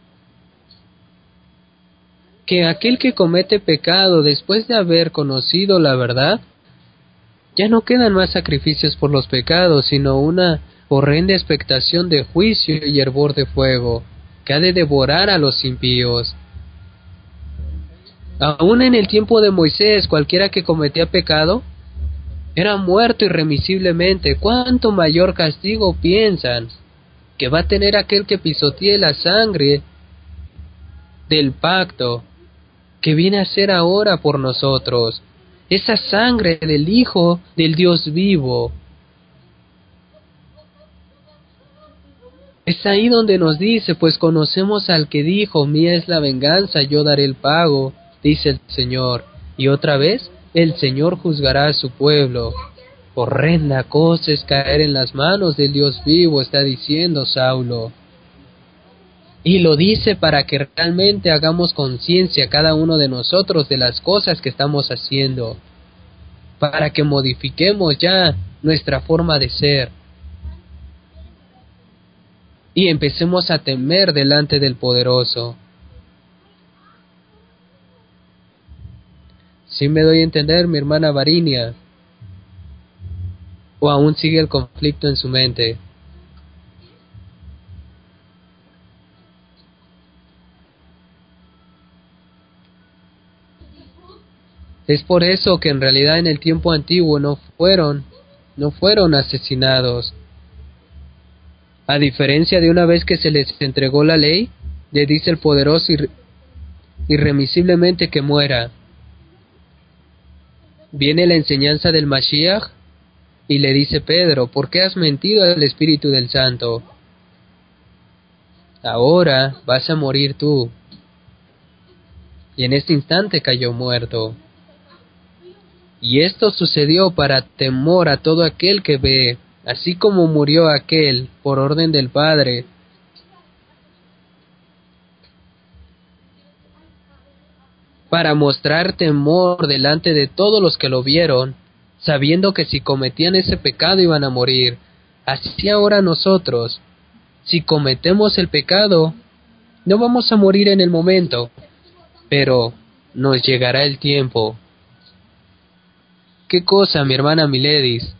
que aquel que comete pecado después de haber conocido la verdad, ya no quedan más sacrificios por los pecados, sino una horrenda expectación de juicio y hervor de fuego, que ha de devorar a los impíos. Aún en el tiempo de Moisés, cualquiera que cometía pecado era muerto irremisiblemente. ¿Cuánto mayor castigo piensan que va a tener aquel que pisotee la sangre del pacto que viene a ser ahora por nosotros? Esa sangre del Hijo del Dios vivo. Es ahí donde nos dice: pues conocemos al que dijo: mía es la venganza, yo daré el pago, dice el Señor. Y otra vez, el Señor juzgará a su pueblo. Horrenda cosa es caer en las manos del Dios vivo, está diciendo Saulo. Y lo dice para que realmente hagamos conciencia cada uno de nosotros de las cosas que estamos haciendo, para que modifiquemos ya nuestra forma de ser y empecemos a temer delante del poderoso. ¿Sí me doy a entender, mi hermana Varinia? ¿O aún sigue el conflicto en su mente? Es por eso que en realidad en el tiempo antiguo no fueron asesinados. A diferencia de una vez que se les entregó la ley, le dice el poderoso irremisiblemente que muera. Viene la enseñanza del Mashiach y le dice: Pedro, ¿por qué has mentido al Espíritu del Santo? Ahora vas a morir tú. Y en este instante cayó muerto. Y esto sucedió para temor a todo aquel que ve, así como murió aquel por orden del Padre. Para mostrar temor delante de todos los que lo vieron, sabiendo que si cometían ese pecado iban a morir. Así ahora nosotros, si cometemos el pecado, no vamos a morir en el momento, pero nos llegará el tiempo. ¿Qué cosa, mi hermana Miledis?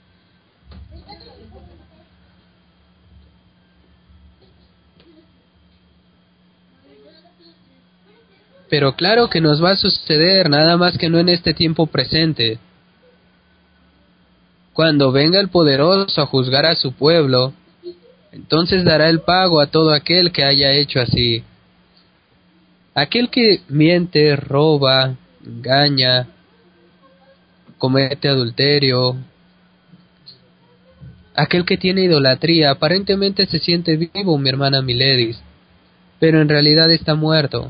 Pero claro que nos va a suceder, nada más que no en este tiempo presente. Cuando venga el poderoso a juzgar a su pueblo, entonces dará el pago a todo aquel que haya hecho así. Aquel que miente, roba, engaña, comete adulterio, aquel que tiene idolatría, aparentemente se siente vivo, mi hermana Miledis, pero en realidad está muerto.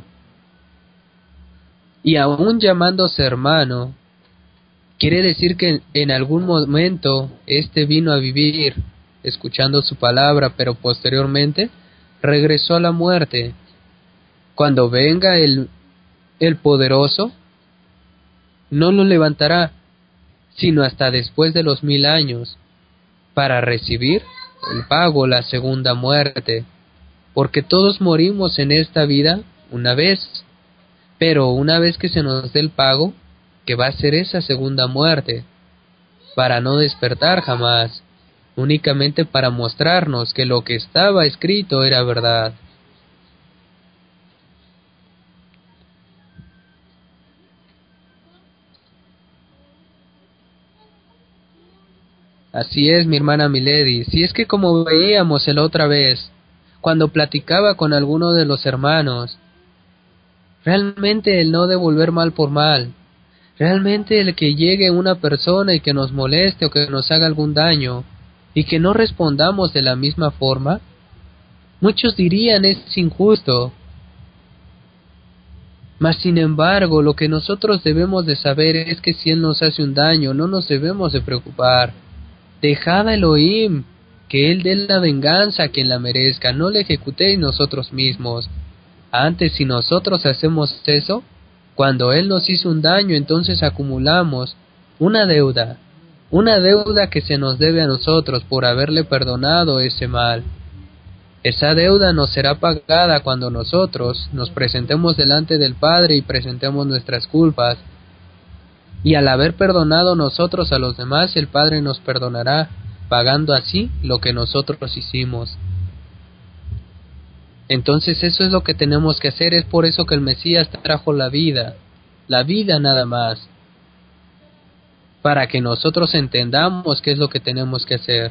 Y aún llamándose hermano, quiere decir que en algún momento éste vino a vivir, escuchando su palabra, pero posteriormente regresó a la muerte. Cuando venga el poderoso, no lo levantará, sino hasta después de los 1000 años, para recibir el pago, la segunda muerte, porque todos morimos en esta vida una vez, pero una vez que se nos dé el pago, que va a ser esa segunda muerte, para no despertar jamás, únicamente para mostrarnos que lo que estaba escrito era verdad. Así es, mi hermana Milady, si es que como veíamos la otra vez, cuando platicaba con alguno de los hermanos, realmente el no devolver mal por mal, realmente el que llegue una persona y que nos moleste o que nos haga algún daño, y que no respondamos de la misma forma, muchos dirían es injusto. Mas sin embargo, lo que nosotros debemos de saber es que si Él nos hace un daño, no nos debemos de preocupar. Dejad a Elohim, que Él dé la venganza a quien la merezca, no la ejecutéis nosotros mismos. Antes, si nosotros hacemos eso, cuando Él nos hizo un daño, entonces acumulamos una deuda que se nos debe a nosotros por haberle perdonado ese mal. Esa deuda nos será pagada cuando nosotros nos presentemos delante del Padre y presentemos nuestras culpas. Y al haber perdonado nosotros a los demás, el Padre nos perdonará, pagando así lo que nosotros hicimos. Entonces eso es lo que tenemos que hacer, es por eso que el Mesías trajo la vida nada más, para que nosotros entendamos qué es lo que tenemos que hacer.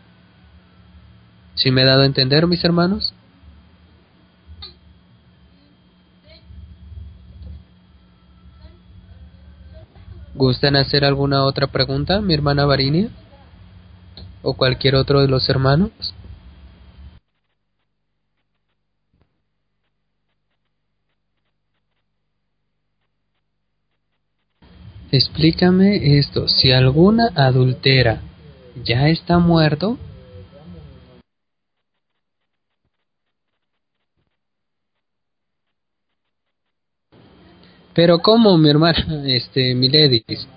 ¿Sí me he dado a entender, mis hermanos? ¿Gustan hacer alguna otra pregunta, mi hermana Varinia? ¿O cualquier otro de los hermanos? Explícame esto, si alguna adultera ya está muerto. Pero ¿cómo, mi hermana, Miledis?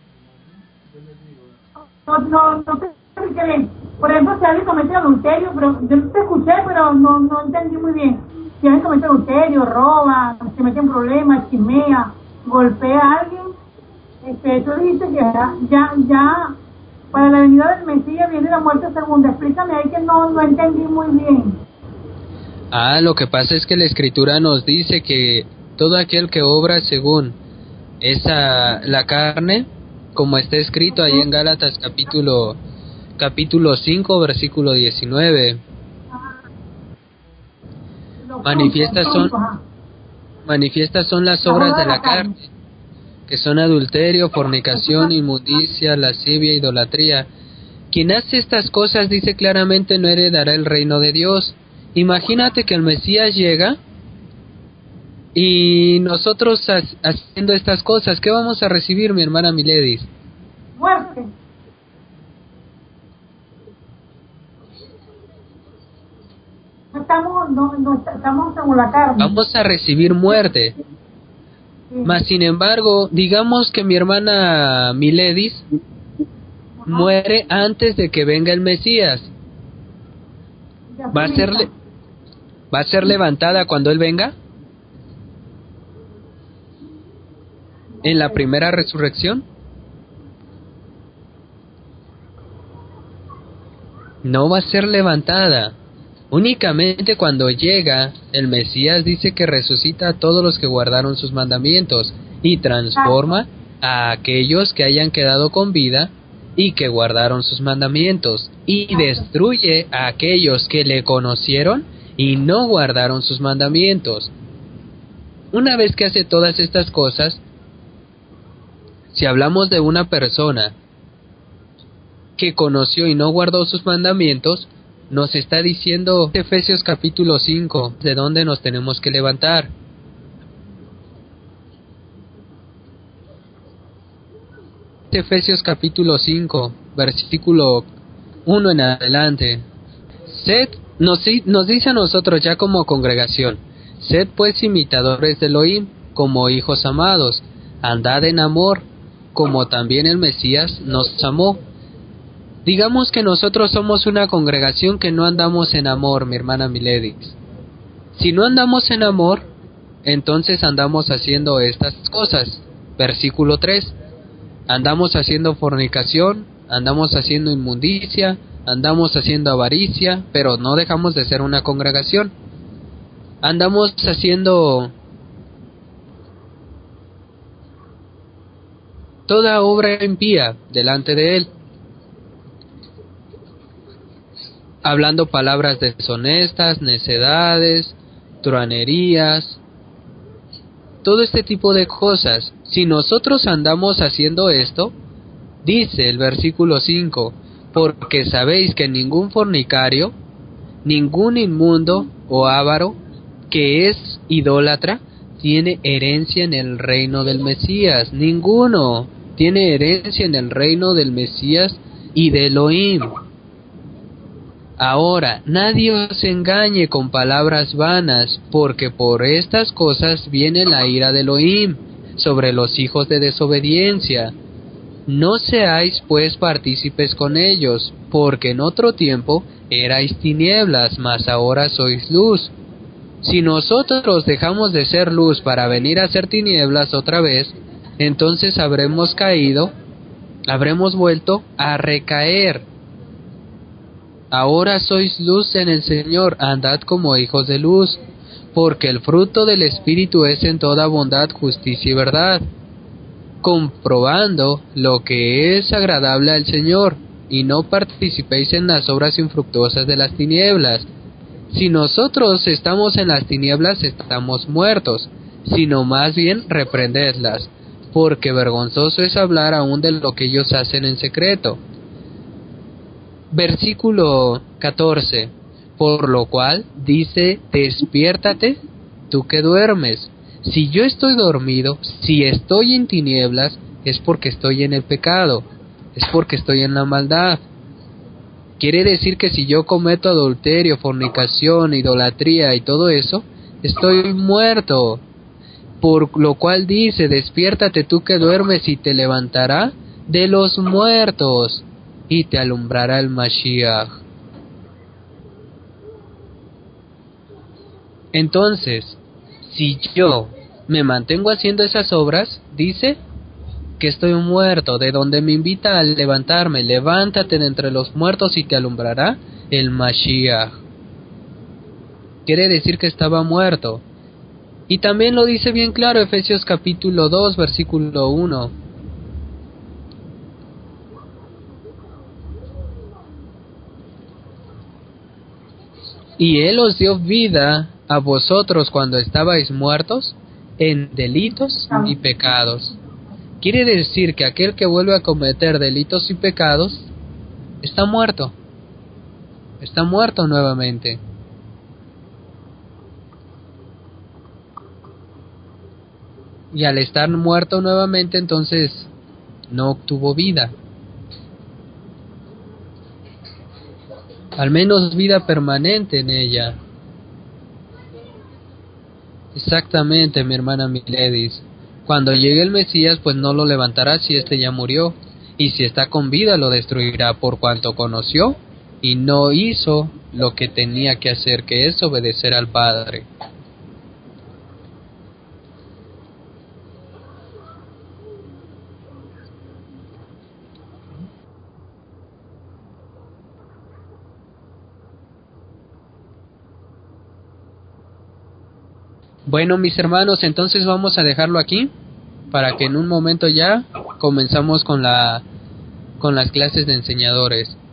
No te expliqué bien. Por ejemplo, si alguien comete adulterio, pero yo te escuché, pero no entendí muy bien. Si alguien comete adulterio, roba, se mete en problemas, chismea, golpea a alguien, tú dijiste que ya para la venida del Mesías viene la muerte segunda. Explícame ahí que no entendí muy bien. Lo que pasa es que la Escritura nos dice que todo aquel que obra según la carne, como está escrito ahí en Gálatas capítulo 5, versículo 19, manifiestas son las obras de la carne, que son adulterio, fornicación, inmundicia, lascivia, idolatría. Quien hace estas cosas, dice claramente, no heredará el reino de Dios. Imagínate que el Mesías llega y nosotros haciendo estas cosas, ¿qué vamos a recibir, mi hermana Miledis? Muerte. No estamos como la carne. Vamos a recibir muerte. Mas sin embargo, digamos que mi hermana Miledis muere antes de que venga el Mesías. ¿Va a ser levantada cuando él venga? ¿En la primera resurrección? No va a ser levantada. Únicamente cuando llega el Mesías dice que resucita a todos los que guardaron sus mandamientos y transforma a aquellos que hayan quedado con vida y que guardaron sus mandamientos, y destruye a aquellos que le conocieron y no guardaron sus mandamientos. Una vez que hace todas estas cosas, si hablamos de una persona que conoció y no guardó sus mandamientos, nos está diciendo Efesios capítulo 5, de dónde nos tenemos que levantar. Efesios capítulo 5, versículo 1 en adelante. Nos dice a nosotros ya como congregación: sed pues imitadores de Elohim, como hijos amados, andad en amor, como también el Mesías nos amó. Digamos que nosotros somos una congregación que no andamos en amor, mi hermana Miledis. Si no andamos en amor, entonces andamos haciendo estas cosas. Versículo 3. Andamos haciendo fornicación, andamos haciendo inmundicia, andamos haciendo avaricia, pero no dejamos de ser una congregación. Andamos haciendo toda obra impía delante de él, hablando palabras deshonestas, necedades, truanerías, todo este tipo de cosas. Si nosotros andamos haciendo esto, dice el versículo 5, porque sabéis que ningún fornicario, ningún inmundo o avaro que es idólatra tiene herencia en el reino del Mesías. Ninguno tiene herencia en el reino del Mesías y de Elohim. Ahora, nadie os engañe con palabras vanas, porque por estas cosas viene la ira de Elohim sobre los hijos de desobediencia. No seáis pues partícipes con ellos, porque en otro tiempo erais tinieblas, mas ahora sois luz. Si nosotros dejamos de ser luz para venir a ser tinieblas otra vez, entonces habremos vuelto a recaer. Ahora sois luz en el Señor, andad como hijos de luz, porque el fruto del Espíritu es en toda bondad, justicia y verdad, comprobando lo que es agradable al Señor, y no participéis en las obras infructuosas de las tinieblas. Si nosotros estamos en las tinieblas, estamos muertos, sino más bien reprendedlas, porque vergonzoso es hablar aún de lo que ellos hacen en secreto. Versículo 14. Por lo cual dice: despiértate, tú que duermes. Si yo estoy dormido, si estoy en tinieblas, es porque estoy en el pecado, es porque estoy en la maldad. Quiere decir que si yo cometo adulterio, fornicación, idolatría y todo eso, estoy muerto. Por lo cual dice: despiértate tú que duermes, y te levantará de los muertos, y te alumbrará el Mashiach. Entonces, si yo me mantengo haciendo esas obras, dice que estoy muerto, de donde me invita a levantarme: levántate de entre los muertos y te alumbrará el Mashiach. Quiere decir que estaba muerto. Y también lo dice bien claro Efesios capítulo 2, versículo 1. Y Él os dio vida a vosotros cuando estabais muertos en delitos y pecados. Quiere decir que aquel que vuelve a cometer delitos y pecados está muerto nuevamente. Y al estar muerto nuevamente, entonces no obtuvo vida. Al menos vida permanente en ella. Exactamente, mi hermana Miledis. Cuando llegue el Mesías, pues no lo levantará si éste ya murió, y si está con vida lo destruirá por cuanto conoció y no hizo lo que tenía que hacer, que es obedecer al Padre. Bueno, mis hermanos, entonces vamos a dejarlo aquí para que en un momento ya comenzamos con las clases de enseñadores.